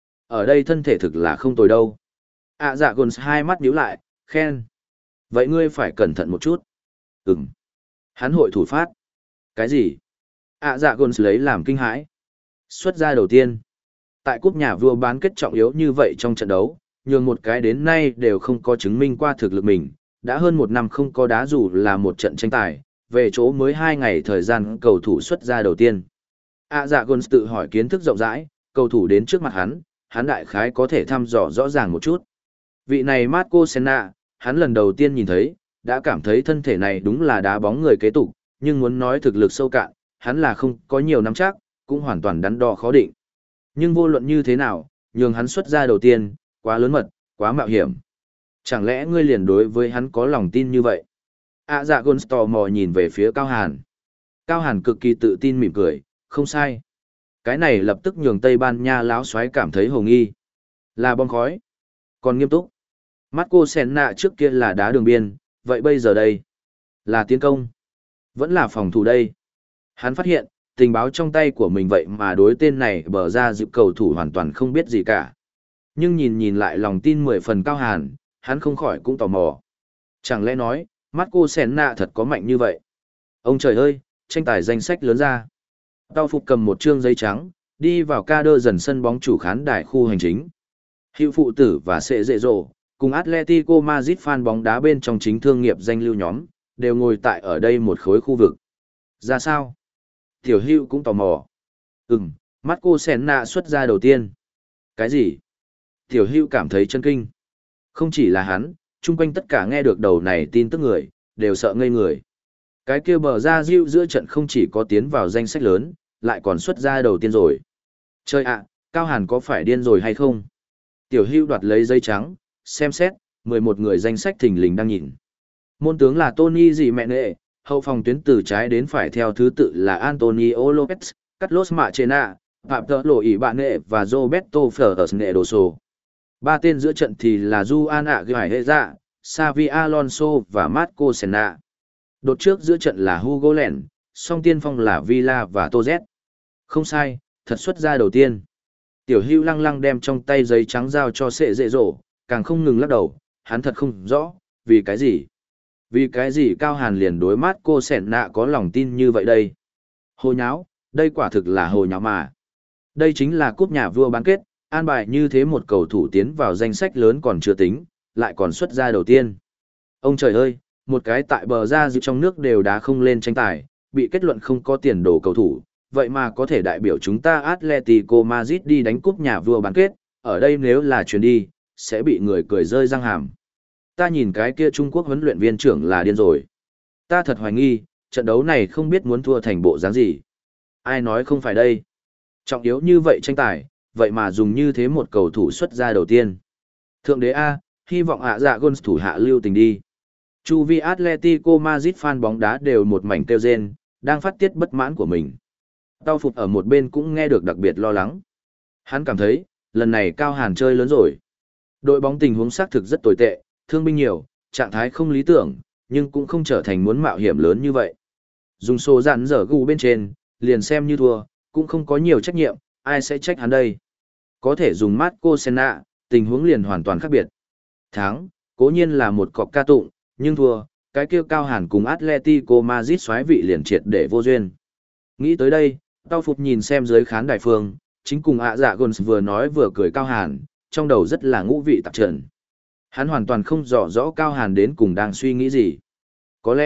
[SPEAKER 1] Ở đây thân thể thực là không tồi đâu. ạ dạ Guns hai mắt nhíu lại, khen. Vậy ngươi phải cẩn thận một chút. Ừm. Hắn hội thủ phát. Cái gì? ạ dạ Guns lấy làm kinh hãi. Xuất ra đầu tiên. Tại cúp nhà vua bán kết trọng yếu như vậy trong trận đấu, nhường một cái đến nay đều không có chứng minh qua thực lực mình, đã hơn một năm không có đá dù là một trận tranh tài, về chỗ mới hai ngày thời gian cầu thủ xuất ra đầu tiên. ạ dạ Guns tự hỏi kiến thức rộng rãi, cầu thủ đến trước mặt hắn, hắn đại khái có thể thăm dò rõ ràng một chút. Vị này Marco Senna, hắn lần đầu tiên nhìn thấy, đã cảm thấy thân thể này đúng là đá bóng người kế tục, nhưng muốn nói thực lực sâu cạn, hắn là không có nhiều nắm chắc, cũng hoàn toàn đắn đo khó định. Nhưng vô luận như thế nào, nhường hắn xuất ra đầu tiên, quá lớn mật, quá mạo hiểm. Chẳng lẽ ngươi liền đối với hắn có lòng tin như vậy? ạ dạ Guns tò mò nhìn về phía Cao Hàn. Cao Hàn cực kỳ tự tin mỉm cười, không sai. Cái này lập tức nhường Tây Ban Nha láo xoáy cảm thấy hồ nghi. Là bom khói. Còn nghiêm túc. Marco Senna trước kia là đá đường biên, vậy bây giờ đây? Là tiến công. Vẫn là phòng thủ đây. Hắn phát hiện, tình báo trong tay của mình vậy mà đối tên này bờ ra dịp cầu thủ hoàn toàn không biết gì cả. Nhưng nhìn nhìn lại lòng tin mười phần Cao Hàn, hắn không khỏi cũng tò mò. Chẳng lẽ nói, Marco Senna thật có mạnh như vậy? Ông trời ơi, tranh tài danh sách lớn ra. Tao phục cầm một trương giấy trắng, đi vào ca đơ dần sân bóng chủ khán đài khu hành chính. Hiệu phụ tử và sệ dệ rộ, cùng Atletico Madrid fan bóng đá bên trong chính thương nghiệp danh lưu nhóm, đều ngồi tại ở đây một khối khu vực. Ra sao? Tiểu Hữu cũng tò mò. Ừm, Marco Senna xuất ra đầu tiên. Cái gì? Tiểu Hữu cảm thấy chân kinh. Không chỉ là hắn, chung quanh tất cả nghe được đầu này tin tức người, đều sợ ngây người. Cái kia bờ ra diệu giữa trận không chỉ có tiến vào danh sách lớn, lại còn xuất ra đầu tiên rồi. Trời ạ, Cao Hàn có phải điên rồi hay không? Tiểu Hữu đoạt lấy giấy trắng, xem xét, mười một người danh sách thình lình đang nhìn. Môn tướng là Tony gì mẹ nệ, hậu phòng tuyến từ trái đến phải theo thứ tự là Antonio Lopez, Carlos Machena, Phạm Tợ Lộ Ý Bạn Nệ và Roberto Fernández. Ba tên giữa trận thì là Juan Aguilera, Xavi Alonso và Marco Senna. Đột trước giữa trận là Hugo Len, song tiên phong là Villa và Toz. Không sai, thật xuất ra đầu tiên. Tiểu Hữu lăng lăng đem trong tay giấy trắng giao cho sệ dễ rổ, càng không ngừng lắc đầu, hắn thật không rõ, vì cái gì? Vì cái gì Cao Hàn liền đối mắt cô sẻn nạ có lòng tin như vậy đây? Hồ nháo, đây quả thực là hồ nháo mà. Đây chính là cúp nhà vua bán kết, an bài như thế một cầu thủ tiến vào danh sách lớn còn chưa tính, lại còn xuất ra đầu tiên. Ông trời ơi, một cái tại bờ ra dự trong nước đều đá không lên tranh tài, bị kết luận không có tiền đồ cầu thủ, vậy mà có thể đại biểu chúng ta Atletico Madrid đi đánh cúp nhà vua bán kết, ở đây nếu là chuyến đi, sẽ bị người cười rơi răng hàm. Ta nhìn cái kia Trung Quốc huấn luyện viên trưởng là điên rồi. Ta thật hoài nghi, trận đấu này không biết muốn thua thành bộ dáng gì. Ai nói không phải đây? Trọng yếu như vậy tranh tài, vậy mà dùng như thế một cầu thủ xuất ra đầu tiên. Thượng đế A, hy vọng ạ dạ Guns thủ hạ lưu tình đi. Chu vi Atletico Madrid fan bóng đá đều một mảnh kêu rên, đang phát tiết bất mãn của mình. Tao phục ở một bên cũng nghe được đặc biệt lo lắng. Hắn cảm thấy, lần này Cao Hàn chơi lớn rồi. Đội bóng tình huống xác thực rất tồi tệ, thương binh nhiều, trạng thái không lý tưởng, nhưng cũng không trở thành muốn mạo hiểm lớn như vậy. Dùng số dặn dở gù bên trên, liền xem như thua, cũng không có nhiều trách nhiệm, ai sẽ trách hắn đây. Có thể dùng Marco Senna, tình huống liền hoàn toàn khác biệt. Thắng, cố nhiên là một cọc ca tụng, nhưng thua, cái kia Cao Hàn cùng Atletico Madrid xoáy vị liền triệt để vô duyên. Nghĩ tới đây, Tao Phục nhìn xem dưới khán đài phương, chính cùng ạ dạ Guns vừa nói vừa cười Cao Hàn, trong đầu rất là ngũ vị tạp trần. Hắn hoàn toàn không rõ rõ Cao Hàn đến cùng đang suy nghĩ gì. Có lẽ,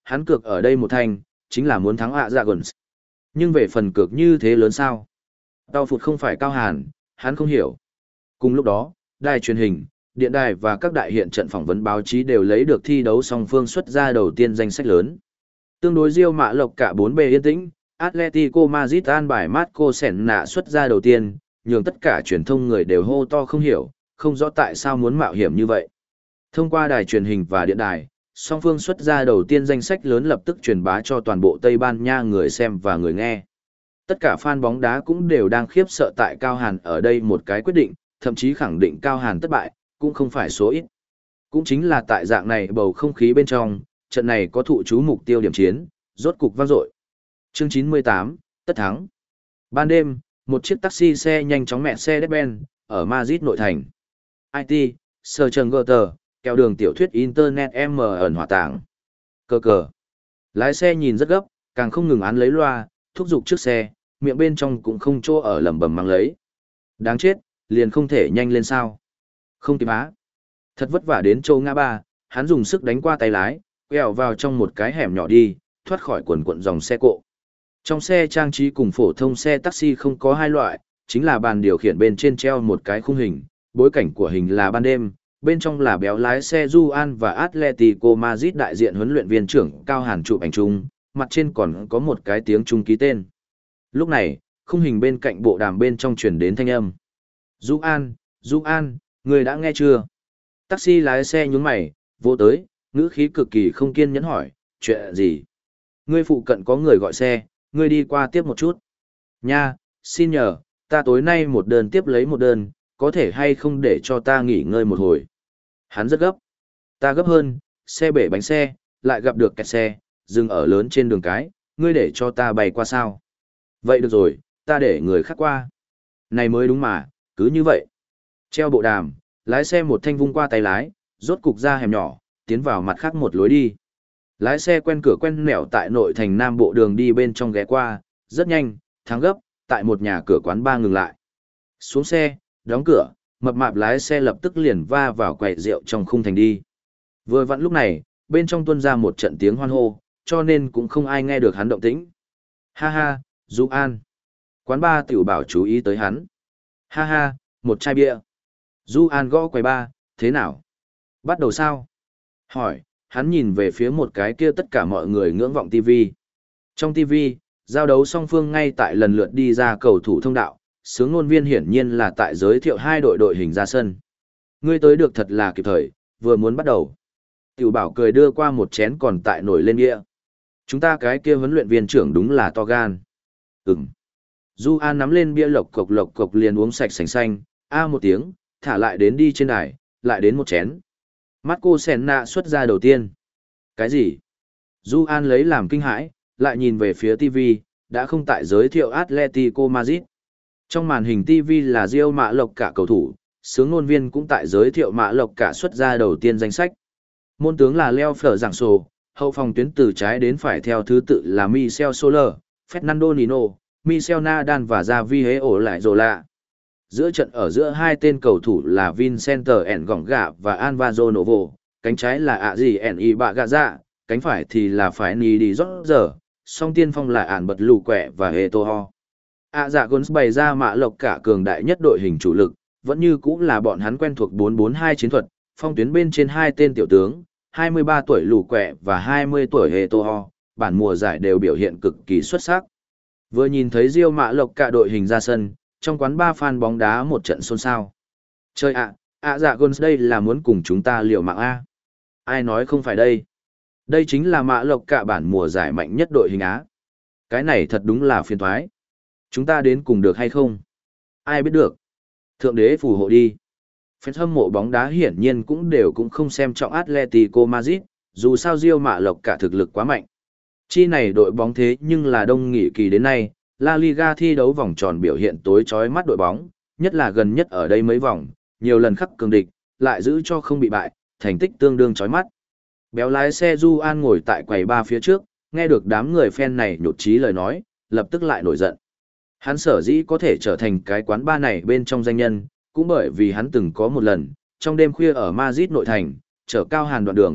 [SPEAKER 1] Hắn cược ở đây một thành, chính là muốn thắng ạ dạ gần. Nhưng về phần cược như thế lớn sao? Tao phụt không phải Cao Hàn, hắn không hiểu. Cùng lúc đó, đài truyền hình, điện đài và các đại hiện trận phỏng vấn báo chí đều lấy được thi đấu song phương xuất ra đầu tiên danh sách lớn. Tương đối Real Mã Lộc cả bốn bề yên tĩnh, Atletico Madrid an bài Marco Senna xuất ra đầu tiên, nhường tất cả truyền thông người đều hô to không hiểu, không rõ tại sao muốn mạo hiểm như vậy. Thông qua đài truyền hình và điện đài, song phương xuất ra đầu tiên danh sách lớn lập tức truyền bá cho toàn bộ Tây Ban Nha người xem và người nghe. Tất cả fan bóng đá cũng đều đang khiếp sợ tại Cao Hàn ở đây một cái quyết định, thậm chí khẳng định Cao Hàn thất bại, cũng không phải số ít. Cũng chính là tại dạng này bầu không khí bên trong, trận này có thụ chú mục tiêu điểm chiến, rốt cục vang dội. Chương chín mươi tám, tất thắng. Ban đêm, một chiếc taxi xe nhanh chóng mẹ xe Mercedes-Benz ở Madrid nội thành. i tê, Sir Trần Gutter, kéo đường tiểu thuyết Internet M ẩn hỏa tảng. Cờ cờ. Lái xe nhìn rất gấp, càng không ngừng án lấy loa, thúc giục trước xe, miệng bên trong cũng không chỗ ở lẩm bẩm mang lấy. Đáng chết, liền không thể nhanh lên sao. Không kịp á. Thật vất vả đến châu ngã ba, hắn dùng sức đánh qua tay lái, quẹo vào trong một cái hẻm nhỏ đi, thoát khỏi quần quận dòng xe cộ. Trong xe trang trí cùng phổ thông xe taxi không có hai loại, chính là bàn điều khiển bên trên treo một cái khung hình, bối cảnh của hình là ban đêm, bên trong là béo lái xe Juan và Atletico Madrid đại diện huấn luyện viên trưởng Cao Hàn chụp ảnh chung, mặt trên còn có một cái tiếng Trung ký tên. Lúc này, khung hình bên cạnh bộ đàm bên trong truyền đến thanh âm. Juan, Juan, người đã nghe chưa? Taxi lái xe nhún mày, vô tới, ngữ khí cực kỳ không kiên nhẫn hỏi, chuyện gì? Ngươi phụ cận có người gọi xe, ngươi đi qua tiếp một chút. Nha, xin nhờ, ta tối nay một đơn tiếp lấy một đơn, có thể hay không để cho ta nghỉ ngơi một hồi. Hắn rất gấp. Ta gấp hơn, xe bể bánh xe, lại gặp được kẹt xe, dừng ở lớn trên đường cái, ngươi để cho ta bay qua sao? Vậy được rồi, ta để người khác qua. Này mới đúng mà, cứ như vậy. Treo bộ đàm, lái xe một thanh vung qua tay lái, rốt cục ra hẻm nhỏ, tiến vào mặt khác một lối đi. Lái xe quen cửa quen nẻo tại nội thành Nam Bộ đường đi bên trong ghé qua, rất nhanh, thắng gấp, tại một nhà cửa quán bar ngừng lại. Xuống xe, đóng cửa, mập mạp lái xe lập tức liền va vào quầy rượu trong khung thành đi. Vừa vặn lúc này, bên trong tuôn ra một trận tiếng hoan hô, cho nên cũng không ai nghe được hắn động tĩnh. Ha ha, Du An. Quán bar tiểu bảo chú ý tới hắn. Ha ha, một chai bia. Du An gõ quầy bar, thế nào? Bắt đầu sao? Hỏi, hắn nhìn về phía một cái kia tất cả mọi người ngưỡng vọng ti vi. Trong ti vi, giao đấu song phương ngay tại lần lượt đi ra cầu thủ thông đạo, sướng ngôn viên hiển nhiên là tại giới thiệu hai đội đội hình ra sân. Ngươi tới được thật là kịp thời, vừa muốn bắt đầu. Tiểu bảo cười đưa qua một chén còn tại nổi lên bia. Chúng ta cái kia huấn luyện viên trưởng đúng là to gan. Ừm. Du An nắm lên bia lộc cộc lộc cộc liền uống sạch sành xanh, a một tiếng, thả lại đến đi trên đài, lại đến một chén. Marco Senna xuất ra đầu tiên. Cái gì? Du An lấy làm kinh hãi, lại nhìn về phía ti vi, đã không tại giới thiệu Atletico Madrid. Trong màn hình ti vi là Real Mã Lộc cả cầu thủ, sướng ngôn viên cũng tại giới thiệu Mã Lộc cả xuất ra đầu tiên danh sách. Môn tướng là Leo Phở Giảng Sổ, hậu phòng tuyến từ trái đến phải theo thứ tự là Michel Soler, Fernando Nino, Michel Nadal và Javier Olajuwon. Giữa trận ở giữa hai tên cầu thủ là Vincenter En Gonga và Alvaro Novo, cánh trái là Adrien Ibagaza, cánh phải thì là phải Nidi Roger, song tiên phong là Ản Bật Lù Quẹ và Eto'o. À dạ Gons bày ra Mã Lộc cả cường đại nhất đội hình chủ lực, vẫn như cũng là bọn hắn quen thuộc bốn bốn hai chiến thuật, phong tuyến bên trên hai tên tiểu tướng, hai mươi ba tuổi Lù Quẹ và hai mươi tuổi Eto'o, bản mùa giải đều biểu hiện cực kỳ xuất sắc. Vừa nhìn thấy Real Mã Lộc cả đội hình ra sân, trong quán ba fan bóng đá một trận xôn xao. Chơi ạ, ạ à dạ Gons đây là muốn cùng chúng ta liều mạng A. Ai nói không phải đây? Đây chính là Mã Lộc cả bản mùa giải mạnh nhất đội hình Á. Cái này thật đúng là phiền toái. Chúng ta đến cùng được hay không? Ai biết được. Thượng đế phù hộ đi. Fans hâm mộ bóng đá hiển nhiên cũng đều cũng không xem trọng Atletico Madrid, dù sao Real Mã Lộc cả thực lực quá mạnh. Chi này đội bóng thế nhưng là đông nghỉ kỳ đến nay, La Liga thi đấu vòng tròn biểu hiện tối chói mắt đội bóng, nhất là gần nhất ở đây mấy vòng, nhiều lần khắc cường địch, lại giữ cho không bị bại, thành tích tương đương chói mắt. Béo lái xe Du An ngồi tại quầy ba phía trước, nghe được đám người fan này nhột chí lời nói, lập tức lại nổi giận. Hắn sở dĩ có thể trở thành cái quán ba này bên trong danh nhân, cũng bởi vì hắn từng có một lần, trong đêm khuya ở Madrid nội thành, chở Cao Hàn đoạn đường,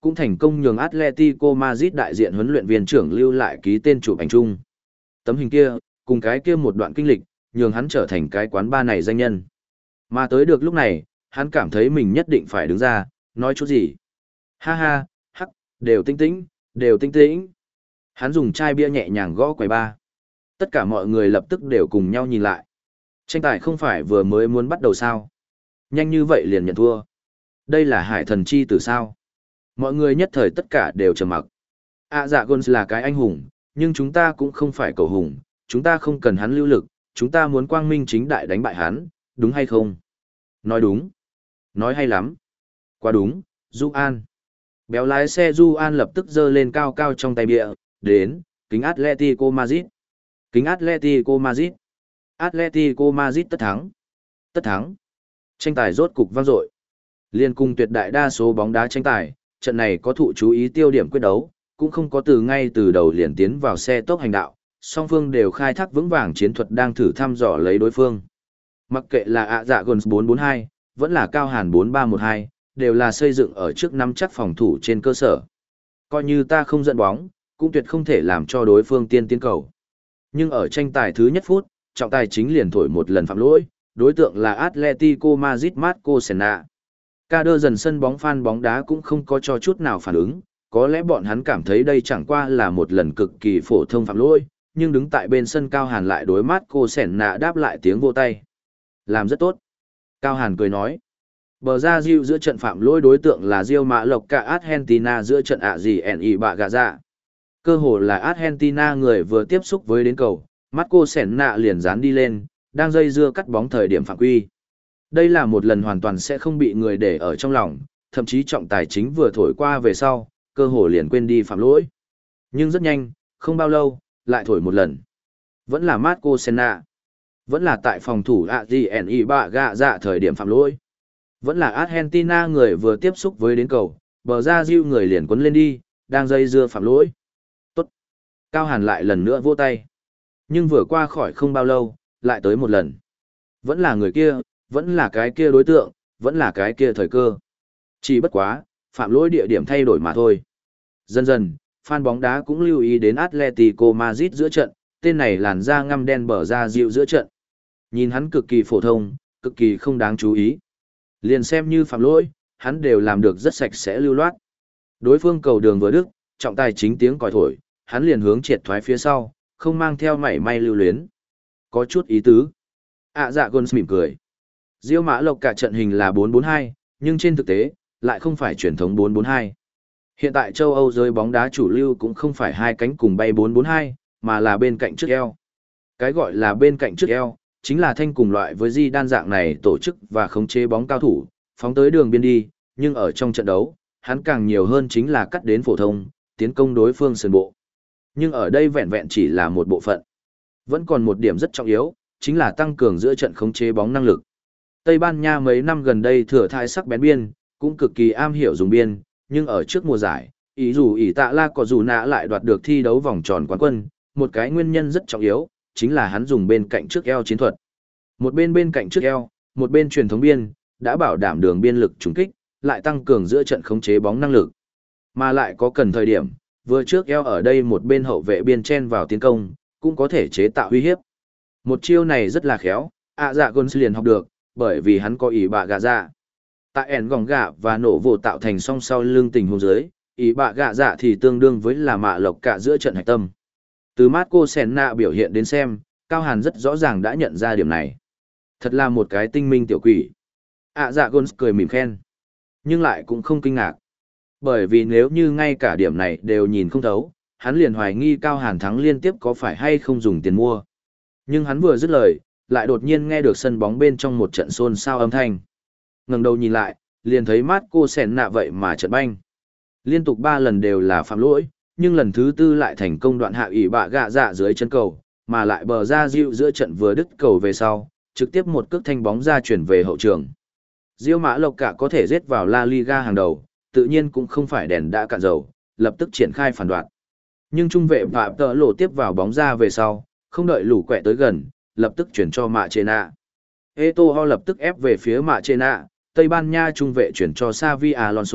[SPEAKER 1] cũng thành công nhường Atletico Madrid đại diện huấn luyện viên trưởng lưu lại ký tên chụp ảnh chung. Tấm hình kia, cùng cái kia một đoạn kinh lịch, nhường hắn trở thành cái quán bar này danh nhân. Mà tới được lúc này, hắn cảm thấy mình nhất định phải đứng ra, nói chút gì. Ha ha, hắc, đều tinh tĩnh, đều tinh tĩnh. Hắn dùng chai bia nhẹ nhàng gõ quầy bar. Tất cả mọi người lập tức đều cùng nhau nhìn lại. Tranh tài không phải vừa mới muốn bắt đầu sao? Nhanh như vậy liền nhận thua. Đây là hải thần chi từ sao? Mọi người nhất thời tất cả đều trầm mặc. À dạ Gons là cái anh hùng, nhưng chúng ta cũng không phải cầu hùng, chúng ta không cần hắn lưu lực, chúng ta muốn quang minh chính đại đánh bại hắn, đúng hay không? Nói đúng. Nói hay lắm. Quá đúng, Du An. Béo lái xe Du An lập tức giơ lên cao cao trong tay bịa, đến, kính Atletico Madrid. Kính Atletico Madrid. Atletico Madrid tất thắng. Tất thắng. Tranh tài rốt cục vang dội. Liên cùng tuyệt đại đa số bóng đá tranh tài, trận này có thụ chú ý tiêu điểm quyết đấu, cũng không có từ ngay từ đầu liền tiến vào xe tốc hành đạo, song phương đều khai thác vững vàng chiến thuật đang thử thăm dò lấy đối phương. Mặc kệ là ạ dạ Gons bốn bốn hai, vẫn là cao hàn bốn ba một hai, đều là xây dựng ở trước năm chắc phòng thủ trên cơ sở. Coi như ta không dẫn bóng, cũng tuyệt không thể làm cho đối phương tiên tiến cầu. Nhưng ở tranh tài thứ nhất phút, trọng tài chính liền thổi một lần phạm lỗi, đối tượng là Atletico Madrid Marco Senna. Ca đơ dần sân bóng fan bóng đá cũng không có cho chút nào phản ứng, có lẽ bọn hắn cảm thấy đây chẳng qua là một lần cực kỳ phổ thông phạm lỗi, nhưng đứng tại bên sân Cao Hàn lại đối Marco Senna đáp lại tiếng vô tay. Làm rất tốt. Cao Hàn cười nói. Bờ ra Diu giữa trận phạm lỗi đối tượng là Diêu Mã Lộc cả Argentina giữa trận ạ gì ẻn ỉ bạ gà dạ. Cơ hồ là Argentina người vừa tiếp xúc với đến cầu, Marco Senna liền dán đi lên, đang dây dưa cắt bóng thời điểm phạm quy. Đây là một lần hoàn toàn sẽ không bị người để ở trong lòng, thậm chí trọng tài chính vừa thổi qua về sau, cơ hồ liền quên đi phạm lỗi. Nhưng rất nhanh, không bao lâu, lại thổi một lần. Vẫn là Marco Senna. Vẫn là tại phòng thủ ạ gì ẻn ỉ bạ gạ dạ thời điểm phạm lỗi. Vẫn là Argentina người vừa tiếp xúc với đến cầu, bờ ra Diu người liền quấn lên đi, đang dây dưa phạm lỗi. Tốt. Cao Hàn lại lần nữa vỗ tay. Nhưng vừa qua khỏi không bao lâu, lại tới một lần. Vẫn là người kia, vẫn là cái kia đối tượng, vẫn là cái kia thời cơ. Chỉ bất quá, phạm lỗi địa điểm thay đổi mà thôi. Dần dần, fan bóng đá cũng lưu ý đến Atletico Madrid giữa trận, tên này làn da ngăm đen bờ ra Diu giữa trận. Nhìn hắn cực kỳ phổ thông, cực kỳ không đáng chú ý. Liền xem như phạm lỗi, hắn đều làm được rất sạch sẽ lưu loát. Đối phương cầu đường vừa đức, trọng tài chính tiếng còi thổi, hắn liền hướng triệt thoái phía sau, không mang theo mảy may lưu luyến. Có chút ý tứ. À dạ Gons mỉm cười. Diêu Mã Lộc cả trận hình là bốn bốn hai, nhưng trên thực tế, lại không phải truyền thống bốn bốn hai. Hiện tại châu Âu giới bóng đá chủ lưu cũng không phải hai cánh cùng bay bốn bốn hai, mà là bên cạnh trước eo. Cái gọi là bên cạnh trước eo, chính là thanh cùng loại với di đan dạng này tổ chức và khống chế bóng cao thủ, phóng tới đường biên đi, nhưng ở trong trận đấu, hắn càng nhiều hơn chính là cắt đến phổ thông, tiến công đối phương sườn bộ. Nhưng ở đây vẹn vẹn chỉ là một bộ phận. Vẫn còn một điểm rất trọng yếu, chính là tăng cường giữa trận khống chế bóng năng lực. Tây Ban Nha mấy năm gần đây thừa thai sắc bén biên, cũng cực kỳ am hiểu dùng biên, nhưng ở trước mùa giải, ý dù ỷ tạ la có dù nã lại đoạt được thi đấu vòng tròn quán quân, một cái nguyên nhân rất trọng yếu, chính là hắn dùng bên cạnh trước eo chiến thuật. Một bên bên cạnh trước eo, một bên truyền thống biên, đã bảo đảm đường biên lực trúng kích, lại tăng cường giữa trận khống chế bóng năng lực. Mà lại có cần thời điểm, vừa trước eo ở đây một bên hậu vệ biên chen vào tiến công, cũng có thể chế tạo uy hiếp. Một chiêu này rất là khéo, ạ dạ Gons liền học được, bởi vì hắn có ý bạ gạ dạ. Tại ẻn gòng gạ và nổ vụ tạo thành song sau lưng tình huống dưới, ý bạ gạ dạ thì tương đương với là mạ lộc cả giữa trận hạch tâm. Từ Marco Senna biểu hiện đến xem, Cao Hàn rất rõ ràng đã nhận ra điểm này. Thật là một cái tinh minh tiểu quỷ. À dạ Gons cười mỉm khen. Nhưng lại cũng không kinh ngạc. Bởi vì nếu như ngay cả điểm này đều nhìn không thấu, hắn liền hoài nghi Cao Hàn thắng liên tiếp có phải hay không dùng tiền mua. Nhưng hắn vừa dứt lời, lại đột nhiên nghe được sân bóng bên trong một trận xôn xao âm thanh. Ngẩng đầu nhìn lại, liền thấy Marco Senna vậy mà trận banh. Liên tục ba lần đều là phạm lỗi, nhưng lần thứ tư lại thành công đoạn hạ ủy bạ gạ dạ dưới chân cầu, mà lại bờ ra Diu giữa trận vừa đứt cầu về sau, trực tiếp một cước thanh bóng ra chuyển về hậu trường. Diêu Mã Lộc cả có thể giết vào La Liga hàng đầu, tự nhiên cũng không phải đèn đã cạn dầu, lập tức triển khai phản đoạn. Nhưng trung vệ Phạm Tợ Lộ tiếp vào bóng ra về sau, không đợi lũ quẹ tới gần, lập tức chuyển cho Mạ Chena. Eto'o lập tức ép về phía Mạ Chena, Tây Ban Nha trung vệ chuyển cho Xavi Alonso,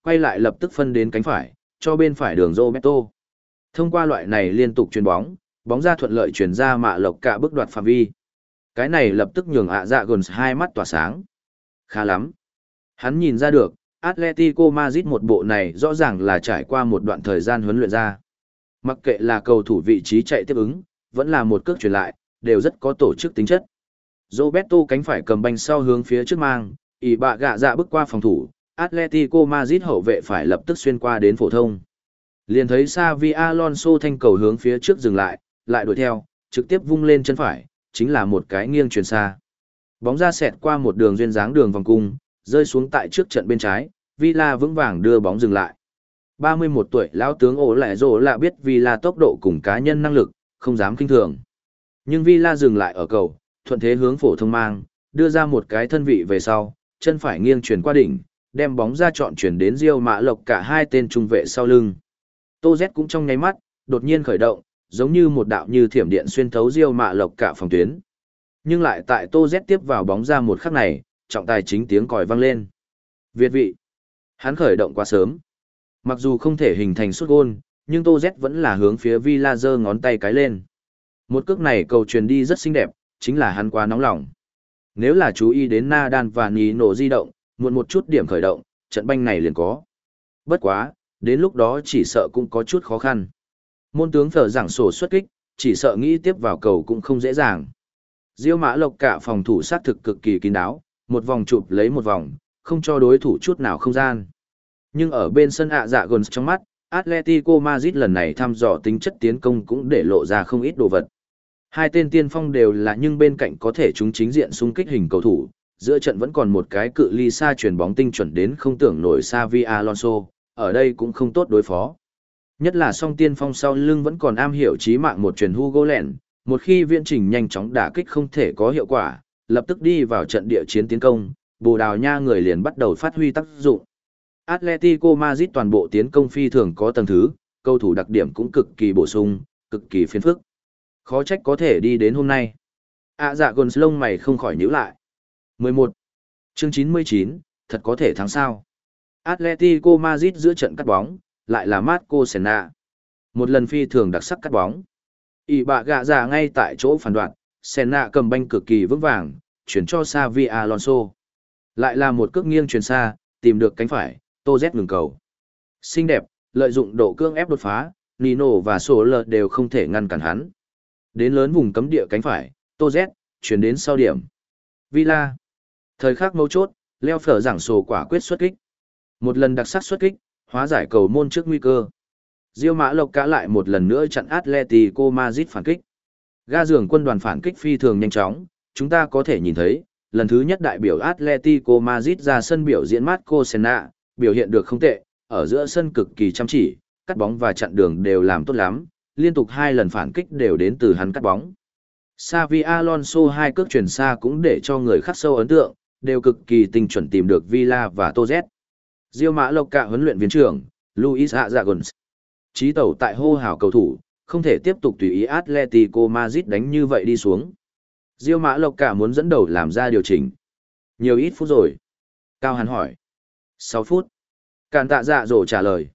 [SPEAKER 1] quay lại lập tức phân đến cánh phải, cho bên phải đường Roberto. Thông qua loại này liên tục chuyền bóng, bóng ra thuận lợi chuyển ra mạ lộc cả bước đoạt phạm vi. Cái này lập tức nhường ạ dạ gần hai mắt tỏa sáng. Khá lắm. Hắn nhìn ra được, Atletico Madrid một bộ này rõ ràng là trải qua một đoạn thời gian huấn luyện ra. Mặc kệ là cầu thủ vị trí chạy tiếp ứng, vẫn là một cước chuyển lại, đều rất có tổ chức tính chất. Roberto cánh phải cầm banh sau hướng phía trước mang, ỷ bạ gạ dạ bước qua phòng thủ, Atletico Madrid hậu vệ phải lập tức xuyên qua đến phổ thông. Liền thấy Xavi Alonso thanh cầu hướng phía trước dừng lại, lại đuổi theo, trực tiếp vung lên chân phải, chính là một cái nghiêng truyền xa. Bóng ra xẹt qua một đường duyên dáng đường vòng cung, rơi xuống tại trước trận bên trái, Villa vững vàng đưa bóng dừng lại. ba mươi mốt tuổi lão tướng ổ lại rồ là biết Villa tốc độ cùng cá nhân năng lực, không dám kinh thường. Nhưng Villa dừng lại ở cầu, thuận thế hướng phổ thông mang, đưa ra một cái thân vị về sau, chân phải nghiêng chuyển qua đỉnh, đem bóng ra chọn chuyển đến Real Mã Lộc cả hai tên trung vệ sau lưng. Tô Z cũng trong nháy mắt, đột nhiên khởi động, giống như một đạo như thiểm điện xuyên thấu Real Mã Lộc cả phòng tuyến. Nhưng lại tại Tô Z tiếp vào bóng ra một khắc này, trọng tài chính tiếng còi vang lên. Việt vị. Hắn khởi động quá sớm. Mặc dù không thể hình thành sút gôn, nhưng Tô Z vẫn là hướng phía Villa giơ ngón tay cái lên. Một cước này cầu truyền đi rất xinh đẹp, chính là hắn quá nóng lòng. Nếu là chú ý đến Nadal và Nino di động, muộn một chút điểm khởi động, trận banh này liền có. Bất quá, đến lúc đó chỉ sợ cũng có chút khó khăn. Môn tướng phở giảng sổ xuất kích, chỉ sợ nghĩ tiếp vào cầu cũng không dễ dàng. Diêu Mã Lộc cả phòng thủ sát thực cực kỳ kín đáo, một vòng chụp lấy một vòng, không cho đối thủ chút nào không gian. Nhưng ở bên sân ạ dạ gần trong mắt, Atletico Madrid lần này thăm dò tính chất tiến công cũng để lộ ra không ít đồ vật. Hai tên tiên phong đều là nhưng bên cạnh có thể chúng chính diện xung kích hình cầu thủ, giữa trận vẫn còn một cái cự ly xa chuyền bóng tinh chuẩn đến không tưởng nổi Xavi Alonso, ở đây cũng không tốt đối phó. Nhất là song tiên phong sau lưng vẫn còn am hiểu chí mạng một chuyền Hugo Lén, một khi viễn trình nhanh chóng đả kích không thể có hiệu quả, lập tức đi vào trận địa chiến tiến công, Bồ Đào Nha người liền bắt đầu phát huy tác dụng. Atletico Madrid toàn bộ tiến công phi thường có tầng thứ, cầu thủ đặc điểm cũng cực kỳ bổ sung, cực kỳ phiền phức. Khó trách có thể đi đến hôm nay. À dạ gần lông mày không khỏi nhíu lại. mười một. Chương chín mươi chín, thật có thể thắng sao. Atletico Madrid giữa trận cắt bóng, lại là Marco Senna. Một lần phi thường đặc sắc cắt bóng. ỷ bạ gạ dạ ngay tại chỗ phản đoạn, Senna cầm banh cực kỳ vững vàng, chuyển cho Xavi Alonso. Lại là một cước nghiêng chuyển xa, tìm được cánh phải, Tô Z ngừng cầu. Xinh đẹp, lợi dụng độ cương ép đột phá, Nino và Soler đều không thể ngăn cản hắn. Đến lớn vùng cấm địa cánh phải, Tô Z, chuyển đến sau điểm. Villa. Thời khắc mấu chốt, Leo Phở giảng sổ quả quyết xuất kích. Một lần đặc sắc xuất kích, hóa giải cầu môn trước nguy cơ. Diêu Mã Lộc cả lại một lần nữa chặn Atletico Madrid phản kích. Ga giường quân đoàn phản kích phi thường nhanh chóng, chúng ta có thể nhìn thấy, lần thứ nhất đại biểu Atletico Madrid ra sân biểu diễn Marco Senna, biểu hiện được không tệ, ở giữa sân cực kỳ chăm chỉ, cắt bóng và chặn đường đều làm tốt lắm, liên tục hai lần phản kích đều đến từ hắn cắt bóng. Xavi Alonso hai cước chuyển xa cũng để cho người khắc sâu ấn tượng, đều cực kỳ tinh chuẩn tìm được Villa và Tô Z. Diêu Mã Lộc cả huấn luyện viên trưởng, Luis Aragonés. Chí tẩu tại hô hào cầu thủ, không thể tiếp tục tùy ý Atletico Madrid đánh như vậy đi xuống. Diêu Mã Lộc cả muốn dẫn đầu làm ra điều chỉnh. Nhiều ít phút rồi? Cao Hàn hỏi. sáu phút. Càn tạ dạ dỗ trả lời.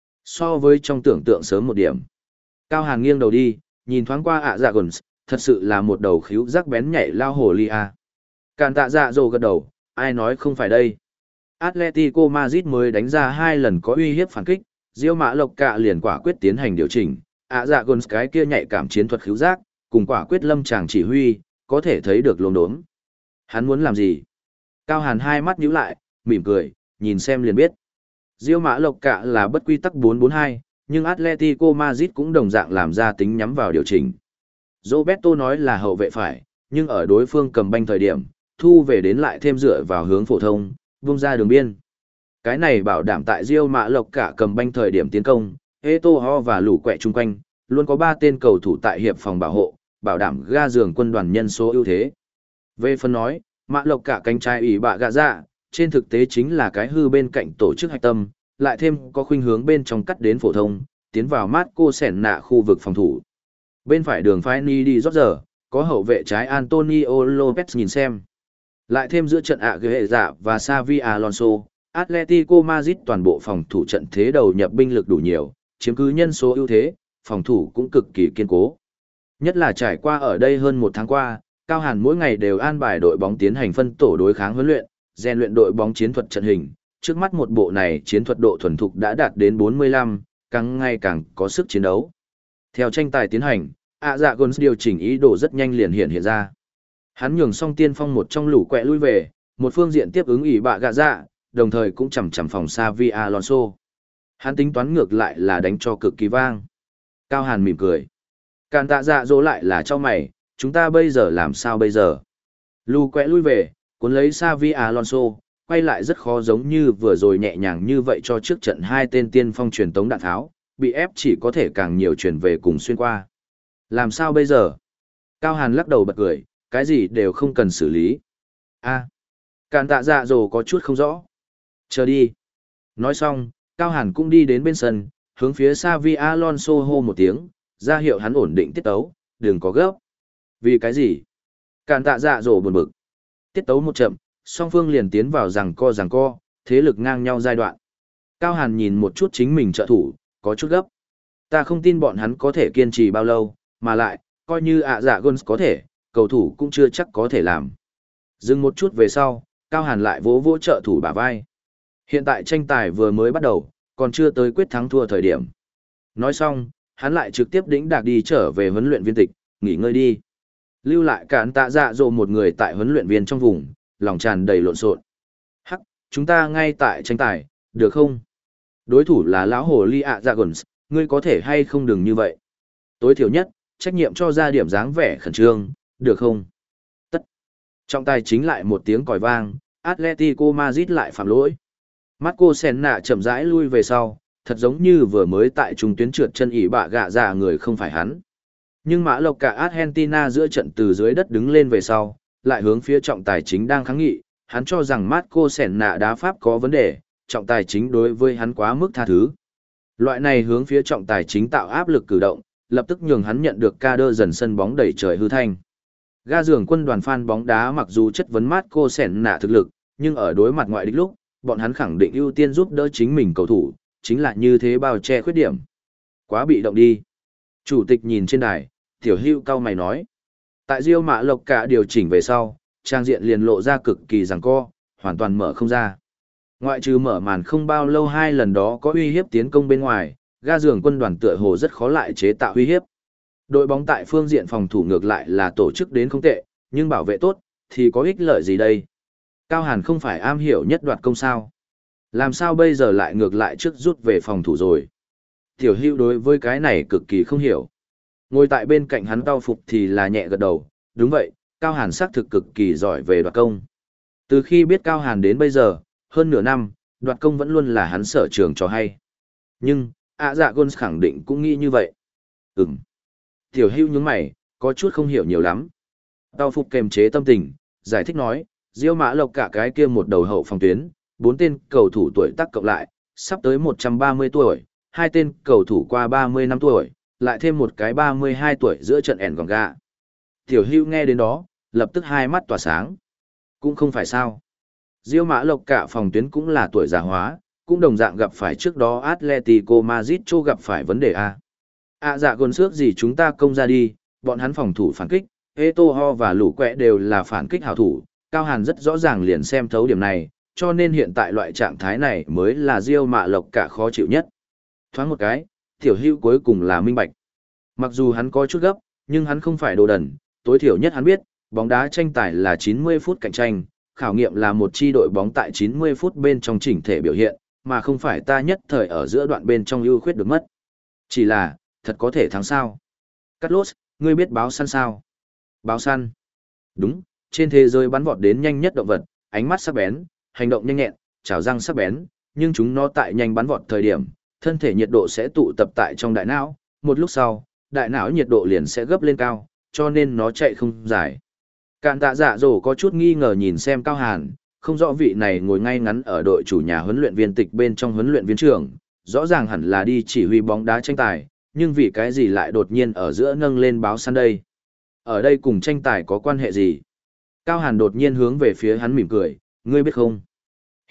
[SPEAKER 1] So với trong tưởng tượng sớm một điểm. Cao Hàn nghiêng đầu đi, nhìn thoáng qua ạ dạ gần, thật sự là một đầu khíu rắc bén nhạy lao hồ ly a. Càn tạ dạ dỗ gật đầu, ai nói không phải đây. Atletico Madrid mới đánh ra hai lần có uy hiếp phản kích, Diêu Mã Lộc cả liền quả quyết tiến hành điều chỉnh, ạ dạ gần cái kia nhạy cảm chiến thuật khíu giác, cùng quả quyết lâm tràng chỉ huy, có thể thấy được lồn đốm. Hắn muốn làm gì? Cao Hàn hai mắt nhíu lại, mỉm cười, nhìn xem liền biết. Diêu Mã Lộc cả là bất quy tắc bốn bốn hai, nhưng Atletico Madrid cũng đồng dạng làm ra tính nhắm vào điều chỉnh. Roberto nói là hậu vệ phải, nhưng ở đối phương cầm banh thời điểm, thu về đến lại thêm dựa vào hướng phổ thông, vung ra đường biên. Cái này bảo đảm tại Diêu Mã Lộc cả cầm banh thời điểm tiến công, Eto'o và lũ quẹ chung quanh, luôn có ba tên cầu thủ tại hiệp phòng bảo hộ, bảo đảm ga giường quân đoàn nhân số ưu thế. Về phần nói, Mã Lộc cả cánh trái ủy bạ gạ dạ, trên thực tế chính là cái hư bên cạnh tổ chức hạch tâm, lại thêm có khuynh hướng bên trong cắt đến phổ thông, tiến vào Marco Senna khu vực phòng thủ. Bên phải đường phái ni đi rót giờ, có hậu vệ trái Antonio Lopez nhìn xem. Lại thêm giữa trận ạ ghệ dạ và Xavi Alonso, Atletico Madrid toàn bộ phòng thủ trận thế đầu nhập binh lực đủ nhiều, chiếm cứ nhân số ưu thế, phòng thủ cũng cực kỳ kiên cố. Nhất là trải qua ở đây hơn một tháng qua, Cao Hàn mỗi ngày đều an bài đội bóng tiến hành phân tổ đối kháng huấn luyện, rèn luyện đội bóng chiến thuật trận hình. Trước mắt một bộ này chiến thuật độ thuần thục đã đạt đến bốn mươi lăm, càng ngày càng có sức chiến đấu. Theo tranh tài tiến hành, ạ dạ Gons điều chỉnh ý đồ rất nhanh liền hiện hiện ra. Hắn nhường xong tiên phong một trong lũ quẹ lui về, một phương diện tiếp ứng ỷ bạ gạ dạ, đồng thời cũng chầm chầm phòng Xavi Alonso. Hắn tính toán ngược lại là đánh cho cực kỳ vang. Cao Hàn mỉm cười. Càn tạ dạ dỗ lại là cho mày, chúng ta bây giờ làm sao bây giờ? Lũ quẹ lui về, cuốn lấy Xavi Alonso, quay lại rất khó giống như vừa rồi nhẹ nhàng như vậy cho trước trận hai tên tiên phong truyền tống đạn tháo, bị ép chỉ có thể càng nhiều truyền về cùng xuyên qua. Làm sao bây giờ? Cao Hàn lắc đầu bật cười, cái gì đều không cần xử lý. a à, Càn tạ dạ dỗ có chút không rõ. Chờ đi. Nói xong, Cao Hàn cũng đi đến bên sân, hướng phía Xavi Alonso hô một tiếng, ra hiệu hắn ổn định tiết tấu, đừng có gấp. Vì cái gì? Càn tạ dạ dỗ buồn bực. Tiết tấu một chậm, song phương liền tiến vào giằng co giằng co, thế lực ngang nhau giai đoạn. Cao Hàn nhìn một chút chính mình trợ thủ, có chút gấp. Ta không tin bọn hắn có thể kiên trì bao lâu, mà lại, coi như ạ dạ Gons có thể, cầu thủ cũng chưa chắc có thể làm. Dừng một chút về sau, Cao Hàn lại vỗ vỗ trợ thủ bả vai. Hiện tại tranh tài vừa mới bắt đầu, còn chưa tới quyết thắng thua thời điểm. Nói xong, hắn lại trực tiếp đĩnh đạc đi trở về huấn luyện viên tịch, nghỉ ngơi đi. Lưu lại Càn tạ dạ dỗ một người tại huấn luyện viên trong vùng, lòng tràn đầy lộn xộn. Hắc, chúng ta ngay tại tranh tài, được không? Đối thủ là lão hồ ly ạ dạ Gons, ngươi có thể hay không đừng như vậy. Tối thiểu nhất, trách nhiệm cho ra điểm dáng vẻ khẩn trương, được không? Tất. Trọng tài chính lại một tiếng còi vang, Atletico Madrid lại phạm lỗi. Marco Senna chậm rãi lui về sau, thật giống như vừa mới tại trung tuyến trượt chân ỉ bạ gạ dạ người không phải hắn. Nhưng mã lộc cả Argentina giữa trận từ dưới đất đứng lên về sau, lại hướng phía trọng tài chính đang kháng nghị, hắn cho rằng Marco Senna đá pháp có vấn đề, trọng tài chính đối với hắn quá mức tha thứ. Loại này hướng phía trọng tài chính tạo áp lực cử động, lập tức nhường hắn nhận được ca đơ dần sân bóng đẩy trời hư thanh. Ga giường quân đoàn fan bóng đá mặc dù chất vấn Marco Senna thực lực, nhưng ở đối mặt ngoại địch lúc, bọn hắn khẳng định ưu tiên giúp đỡ chính mình cầu thủ, chính là như thế bao che khuyết điểm. Quá bị động đi. Chủ tịch nhìn trên đài, Tiểu Hưu cao mày nói. Tại Rio Mã Lộc cả điều chỉnh về sau, trang diện liền lộ ra cực kỳ giằng co, hoàn toàn mở không ra. Ngoại trừ mở màn không bao lâu hai lần đó có uy hiếp tiến công bên ngoài, ga giường quân đoàn tựa hồ rất khó lại chế tạo uy hiếp. Đội bóng tại phương diện phòng thủ ngược lại là tổ chức đến không tệ, nhưng bảo vệ tốt, thì có ích lợi gì đây? Cao Hàn không phải am hiểu nhất đoạt công sao. Làm sao bây giờ lại ngược lại trước rút về phòng thủ rồi? Tiểu Hưu đối với cái này cực kỳ không hiểu. Ngồi tại bên cạnh hắn Cao Phục thì là nhẹ gật đầu, đúng vậy, Cao Hàn xác thực cực kỳ giỏi về đoạt công. Từ khi biết Cao Hàn đến bây giờ, hơn nửa năm, đoạt công vẫn luôn là hắn sở trường cho hay. Nhưng, ạ dạ Gons khẳng định cũng nghĩ như vậy. Ừm. Tiểu Hưu nhướng mày, có chút không hiểu nhiều lắm. Cao Phục kềm chế tâm tình, giải thích nói, Diêu Mã Lộc cả cái kia một đầu hậu phòng tuyến, bốn tên cầu thủ tuổi tác cộng lại, sắp tới một trăm ba mươi tuổi, hai tên cầu thủ qua ba mươi năm tuổi, lại thêm một cái ba mươi hai tuổi giữa trận ẻn gòn gà. Tiểu Hưu nghe đến đó, lập tức hai mắt tỏa sáng. Cũng không phải sao. Diêu Mã Lộc cả phòng tuyến cũng là tuổi già hóa, cũng đồng dạng gặp phải trước đó Atletico Madrid cho gặp phải vấn đề A. À dạ gồn xước gì chúng ta công ra đi, bọn hắn phòng thủ phản kích, Eto'o và Lũ Quẹ đều là phản kích hảo thủ, Cao Hàn rất rõ ràng liền xem thấu điểm này, cho nên hiện tại loại trạng thái này mới là Diêu Mã Lộc cả khó chịu nhất. Thoáng một cái, Tiểu Hưu cuối cùng là minh bạch. Mặc dù hắn có chút gấp, nhưng hắn không phải đồ đần, tối thiểu nhất hắn biết, bóng đá tranh tài là chín mươi phút cạnh tranh, khảo nghiệm là một chi đội bóng tại chín mươi phút bên trong chỉnh thể biểu hiện, mà không phải ta nhất thời ở giữa đoạn bên trong ưu khuyết được mất. Chỉ là, thật có thể thắng sao. Carlos, ngươi biết báo săn sao? Báo săn. Đúng, trên thế giới bắn vọt đến nhanh nhất động vật, ánh mắt sắc bén, hành động nhanh nhẹn, chảo răng sắc bén, nhưng chúng nó tại nhanh bắn vọt thời điểm, thân thể nhiệt độ sẽ tụ tập tại trong đại não, một lúc sau, đại não nhiệt độ liền sẽ gấp lên cao, cho nên nó chạy không dài. Cạn tạ dạ dỗ có chút nghi ngờ nhìn xem Cao Hàn, không rõ vị này ngồi ngay ngắn ở đội chủ nhà huấn luyện viên tịch bên trong huấn luyện viên trưởng, rõ ràng hẳn là đi chỉ huy bóng đá tranh tài, nhưng vì cái gì lại đột nhiên ở giữa nâng lên báo săn đây? Ở đây cùng tranh tài có quan hệ gì? Cao Hàn đột nhiên hướng về phía hắn mỉm cười, ngươi biết không?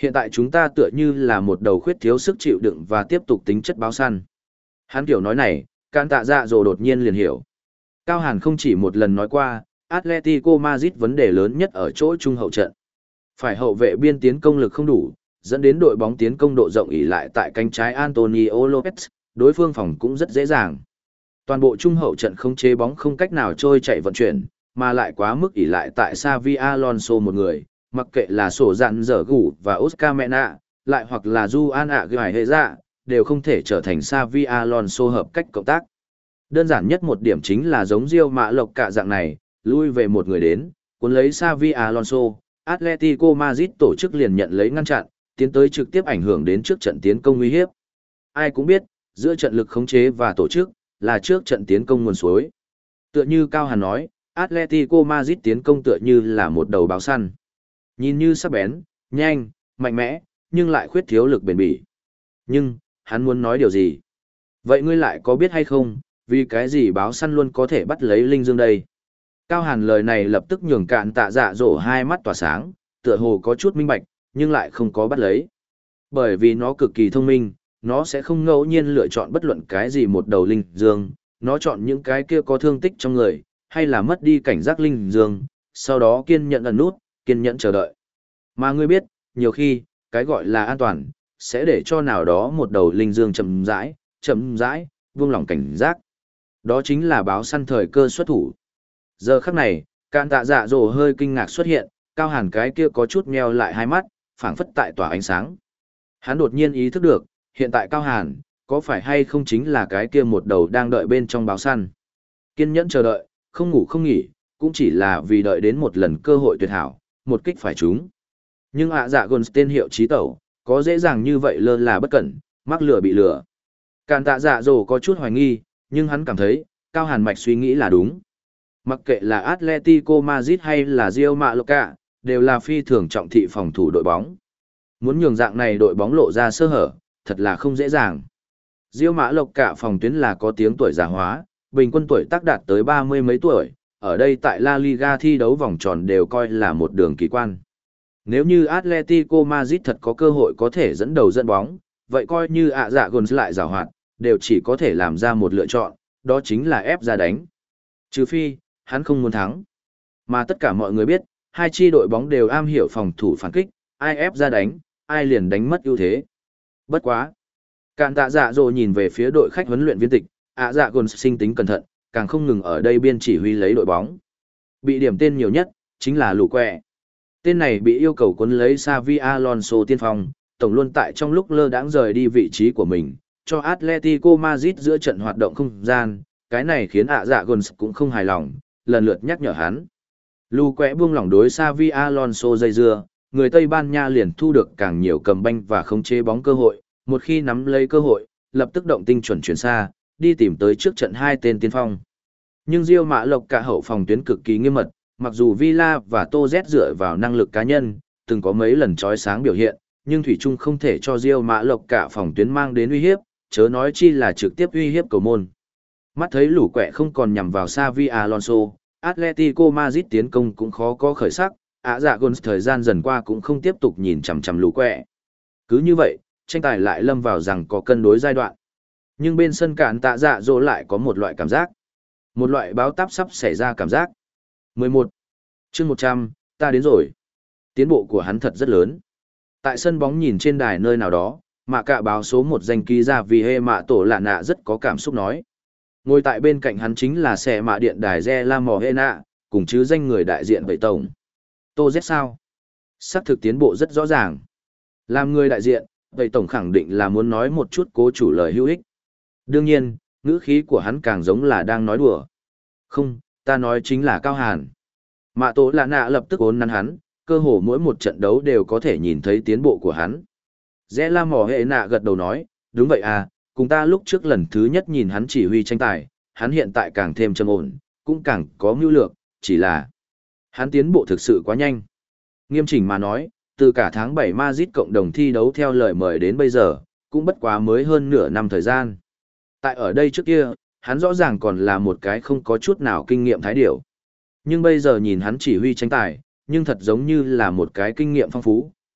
[SPEAKER 1] Hiện tại chúng ta tựa như là một đầu khuyết thiếu sức chịu đựng và tiếp tục tính chất báo săn. Hắn kiểu nói này, Cạn Tạ Dạ Dỗ đột nhiên liền hiểu. Cao Hàn không chỉ một lần nói qua, Atletico Madrid vấn đề lớn nhất ở chỗ trung hậu trận. Phải hậu vệ biên tiến công lực không đủ, dẫn đến đội bóng tiến công độ rộng ỉ lại tại cánh trái Antonio Lopez, đối phương phòng cũng rất dễ dàng. Toàn bộ trung hậu trận không chế bóng không cách nào trôi chạy vận chuyển, mà lại quá mức ỉ lại tại Xavi Alonso một người, mặc kệ là sổ dặn dở gủ và Oscar Mena, lại hoặc là Juan Aguilera, đều không thể trở thành Xavi Alonso hợp cách cộng tác. Đơn giản nhất một điểm chính là giống Real Mã Lộc cả dạng này, lui về một người đến, cuốn lấy Xavi Alonso, Atletico Madrid tổ chức liền nhận lấy ngăn chặn, tiến tới trực tiếp ảnh hưởng đến trước trận tiến công uy hiếp. Ai cũng biết, giữa trận lực khống chế và tổ chức, là trước trận tiến công nguồn suối. Tựa như Cao Hàn nói, Atletico Madrid tiến công tựa như là một đầu báo săn. Nhìn như sắc bén, nhanh, mạnh mẽ, nhưng lại khuyết thiếu lực bền bỉ. Nhưng, hắn muốn nói điều gì? Vậy ngươi lại có biết hay không, vì cái gì báo săn luôn có thể bắt lấy Linh Dương đây? Cao Hàn lời này lập tức nhường Cạn Tạ Dạ Dỗ hai mắt tỏa sáng, tựa hồ có chút minh bạch, nhưng lại không có bắt lấy. Bởi vì nó cực kỳ thông minh, nó sẽ không ngẫu nhiên lựa chọn bất luận cái gì một đầu Linh Dương, nó chọn những cái kia có thương tích trong người, hay là mất đi cảnh giác Linh Dương, sau đó kiên nhẫn ẩn nút, kiên nhẫn chờ đợi. Mà ngươi biết, nhiều khi, cái gọi là an toàn, sẽ để cho nào đó một đầu Linh Dương chậm rãi, chậm rãi, buông lỏng cảnh giác. Đó chính là báo săn thời cơ xuất thủ. Giờ khắc này, Cạn Tạ Dạ Dỗ hơi kinh ngạc xuất hiện, Cao Hàn cái kia có chút meo lại hai mắt, phảng phất tại tỏa ánh sáng. Hắn đột nhiên ý thức được, hiện tại Cao Hàn, có phải hay không chính là cái kia một đầu đang đợi bên trong báo săn. Kiên nhẫn chờ đợi, không ngủ không nghỉ, cũng chỉ là vì đợi đến một lần cơ hội tuyệt hảo, một kích phải trúng. Nhưng ạ dạ gồn tên hiệu trí tẩu, có dễ dàng như vậy lơ là bất cẩn, mắc lừa bị lừa. Càn Tạ Dạ Dỗ có chút hoài nghi, nhưng hắn cảm thấy, Cao Hàn mạch suy nghĩ là đúng. Mặc kệ là Atletico Madrid hay là Real Mallorca, đều là phi thường trọng thị phòng thủ đội bóng. Muốn nhường dạng này đội bóng lộ ra sơ hở, thật là không dễ dàng. Real Mallorca phòng tuyến là có tiếng tuổi già hóa, bình quân tuổi tác đạt tới ba mươi mấy tuổi, ở đây tại La Liga thi đấu vòng tròn đều coi là một đường kỳ quan. Nếu như Atletico Madrid thật có cơ hội có thể dẫn đầu dẫn bóng, vậy coi như ạ dạ gồn lại giàu hoạt, đều chỉ có thể làm ra một lựa chọn, đó chính là ép ra đánh. Trừ phi, hắn không muốn thắng. Mà tất cả mọi người biết, hai chi đội bóng đều am hiểu phòng thủ phản kích, ai ép ra đánh, ai liền đánh mất ưu thế. Bất quá. Cạn Tạ Dạ Dỗ nhìn về phía đội khách huấn luyện viên tịch, ạ dạ gồn sinh tính cẩn thận, càng không ngừng ở đây biên chỉ huy lấy đội bóng. Bị điểm tên nhiều nhất, chính là Lù Quẹ. Tên này bị yêu cầu cuốn lấy Xavi Alonso tiên phong, tổng luôn tại trong lúc lơ đãng rời đi vị trí của mình, cho Atletico Madrid giữa trận hoạt động không gian, cái này khiến ạ dạ gồn cũng không hài lòng, lần lượt nhắc nhở hắn. Lù Quẹ buông lỏng đối Xavi Alonso dây dưa, người Tây Ban Nha liền thu được càng nhiều cầm banh và khống chế bóng cơ hội, một khi nắm lấy cơ hội, lập tức động tinh chuẩn chuyển xa, đi tìm tới trước trận hai tên tiên phong. Nhưng Real Mã Lộc cả hậu phòng tuyến cực kỳ nghiêm mật, mặc dù Villa và Tô Z dựa vào năng lực cá nhân, từng có mấy lần chói sáng biểu hiện, nhưng thủy chung không thể cho Real Mã Lộc cả phòng tuyến mang đến uy hiếp, chớ nói chi là trực tiếp uy hiếp cầu môn. Mắt thấy Lũ Quẹ không còn nhằm vào Xavi Alonso, Atletico Madrid tiến công cũng khó có khởi sắc, ạ dạ gồn thời gian dần qua cũng không tiếp tục nhìn chằm chằm Lũ Quẹ. Cứ như vậy, tranh tài lại lâm vào rằng có cân đối giai đoạn. Nhưng bên sân Cạn Tạ Dạ Dỗ lại có một loại cảm giác. Một loại báo táp sắp xảy ra cảm giác. mười một. Chương một trăm, ta đến rồi. Tiến bộ của hắn thật rất lớn. Tại sân bóng nhìn trên đài nơi nào đó, Mạ Cạ báo số một danh ký ra vì hê mạ tổ lạ nạ rất có cảm xúc nói. Ngồi tại bên cạnh hắn chính là xe mạ điện đài Re La Mò Hê Nạ, cùng chứ danh người đại diện vậy tổng. Tô Z sao? Sắc thực tiến bộ rất rõ ràng. Làm người đại diện, vậy tổng khẳng định là muốn nói một chút cố chủ lời hữu ích. Đương nhiên, ngữ khí của hắn càng giống là đang nói đùa. Không, ta nói chính là Cao Hàn. Mạ tổ lạ nạ lập tức ốn nắn hắn, cơ hồ mỗi một trận đấu đều có thể nhìn thấy tiến bộ của hắn. Rẽ la mò hệ nạ gật đầu nói, đúng vậy à, cùng ta lúc trước lần thứ nhất nhìn hắn chỉ huy tranh tài, hắn hiện tại càng thêm trầm ổn, cũng càng có mưu lược, chỉ là hắn tiến bộ thực sự quá nhanh. Nghiêm chỉnh mà nói, từ cả tháng bảy Madrid cộng đồng thi đấu theo lời mời đến bây giờ, cũng bất quá mới hơn nửa năm thời gian. Tại ở đây trước kia, hắn rõ ràng còn là một cái không có chút nào kinh nghiệm thái điểu. Nhưng bây giờ nhìn hắn chỉ huy tranh tài, nhưng thật giống như là một cái kinh nghiệm phong phú,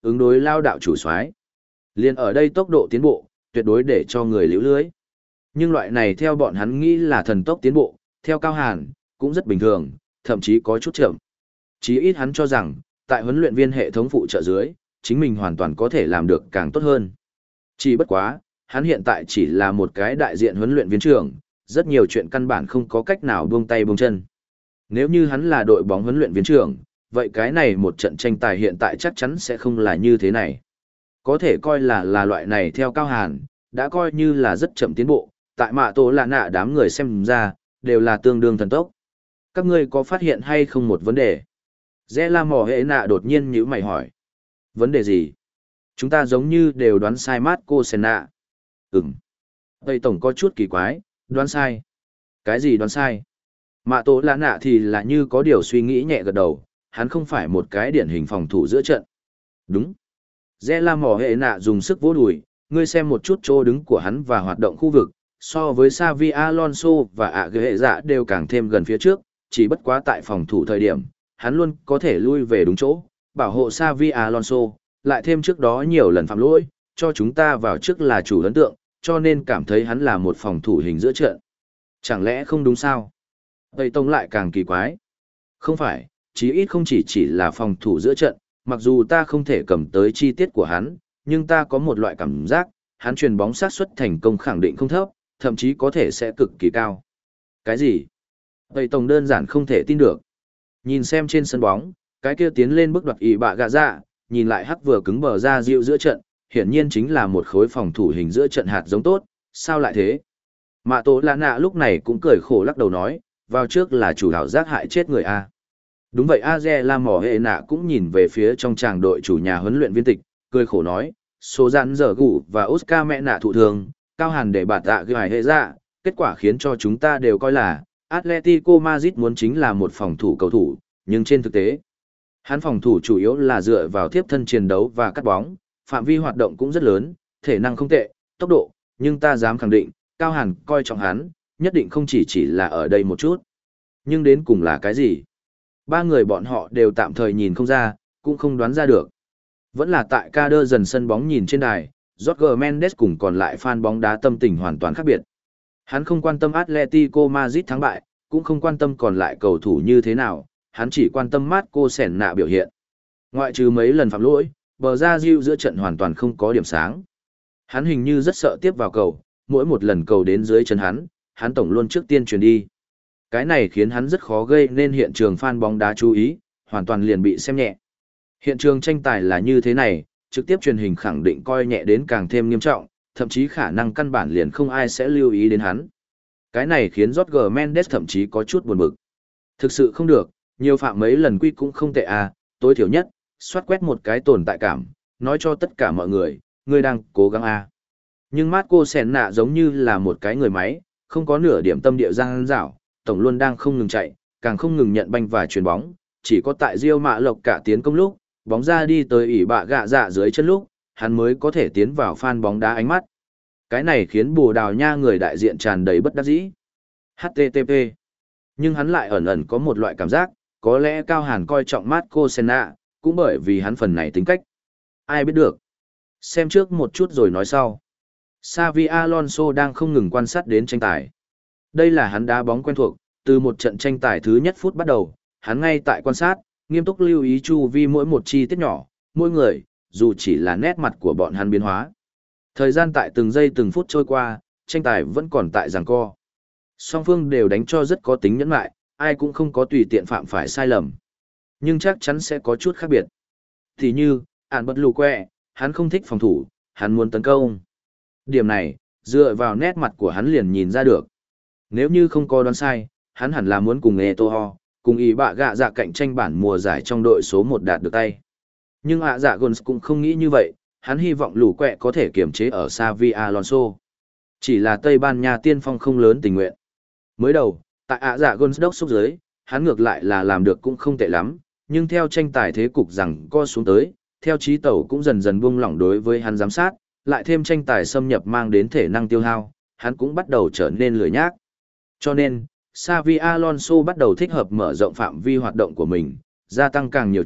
[SPEAKER 1] ứng đối lao đạo chủ soái. Liên ở đây tốc độ tiến bộ, tuyệt đối để cho người liễu lưới. Nhưng loại này theo bọn hắn nghĩ là thần tốc tiến bộ, theo Cao Hàn, cũng rất bình thường, thậm chí có chút chậm. Chí ít hắn cho rằng, tại huấn luyện viên hệ thống phụ trợ dưới, chính mình hoàn toàn có thể làm được càng tốt hơn. Chỉ bất quá, hắn hiện tại chỉ là một cái đại diện huấn luyện viên trưởng, rất nhiều chuyện căn bản không có cách nào buông tay buông chân. Nếu như hắn là đội bóng huấn luyện viên trưởng, vậy cái này một trận tranh tài hiện tại chắc chắn sẽ không là như thế này. Có thể coi là là loại này theo Cao Hàn, đã coi như là rất chậm tiến bộ, tại mạ tổ là nạ đám người xem ra, đều là tương đương thần tốc. Các ngươi có phát hiện hay không một vấn đề? Rẽ la mỏ hệ nạ đột nhiên nhíu mày hỏi. Vấn đề gì? Chúng ta giống như đều đoán sai Marco Senna. Ừm. Tây Tổng có chút kỳ quái, đoán sai. Cái gì đoán sai? Mạ tổ là nạ thì là như có điều suy nghĩ nhẹ gật đầu, hắn không phải một cái điển hình phòng thủ giữa trận. Đúng. Rẽ la mỏ hệ nạ dùng sức vỗ đùi, ngươi xem một chút chỗ đứng của hắn và hoạt động khu vực, so với Xavi Alonso và ạ ghệ hệ dạ đều càng thêm gần phía trước, chỉ bất quá tại phòng thủ thời điểm, hắn luôn có thể lui về đúng chỗ, bảo hộ Xavi Alonso, lại thêm trước đó nhiều lần phạm lỗi, cho chúng ta vào trước là chủ ấn tượng, cho nên cảm thấy hắn là một phòng thủ hình giữa trận. Chẳng lẽ không đúng sao? Tây Tông lại càng kỳ quái. Không phải, chí ít không chỉ chỉ là phòng thủ giữa trận, mặc dù ta không thể cầm tới chi tiết của hắn, nhưng ta có một loại cảm giác, hắn truyền bóng xác suất thành công khẳng định không thấp, thậm chí có thể sẽ cực kỳ cao. Cái gì? Tây Tông đơn giản không thể tin được. Nhìn xem trên sân bóng, cái kia tiến lên bước đoạt ỷ bạ gạ dạ, nhìn lại hắc vừa cứng bờ ra dịu giữa trận, hiển nhiên chính là một khối phòng thủ hình giữa trận hạt giống tốt, sao lại thế? Mạ tổ là nạ lúc này cũng cười khổ lắc đầu nói, vào trước là chủ đạo giác hại chết người A. Đúng vậy Aze La Mỏ Hệ Nạ cũng nhìn về phía trong tràng đội chủ nhà huấn luyện viên tịch, cười khổ nói, số dặn dở gủ và Oscar mẹ nạ thụ thường, Cao Hàn để bạt tạ gửi hệ ra, kết quả khiến cho chúng ta đều coi là, Atletico Madrid muốn chính là một phòng thủ cầu thủ, nhưng trên thực tế, hắn phòng thủ chủ yếu là dựa vào tiếp thân chiến đấu và cắt bóng, phạm vi hoạt động cũng rất lớn, thể năng không tệ, tốc độ, nhưng ta dám khẳng định, Cao Hàn coi trọng hắn, nhất định không chỉ chỉ là ở đây một chút. Nhưng đến cùng là cái gì? Ba người bọn họ đều tạm thời nhìn không ra, cũng không đoán ra được. Vẫn là tại ca đơ dần sân bóng nhìn trên đài, Jorge Mendes cùng còn lại fan bóng đá tâm tình hoàn toàn khác biệt. Hắn không quan tâm Atletico Madrid thắng bại, cũng không quan tâm còn lại cầu thủ như thế nào, hắn chỉ quan tâm Marco Senna biểu hiện. Ngoại trừ mấy lần phạm lỗi, bờ ra diệu giữa trận hoàn toàn không có điểm sáng. Hắn hình như rất sợ tiếp vào cầu, mỗi một lần cầu đến dưới chân hắn, hắn tổng luôn trước tiên truyền đi. Cái này khiến hắn rất khó gây nên hiện trường fan bóng đá chú ý, hoàn toàn liền bị xem nhẹ. Hiện trường tranh tài là như thế này, trực tiếp truyền hình khẳng định coi nhẹ đến càng thêm nghiêm trọng, thậm chí khả năng căn bản liền không ai sẽ lưu ý đến hắn. Cái này khiến Jorge Mendes thậm chí có chút buồn bực. Thực sự không được, nhiều phạm mấy lần quy cũng không tệ à, tối thiểu nhất, xoát quét một cái tồn tại cảm, nói cho tất cả mọi người, ngươi đang cố gắng à. Nhưng Marco Senna giống như là một cái người máy, không có nửa điểm tâm địa giang dảo, tổng luôn đang không ngừng chạy, càng không ngừng nhận banh và chuyền bóng, chỉ có tại Real Mạ Lộc cả tiến công lúc, bóng ra đi tới ỷ bạ gạ dạ dưới chân lúc, hắn mới có thể tiến vào fan bóng đá ánh mắt. Cái này khiến Bồ Đào Nha người đại diện tràn đầy bất đắc dĩ. hát tê tê pê. Nhưng hắn lại ẩn ẩn có một loại cảm giác, có lẽ Cao Hàn coi trọng Marco Senna, cũng bởi vì hắn phần này tính cách. Ai biết được. Xem trước một chút rồi nói sau. Xavi Alonso đang không ngừng quan sát đến tranh tài. Đây là hắn đá bóng quen thuộc, từ một trận tranh tài thứ nhất phút bắt đầu, hắn ngay tại quan sát, nghiêm túc lưu ý chu vi mỗi một chi tiết nhỏ, mỗi người, dù chỉ là nét mặt của bọn hắn biến hóa. Thời gian tại từng giây từng phút trôi qua, tranh tài vẫn còn tại giằng co. Song phương đều đánh cho rất có tính nhẫn nại, ai cũng không có tùy tiện phạm phải sai lầm. Nhưng chắc chắn sẽ có chút khác biệt. Thì như, ản bật lù quẹ, hắn không thích phòng thủ, hắn muốn tấn công. Điểm này, dựa vào nét mặt của hắn liền nhìn ra được. Nếu như không có đoán sai, hắn hẳn là muốn cùng Eto'o, cùng ý bạ gạ dạ cạnh tranh bản mùa giải trong đội số một đạt được tay. Nhưng ạ dạ Gons cũng không nghĩ như vậy, hắn hy vọng lù quẹ có thể kiềm chế ở Xavi Alonso. Chỉ là Tây Ban Nha tiên phong không lớn tình nguyện. Mới đầu, tại ạ dạ Gons đốc xúc dưới, hắn ngược lại là làm được cũng không tệ lắm, nhưng theo tranh tài thế cục rằng co xuống tới, theo trí tẩu cũng dần dần buông lỏng đối với hắn giám sát, lại thêm tranh tài xâm nhập mang đến thể năng tiêu hao, hắn cũng bắt đầu trở nên lười nhác. Cho nên, Xavi Alonso bắt đầu thích hợp mở rộng phạm vi hoạt động của mình, gia tăng càng nhiều chạy,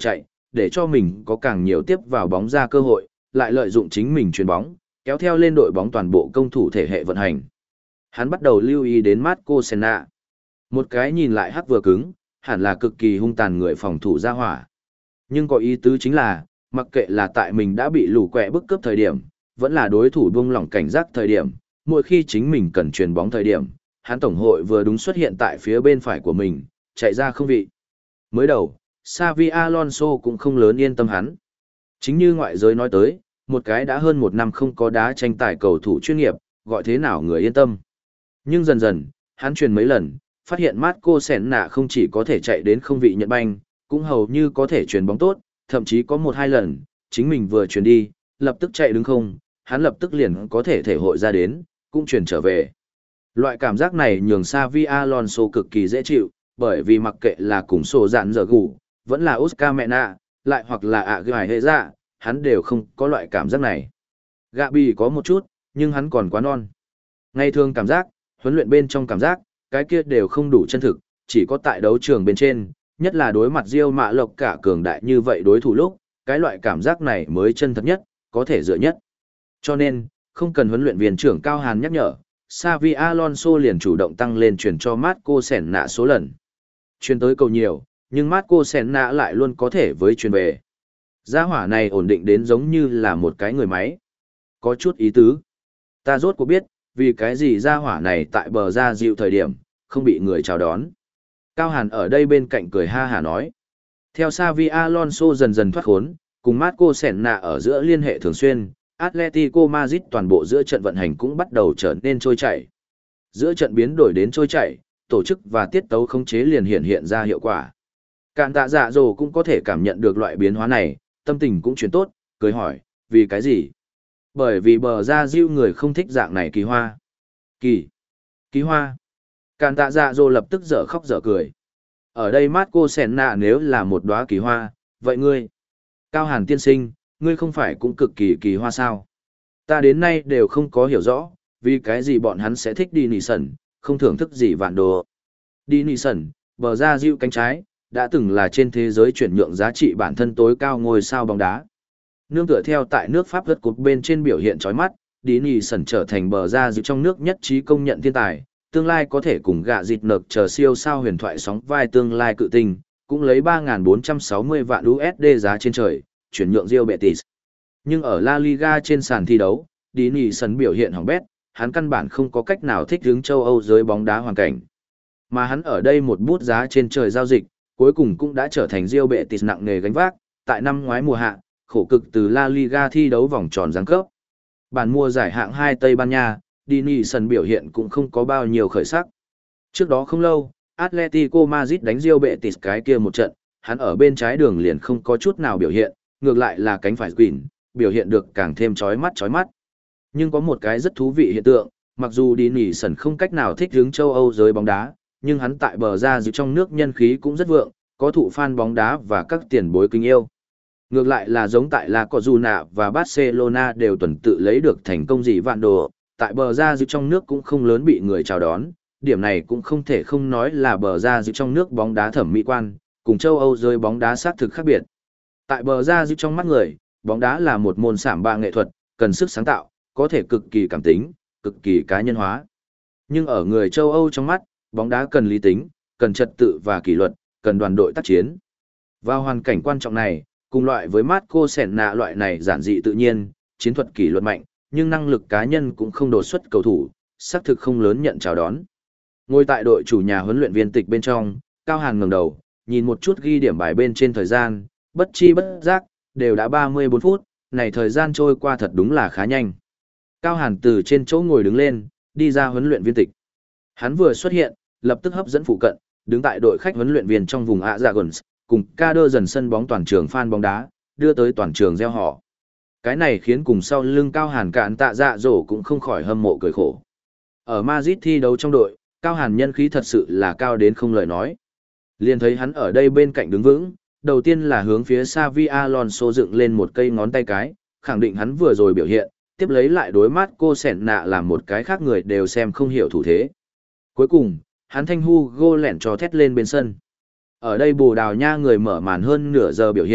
[SPEAKER 1] để cho mình có càng nhiều tiếp vào bóng ra cơ hội, lại lợi dụng chính mình chuyền bóng, kéo theo lên đội bóng toàn bộ công thủ thể hệ vận hành. Hắn bắt đầu lưu ý đến Marco Senna. Một cái nhìn lại hắc vừa cứng, hẳn là cực kỳ hung tàn người phòng thủ ra hỏa. Nhưng có ý tứ chính là, mặc kệ là tại mình đã bị lù quẹ bức cướp thời điểm, vẫn là đối thủ buông lỏng cảnh giác thời điểm, mỗi khi chính mình cần chuyền bóng thời điểm, hắn tổng hội vừa đúng xuất hiện tại phía bên phải của mình, chạy ra không vị. Mới đầu, Xavi Alonso cũng không lớn yên tâm hắn. Chính như ngoại giới nói tới, một cái đã hơn một năm không có đá tranh tài cầu thủ chuyên nghiệp, gọi thế nào người yên tâm. Nhưng dần dần, hắn truyền mấy lần, phát hiện Marco Senna không chỉ có thể chạy đến không vị nhận banh, cũng hầu như có thể chuyền bóng tốt, thậm chí có một hai lần, chính mình vừa chuyền đi, lập tức chạy đứng không, hắn lập tức liền có thể thể hội ra đến, cũng chuyển trở về. Loại cảm giác này nhường Xavi Alonso cực kỳ dễ chịu, bởi vì mặc kệ là cùng sổ dạn giờ gù, vẫn là Oscar Mena, lại hoặc là ạ gài hệ dạ, hắn đều không có loại cảm giác này. Gabi có một chút, nhưng hắn còn quá non. Ngày thường cảm giác, huấn luyện bên trong cảm giác, cái kia đều không đủ chân thực, chỉ có tại đấu trường bên trên, nhất là đối mặt Real Mạ Lộc cả cường đại như vậy đối thủ lúc, cái loại cảm giác này mới chân thật nhất, có thể dựa nhất. Cho nên, không cần huấn luyện viên trưởng Cao Hàn nhắc nhở, Xavi Alonso liền chủ động tăng lên chuyển cho Marco Senna số lần. Chuyển tới cầu nhiều, nhưng Marco Senna lại luôn có thể với chuyển về. Gia hỏa này ổn định đến giống như là một cái người máy. Có chút ý tứ. Ta rốt cuộc biết, vì cái gì gia hỏa này tại bờ ra dịu thời điểm, không bị người chào đón. Cao Hàn ở đây bên cạnh cười ha hả nói. Theo Xavi Alonso dần dần thoát khốn, cùng Marco Senna ở giữa liên hệ thường xuyên, Atletico Madrid toàn bộ giữa trận vận hành cũng bắt đầu trở nên trôi chảy. Giữa trận biến đổi đến trôi chảy, tổ chức và tiết tấu khống chế liền hiện hiện ra hiệu quả. Cản tạ dạ dồ cũng có thể cảm nhận được loại biến hóa này, tâm tình cũng chuyển tốt, cười hỏi, vì cái gì? Bởi vì bờ ra diêu người không thích dạng này kỳ hoa. Kỳ? Kỳ hoa? Cản tạ dạ dồ lập tức dở khóc dở cười. Ở đây Marco Senna nếu là một đóa kỳ hoa, vậy ngươi? Cao Hàn tiên sinh, ngươi không phải cũng cực kỳ kỳ hoa sao? Ta đến nay đều không có hiểu rõ, vì cái gì bọn hắn sẽ thích đi nỉ sẩn, không thưởng thức gì vạn đồ. Đi nỉ sẩn, bờ ra diêu cánh trái, đã từng là trên thế giới chuyển nhượng giá trị bản thân tối cao ngôi sao bóng đá. Nương tựa theo tại nước Pháp gật cột bên trên biểu hiện chói mắt, đi nỉ sẩn trở thành bờ ra diêu trong nước nhất trí công nhận thiên tài, tương lai có thể cùng gạ dịt nợp chờ siêu sao huyền thoại sóng vai tương lai cự tinh, cũng lấy ba nghìn bốn trăm sáu mươi vạn u ét đê giá trên trời, chuyển nhượng Real Betis. Nhưng ở La Liga trên sàn thi đấu, Dini sân biểu hiện hỏng bét, hắn căn bản không có cách nào thích ứng châu Âu giới bóng đá hoàn cảnh. Mà hắn ở đây một bút giá trên trời giao dịch, cuối cùng cũng đã trở thành Real Betis nặng nề gánh vác, tại năm ngoái mùa hạ, khổ cực từ La Liga thi đấu vòng tròn giáng cấp. Bản mùa giải hạng hai Tây Ban Nha, Dini sân biểu hiện cũng không có bao nhiêu khởi sắc. Trước đó không lâu, Atletico Madrid đánh Real Betis cái kia một trận, hắn ở bên trái đường liền không có chút nào biểu hiện, ngược lại là cánh phải Quỳnh, biểu hiện được càng thêm chói mắt chói mắt. Nhưng có một cái rất thú vị hiện tượng, mặc dù đi nỉ sẩn không cách nào thích ứng châu Âu giới bóng đá, nhưng hắn tại bờ ra giữ trong nước nhân khí cũng rất vượng, có thụ fan bóng đá và các tiền bối kính yêu. Ngược lại là giống tại La Cojuna và Barcelona đều tuần tự lấy được thành công gì vạn đồ, tại bờ ra giữ trong nước cũng không lớn bị người chào đón, điểm này cũng không thể không nói là bờ ra giữ trong nước bóng đá thẩm mỹ quan, cùng châu Âu giới bóng đá xác thực khác biệt. Tại bờ ra giữ trong mắt người, bóng đá là một môn sảm ba nghệ thuật, cần sức sáng tạo, có thể cực kỳ cảm tính, cực kỳ cá nhân hóa. Nhưng ở người châu Âu trong mắt, bóng đá cần lý tính, cần trật tự và kỷ luật, cần đoàn đội tác chiến. Vào hoàn cảnh quan trọng này, cùng loại với Marco Senna loại này giản dị tự nhiên, chiến thuật kỷ luật mạnh, nhưng năng lực cá nhân cũng không đột xuất cầu thủ, xác thực không lớn nhận chào đón. Ngồi tại đội chủ nhà huấn luyện viên tịch bên trong, Cao Hàn ngẩng đầu, nhìn một chút ghi điểm bài bên trên thời gian, bất chi bất giác, đều đã ba mươi bốn phút, này thời gian trôi qua thật đúng là khá nhanh. Cao Hàn từ trên chỗ ngồi đứng lên, đi ra huấn luyện viên tịch. Hắn vừa xuất hiện, lập tức hấp dẫn phụ cận, đứng tại đội khách huấn luyện viên trong vùng Azagons, cùng ca đơ dần sân bóng toàn trường fan bóng đá, đưa tới toàn trường reo hò. Cái này khiến cùng sau lưng Cao Hàn cạn tạ dạ dỗ cũng không khỏi hâm mộ cười khổ. Ở Madrid thi đấu trong đội, Cao Hàn nhân khí thật sự là cao đến không lời nói. Liền thấy hắn ở đây bên cạnh đứng vững, đầu tiên là hướng phía Xavi Alonso dựng lên một cây ngón tay cái, khẳng định hắn vừa rồi biểu hiện, tiếp lấy lại đối mắt cô sẻn nạ làm một cái khác người đều xem không hiểu thủ thế. Cuối cùng, hắn thanh Hugo lẹn cho thét lên bên sân. Ở đây Bồ Đào Nha người mở màn hơn nửa giờ biểu hiện,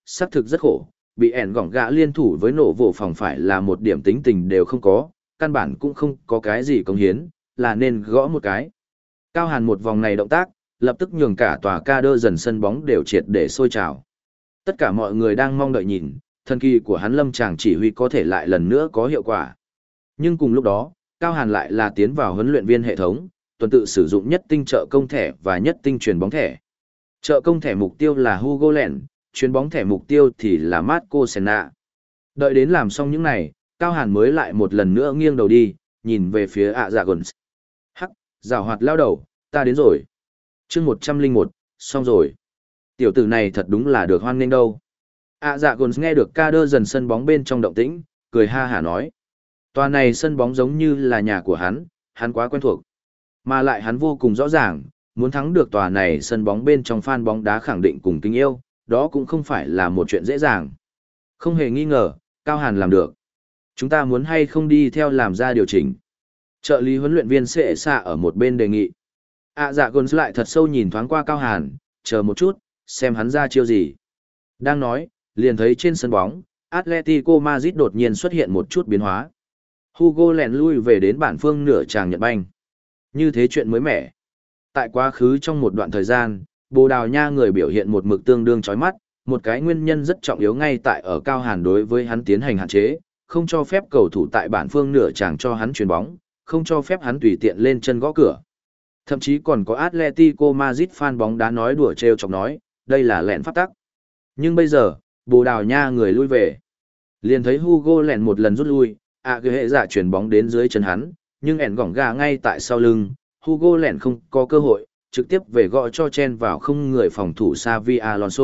[SPEAKER 1] xác thực rất khổ, bị ẻn gỏng gạ liên thủ với nổ vỗ phòng phải là một điểm tính tình đều không có, căn bản cũng không có cái gì công hiến, là nên gõ một cái. Cao Hàn một vòng này động tác, lập tức nhường cả tòa ca đơ dần sân bóng đều triệt để sôi trào. Tất cả mọi người đang mong đợi nhìn, thần kỳ của hắn lâm chàng chỉ huy có thể lại lần nữa có hiệu quả. Nhưng cùng lúc đó, Cao Hàn lại là tiến vào huấn luyện viên hệ thống, tuần tự sử dụng nhất tinh trợ công thẻ và nhất tinh truyền bóng thẻ. Trợ công thẻ mục tiêu là Hugo Lens, truyền bóng thẻ mục tiêu thì là Marco Senna. Đợi đến làm xong những này, Cao Hàn mới lại một lần nữa nghiêng đầu đi, nhìn về phía ạ dạ gồn. Hắc, rào hoạt lao đầu, ta đến rồi. chương một trăm lẻ một, xong rồi. Tiểu tử này thật đúng là được hoan nghênh đâu. ạ dạ gồn nghe được ca đơ dần sân bóng bên trong động tĩnh, cười ha hả nói. Tòa này sân bóng giống như là nhà của hắn, hắn quá quen thuộc. Mà lại hắn vô cùng rõ ràng, muốn thắng được tòa này sân bóng bên trong fan bóng đá khẳng định cùng kính yêu, đó cũng không phải là một chuyện dễ dàng. Không hề nghi ngờ, Cao Hàn làm được. Chúng ta muốn hay không đi theo làm ra điều chỉnh. Trợ lý huấn luyện viên sẽ xạ ở một bên đề nghị. À dạ gồn lại thật sâu nhìn thoáng qua Cao Hàn, chờ một chút, xem hắn ra chiêu gì. Đang nói, liền thấy trên sân bóng, Atletico Madrid đột nhiên xuất hiện một chút biến hóa. Hugo lèn lui về đến bản phương nửa tràng nhận banh. Như thế chuyện mới mẻ. Tại quá khứ trong một đoạn thời gian, Bồ Đào Nha người biểu hiện một mực tương đương chói mắt, một cái nguyên nhân rất trọng yếu ngay tại ở Cao Hàn đối với hắn tiến hành hạn chế, không cho phép cầu thủ tại bản phương nửa tràng cho hắn chuyền bóng, không cho phép hắn tùy tiện lên chân gõ cửa. Thậm chí còn có Atletico Madrid fan bóng đá nói đùa trêu chọc nói, đây là lẹn pháp tắc. Nhưng bây giờ, Bồ Đào Nha người lui về. Liền thấy Hugo lẹn một lần rút lui, ạ cái hệ dạ chuyển bóng đến dưới chân hắn, nhưng ẻn gỏng gà ngay tại sau lưng, Hugo lẹn không có cơ hội, trực tiếp về gõ cho chen vào không người phòng thủ Xavi Alonso.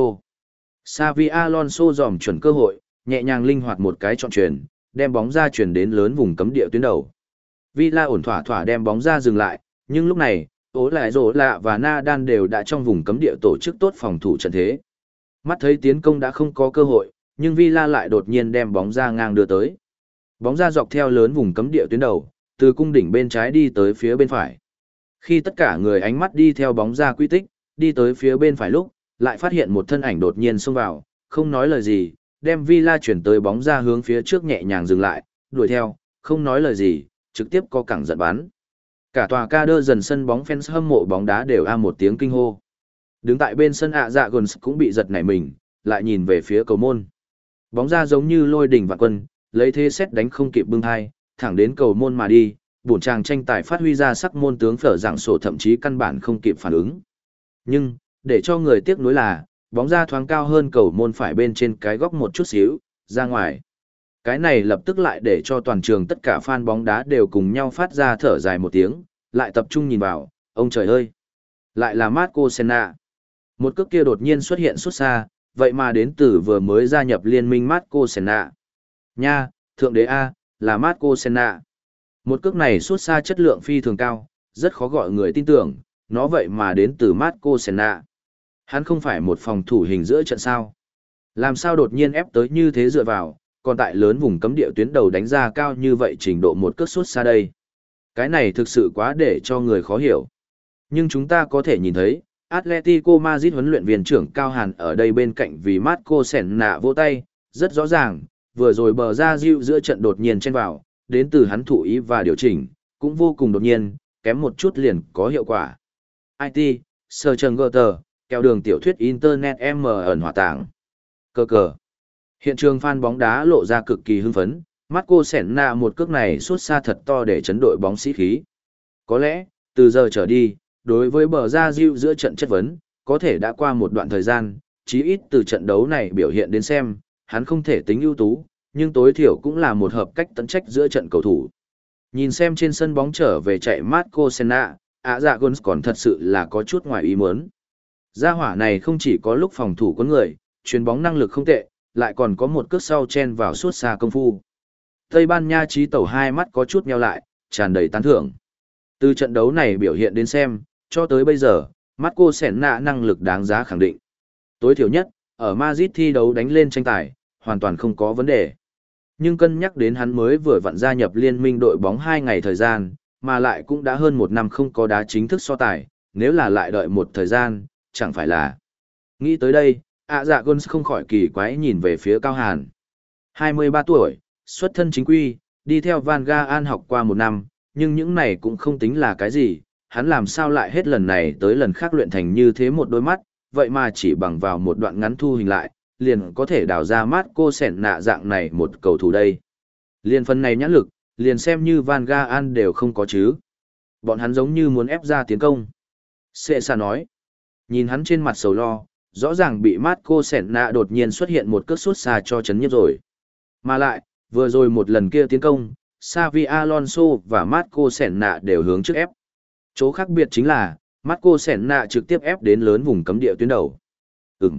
[SPEAKER 1] Xavi Alonso dòm chuẩn cơ hội, nhẹ nhàng linh hoạt một cái chọn chuyển, đem bóng ra chuyển đến lớn vùng cấm địa tuyến đầu. Villa ổn thỏa thỏa đem bóng ra dừng lại, nhưng lúc này, Ố Lại Rổ Lạ và Nadal đều đã trong vùng cấm địa tổ chức tốt phòng thủ trận thế. Mắt thấy tiến công đã không có cơ hội, nhưng Villa lại đột nhiên đem bóng ra ngang đưa tới. Bóng ra dọc theo lớn vùng cấm địa tuyến đầu, từ cung đỉnh bên trái đi tới phía bên phải. Khi tất cả người ánh mắt đi theo bóng ra quy tích, đi tới phía bên phải lúc, lại phát hiện một thân ảnh đột nhiên xông vào, không nói lời gì, đem Villa chuyển tới bóng ra hướng phía trước nhẹ nhàng dừng lại, đuổi theo, không nói lời gì, trực tiếp có cẳng giận bắn. Cả tòa ca đơ dần sân bóng fans hâm mộ bóng đá đều a một tiếng kinh hô. Đứng tại bên sân ạ dạ gồn cũng bị giật nảy mình, lại nhìn về phía cầu môn. Bóng ra giống như lôi đỉnh vạn quân, lấy thế xét đánh không kịp bưng hai, thẳng đến cầu môn mà đi, bổn chàng tranh tài phát huy ra sắc môn tướng phở dạng sổ thậm chí căn bản không kịp phản ứng. Nhưng, để cho người tiếc nuối là, bóng ra thoáng cao hơn cầu môn phải bên trên cái góc một chút xíu, ra ngoài. Cái này lập tức lại để cho toàn trường tất cả fan bóng đá đều cùng nhau phát ra thở dài một tiếng, lại tập trung nhìn vào, ông trời ơi! Lại là Marco Senna. Một cước kia đột nhiên xuất hiện xuất xa, vậy mà đến từ vừa mới gia nhập liên minh Marco Senna. Nha, thượng đế A, là Marco Senna. Một cước này xuất xa chất lượng phi thường cao, rất khó gọi người tin tưởng, nó vậy mà đến từ Marco Senna. Hắn không phải một phòng thủ hình giữa trận sao. Làm sao đột nhiên ép tới như thế dựa vào, còn tại lớn vùng cấm địa tuyến đầu đánh ra cao như vậy trình độ một cước xuất xa đây. Cái này thực sự quá để cho người khó hiểu. Nhưng chúng ta có thể nhìn thấy, Atletico Madrid huấn luyện viên trưởng Cao Hàn ở đây bên cạnh vì Marco Senna vỗ tay, rất rõ ràng, vừa rồi bờ ra diệu giữa trận đột nhiên chen vào, đến từ hắn thủ ý và điều chỉnh, cũng vô cùng đột nhiên, kém một chút liền có hiệu quả. i tê, Sir Trần Gutter, kèo đường tiểu thuyết Internet M ẩn hỏa tảng. Cờ cờ. Hiện trường fan bóng đá lộ ra cực kỳ hưng phấn, Marco Senna một cước này xuất xa thật to để chấn đội bóng sĩ khí. Có lẽ, từ giờ trở đi, đối với bờ ra diệu giữa trận chất vấn, có thể đã qua một đoạn thời gian, chí ít từ trận đấu này biểu hiện đến xem, hắn không thể tính ưu tú, nhưng tối thiểu cũng là một hợp cách tận trách giữa trận cầu thủ. Nhìn xem trên sân bóng trở về chạy Marco Senna, ạ dạ Gons còn thật sự là có chút ngoài ý muốn. Gia hỏa này không chỉ có lúc phòng thủ có người, chuyền bóng năng lực không tệ, lại còn có một cước sau chen vào suốt xa công phu. Tây Ban Nha trí tẩu hai mắt có chút nheo lại, tràn đầy tán thưởng. Từ trận đấu này biểu hiện đến xem, cho tới bây giờ, Marco Senna năng lực đáng giá khẳng định. Tối thiểu nhất, ở Madrid thi đấu đánh lên tranh tài, hoàn toàn không có vấn đề. Nhưng cân nhắc đến hắn mới vừa vặn gia nhập liên minh đội bóng hai ngày thời gian, mà lại cũng đã hơn một năm không có đá chính thức so tài, nếu là lại đợi một thời gian, chẳng phải là. Nghĩ tới đây, ạ dạ Guns không khỏi kỳ quái nhìn về phía Cao Hàn. hai mươi ba tuổi, xuất thân chính quy, đi theo Van Gaal học qua một năm, nhưng những này cũng không tính là cái gì, hắn làm sao lại hết lần này tới lần khác luyện thành như thế một đôi mắt, vậy mà chỉ bằng vào một đoạn ngắn thu hình lại, liền có thể đào ra mắt cô sẻn nạ dạng này một cầu thủ đây. Liền phần này nhãn lực, liền xem như Van Gaal đều không có chứ. Bọn hắn giống như muốn ép ra tiến công. Sệ xa nói, nhìn hắn trên mặt sầu lo, rõ ràng bị mát cô sẻn nạ đột nhiên xuất hiện một cước sút xa cho chấn nhiếp rồi. Mà lại, vừa rồi một lần kia tiến công, Xavi Alonso và Marco Senna đều hướng trước ép. Chỗ khác biệt chính là, Marco Senna trực tiếp ép đến lớn vùng cấm địa tuyến đầu. Ừm.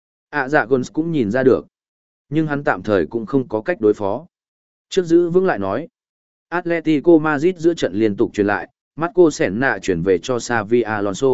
[SPEAKER 1] À dạ Gons cũng nhìn ra được. Nhưng hắn tạm thời cũng không có cách đối phó. Trước giữ vững lại nói. Atletico Madrid giữa trận liên tục truyền lại, Marco Senna chuyển về cho Xavi Alonso.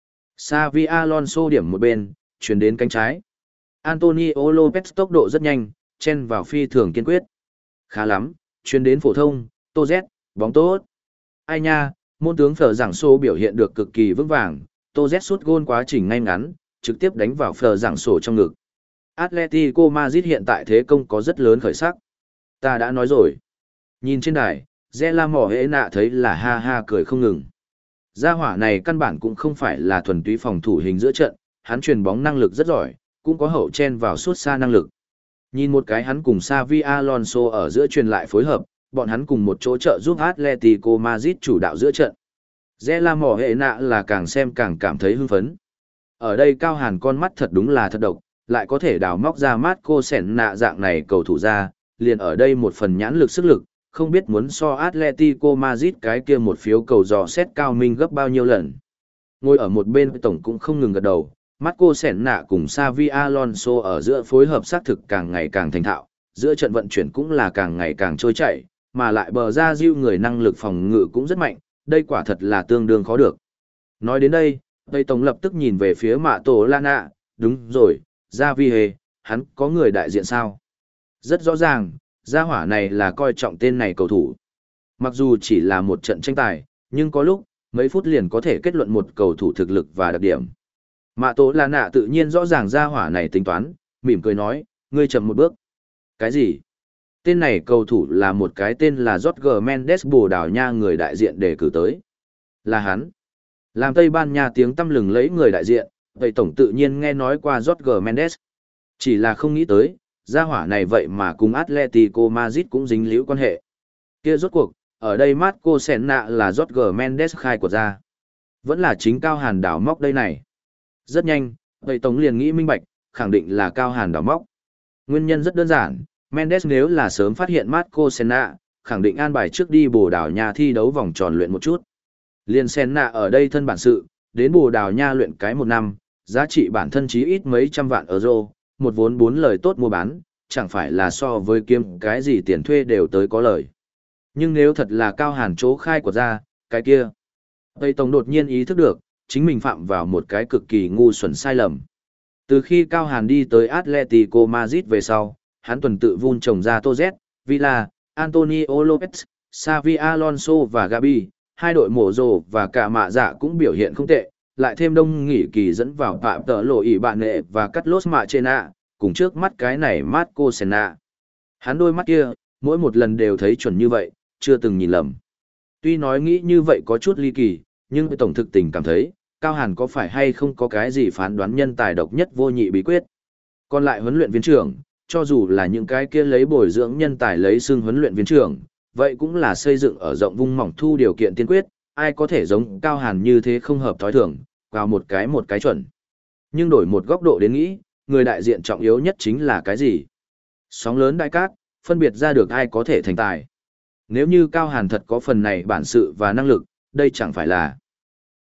[SPEAKER 1] Xavi Alonso điểm một bên, chuyển đến cánh trái. Antonio Lopez tốc độ rất nhanh, chen vào phi thường kiên quyết. Khá lắm, chuyên đến phổ thông, Tô Z, bóng tốt. Ai nha, môn tướng Phở Giảng Sô biểu hiện được cực kỳ vững vàng, Tô Z sút gôn quá trình ngay ngắn, trực tiếp đánh vào Phở Giảng Sô trong ngực. Atletico Madrid hiện tại thế công có rất lớn khởi sắc. Ta đã nói rồi. Nhìn trên đài, Zela mỏ hễ nạ thấy là ha ha cười không ngừng. Gia hỏa này căn bản cũng không phải là thuần túy phòng thủ hình giữa trận, hắn truyền bóng năng lực rất giỏi, cũng có hậu chen vào suốt xa năng lực. Nhìn một cái hắn cùng Xavi Alonso ở giữa truyền lại phối hợp, bọn hắn cùng một chỗ trợ giúp Atletico Madrid chủ đạo giữa trận. Zela mỏ hệ nạ là càng xem càng cảm thấy hưng phấn. Ở đây Cao Hàn con mắt thật đúng là thật độc, lại có thể đào móc ra mắt cô sẻn nạ dạng này cầu thủ ra, liền ở đây một phần nhãn lực sức lực, không biết muốn so Atletico Madrid cái kia một phiếu cầu dò xét cao minh gấp bao nhiêu lần. Ngồi ở một bên tổng cũng không ngừng gật đầu. Marco Senna cùng Xavi Alonso ở giữa phối hợp xác thực càng ngày càng thành thạo, giữa trận vận chuyển cũng là càng ngày càng trôi chảy, mà lại bờ ra diêu người năng lực phòng ngự cũng rất mạnh, đây quả thật là tương đương khó được. Nói đến đây, Tây Tổng lập tức nhìn về phía Mạ Tổ Lana, đúng rồi, Gia Vi Hề, hắn có người đại diện sao? Rất rõ ràng, gia hỏa này là coi trọng tên này cầu thủ. Mặc dù chỉ là một trận tranh tài, nhưng có lúc, mấy phút liền có thể kết luận một cầu thủ thực lực và đặc điểm. Mạ Tổ là nạ tự nhiên rõ ràng gia hỏa này tính toán, mỉm cười nói, ngươi chậm một bước. Cái gì? Tên này cầu thủ là một cái tên là Jorge Mendes Bồ Đào Nha người đại diện đề cử tới. Là hắn. Làm Tây Ban Nha tiếng tăm lừng lấy người đại diện, vậy tổng tự nhiên nghe nói qua Jorge Mendes. Chỉ là không nghĩ tới, gia hỏa này vậy mà cùng Atletico Madrid cũng dính líu quan hệ. Kia rốt cuộc, ở đây Marco Senna là Jorge Mendes khai của ra. Vẫn là chính Cao Hàn đảo móc đây này. Rất nhanh, Tây Tổng liền nghĩ minh bạch, khẳng định là Cao Hàn đảo móc. Nguyên nhân rất đơn giản, Mendes nếu là sớm phát hiện Marco Senna, khẳng định an bài trước đi Bồ Đào Nha thi đấu vòng tròn luyện một chút. Liên Senna ở đây thân bản sự, đến Bồ Đào Nha luyện cái một năm, giá trị bản thân chí ít mấy trăm vạn euro, một vốn bốn lời tốt mua bán, chẳng phải là so với kiếm cái gì tiền thuê đều tới có lời. Nhưng nếu thật là Cao Hàn chỗ khai của ra, cái kia. Tây Tổng đột nhiên ý thức được, chính mình phạm vào một cái cực kỳ ngu xuẩn sai lầm. Từ khi Cao Hàn đi tới Atletico Madrid về sau, hắn tuần tự vun trồng ra Tô Z, Villa, Antonio Lopez, Xavi Alonso và Gabi, hai đội mổ rồ và cả mạ dạ cũng biểu hiện không tệ, lại thêm đông nghỉ kỳ dẫn vào Phạm Tợ Lộ ỉ bạn nệ và Carlos Machena, cùng trước mắt cái này Marco Senna. Hắn đôi mắt kia, mỗi một lần đều thấy chuẩn như vậy, chưa từng nhìn lầm. Tuy nói nghĩ như vậy có chút ly kỳ, nhưng tổng thực tình cảm thấy, Cao Hàn có phải hay không có cái gì phán đoán nhân tài độc nhất vô nhị bí quyết. Còn lại huấn luyện viên trưởng, cho dù là những cái kia lấy bồi dưỡng nhân tài lấy xưng huấn luyện viên trưởng, vậy cũng là xây dựng ở rộng vung mỏng thu điều kiện tiên quyết, ai có thể giống Cao Hàn như thế không hợp thói thường, vào một cái một cái chuẩn. Nhưng đổi một góc độ đến nghĩ, người đại diện trọng yếu nhất chính là cái gì? Sóng lớn đại cát, phân biệt ra được ai có thể thành tài. Nếu như Cao Hàn thật có phần này bản sự và năng lực, đây chẳng phải là